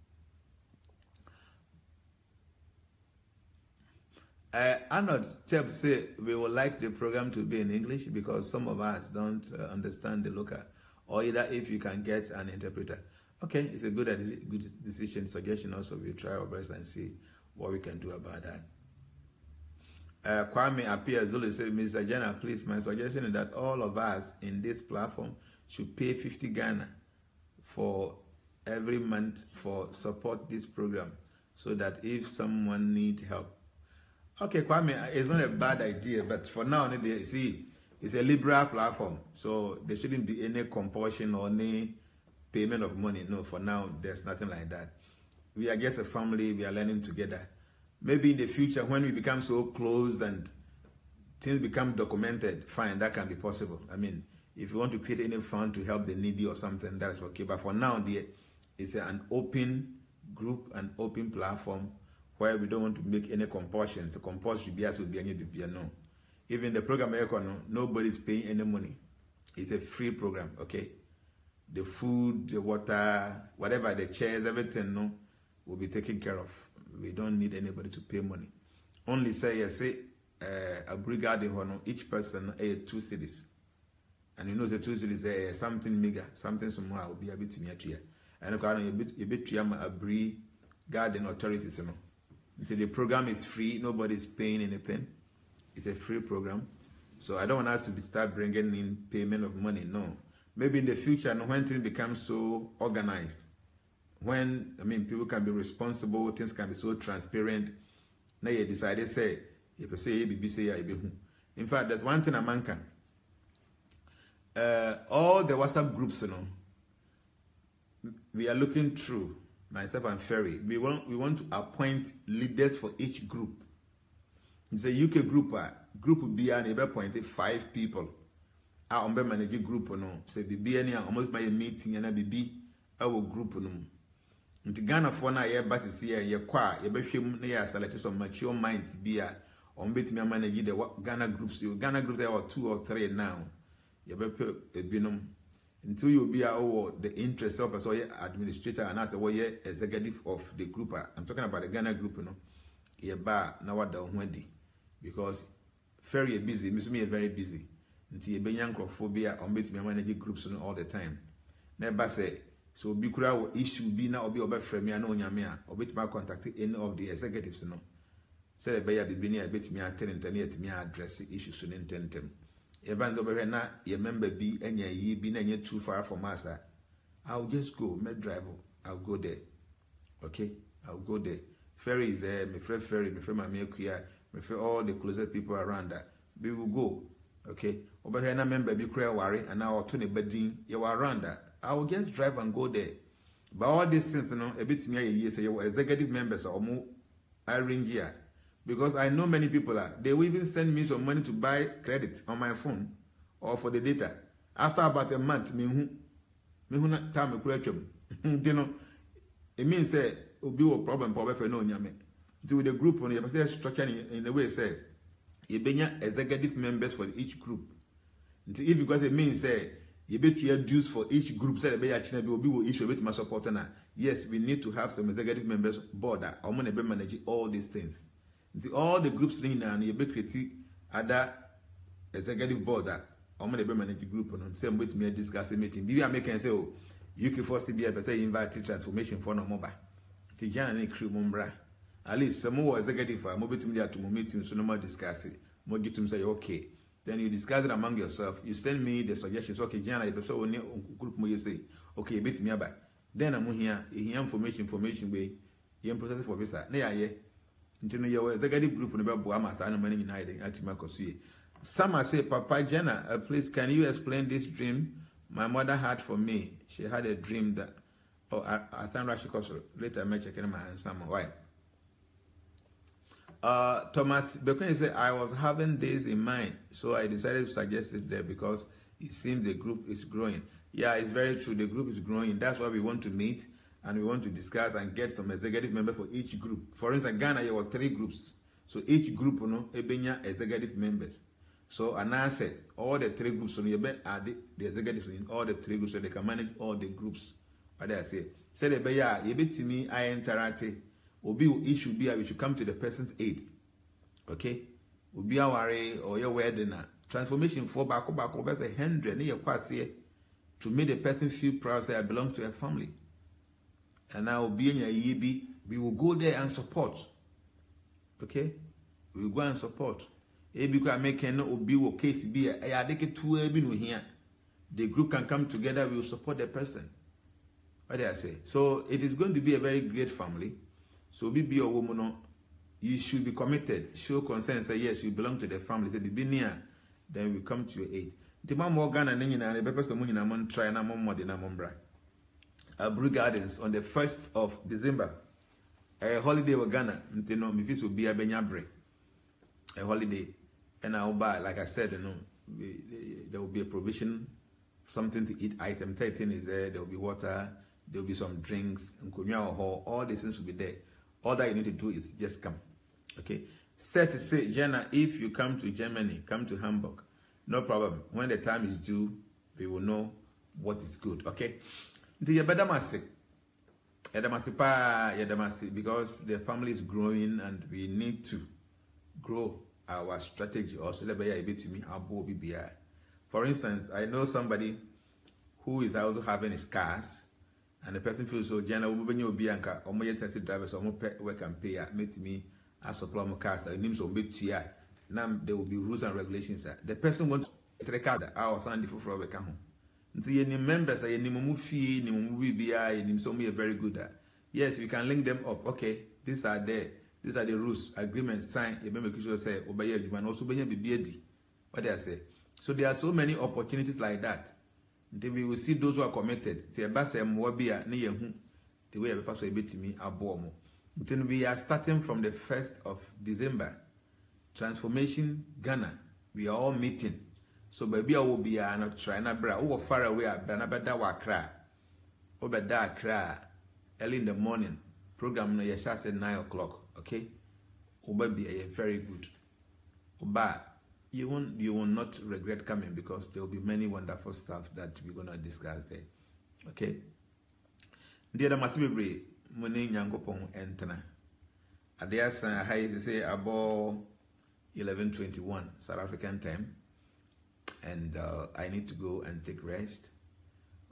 Arnold Teb say we would like the program to be in English because some of us don't understand the local, or either if you can get an interpreter. Okay, it's a good decision, suggestion. Also, we'll try our best and see what we can do about that. Kwame Apia Zulu said, Mr. Jana, please, my suggestion is that all of us in this platform should pay 50 Ghana for every month for support this program, so that if someone needs help. Okay, Kwame, it's not a bad idea, but for now, see, it's a liberal platform, so there shouldn't be any compulsion or any payment of money. No, for now, there's nothing like that. We are just a family, we are learning together. Maybe in the future, when we become so close and things become documented, fine, that can be possible. I mean, if you want to create any fund to help the needy or something, that is okay. But for now, it's an open group, an open platform, where we don't want to make any compulsion. So compulsory bias will be any no. Even the program nobody's paying any money. It's a free program, okay? The food, the water, whatever, the chairs, everything will be taken care of. We don't need anybody to pay money. Only say a brigade each person 2 cities. And you know the 2 cities something bigger, something small will be a bit near to you. And you bit a Bri Garden authorities, So the program is free. Nobody's paying anything. It's a free program. So I don't want us to start bringing in payment of money. No. Maybe in the future, when things become so organized, when, people can be responsible, things can be so transparent, now you decide to say, in fact, there's one thing a man can. All the WhatsApp groups, we are looking through. Myself and Ferry, we want to appoint leaders for each group. It's a UK group. Group B and appointed 5 people. Our manage group say be any almost by a meeting and be our group In Ghana for now, but to see a qua, you be select some mature minds be on bit me manage the Ghana groups. Ghana groups there are 2 or 3 now. You be until you be the interest of us or administrator and as a way executive of the group. I'm talking about the Ghana group, because very busy, me very busy. Until you be young phobia or meet me manage groups all the time. Never say so be kura issue be na obi oba frame ya na onyame a obetuma contact any of the executives no. Say be ya bibini a betimi atene etimi address issues so nentem. Evans over na your member be enya yi be na nye too far from us. I'll just go, me drive. I'll go there. Okay? I'll go there. Ferry is there, my friend Ferry, my friend Mami Kuya, my friend all the closest people around that. We will go. Okay? Over here na member be clear worry and now Tony Bedin, you are around that. I will just drive and go there. But all these things, you know, a bit me a year say you executive members or more I ring here. Because I know many people they will even send me some money to buy credit on my phone or for the data. After about a month, me na time you know, it means say be a problem for no nyame. So with the group on you say structure in the way say you be executive members for each group. If because it means say you bet your dues for each group say be actually be issue with my supporter now. Yes, we need to have some executive members board that are going to manage all these things. See, all the groups in and you be create other executive board that I'm going to manage the group on same with me discussing meeting. Maybe I make say oh UK for CBI say invite transformation for no mobile. Tijana ni crew mumbra. At least some more executive for mobile to me to meeting so no more discuss it. More get to say okay. Then you discuss it among yourself. You send me the suggestions. Okay, Jana, if so on group you say okay, bit me about. Then I'm here information way. You process for visa. Na yeah. Until you executive group on the Buama and many united at Makosi. Some say, Papa Jenna, please can you explain this dream my mother had for me? She had a dream that Sandra Shikoso later I may check in my answer. Why? Thomas Bekwen said I was having this in mind, so I decided to suggest it there because it seems the group is growing. Yeah, it's very true. The group is growing. That's why we want to meet. And we want to discuss and get some executive members for each group. For instance, Ghana, there were 3 groups. So each group, you know, executive members. So, and I said, all the 3 groups, you know, are the executives in all the 3 groups, so they can manage all the groups. What did I say? Say the beya, you bet to me, I interacted. Obi issue be we should come to the person's aid. Okay? Obi worry or your wedding. Transformation for back over 100 near quasi to make the person feel proud, say I belong to a family. And now being a yebi, we will go there and support. Okay? We will go and support. Because making no be case be a decade 2 here. The group can come together, we will support the person. What did I say? So it is going to be a very great family. So be a woman, you should be committed, show concern, say yes, you belong to the family. Say be near, then we come to your aid. The more Ghana and the purpose of money and try and more than a mumbra. Brew Gardens on the 1st of December. A holiday with Ghana. You know, this will be a benyabre. A holiday. And I'll buy, like I said, you know, there will be a provision, something to eat. Item 13 is there. There will be water. There will be some drinks. All these things will be there. All that you need to do is just come. Okay? Set to say, Jenna, if you come to Germany, come to Hamburg. No problem. When the time is due, we will know what is good. Okay? The Yabadamasi, because the family is growing and we need to grow our strategy. Also, for instance, I know somebody who is also having his cars, and the person feels so general. Bianca, or my taxi drivers, or more work and pay. Meet me as supply my cars. I need some bit here. Now there will be rules and regulations. The person wants to record our Sunday for work home. See any members, any fee, any BBI, any some are very good at. Yes, we can link them up. Okay, these are there. These are the rules, agreements, signed. You remember, you say, obey you and also be BBD. What they say. So there are so many opportunities like that. Until we will see those who are committed. See, a bass and wabia near whom the way a person be to me are born. Until we are starting from the 1st of December. Transformation Ghana. We are all meeting. So baby I will be not trying to bra. Oh, far away that wa cry. Over that cry early in the morning. Program no yesha said 9 o'clock. Okay? Oh baby very good. But you will not regret coming because there will be many wonderful stuff that we're gonna discuss there. Okay? The other must be money Yankopon entena. Adias I say about 11:21 South African time. And I need to go and take rest.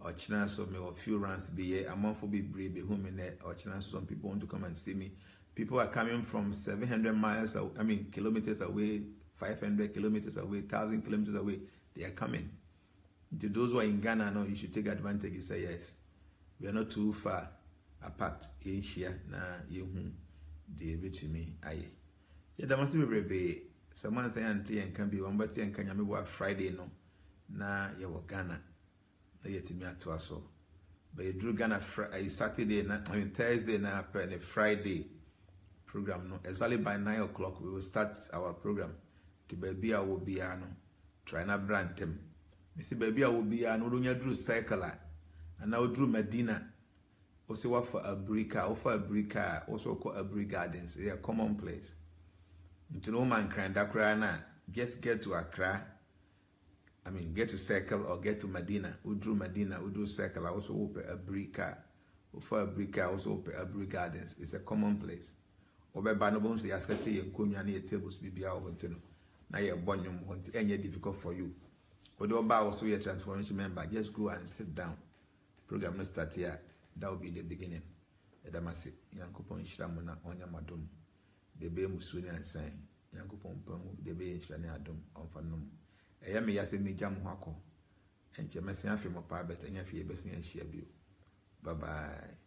Ochina, so me a few runs be here. A month will be brave, be home in there. Ochina, so some people want to come and see me. People are coming from 700 miles, kilometers away, 500 kilometers away, 1,000 kilometers away. They are coming. To those who are in Ghana, no, you should take advantage. You say yes. We are not too far apart. Asia, na yehu, they reach me. Aye. Yeah, there must be brave. Someone say auntie and can be one, but and can you Friday no? Na you Ghana. Na yet me at so. But you drew Ghana Saturday, Thursday, na Friday. Program no exactly by 9 o'clock we will start our program. The baby I will be no try na brand them. Me see baby I will be no don't drew cycle and now drew Medina. Also what for a brica, also called a brick gardens. They are common place. Into no man crying that cry na just get to Accra. Get to Circle or get to Medina. We drew Medina, we drew Circle. I also open a brica. For a brica, also open a brick gardens. It's a common place. Obeba no bones ya sete ye nkonwa na ye tables bibia ho ntino na ye bonyum ho nti enye difficult for you. Odo ba also your transformation member, just go and sit down. Program no start here. That will be the beginning. Edamase yankopon hira mo na onya madom. De be musu ni ansan. Yankopon pon de be hira ni adom onfanom. Eya me yase me jam ho akọ. Enche mesia afi mo pa bet enya fi e besia hia bio. Bye bye.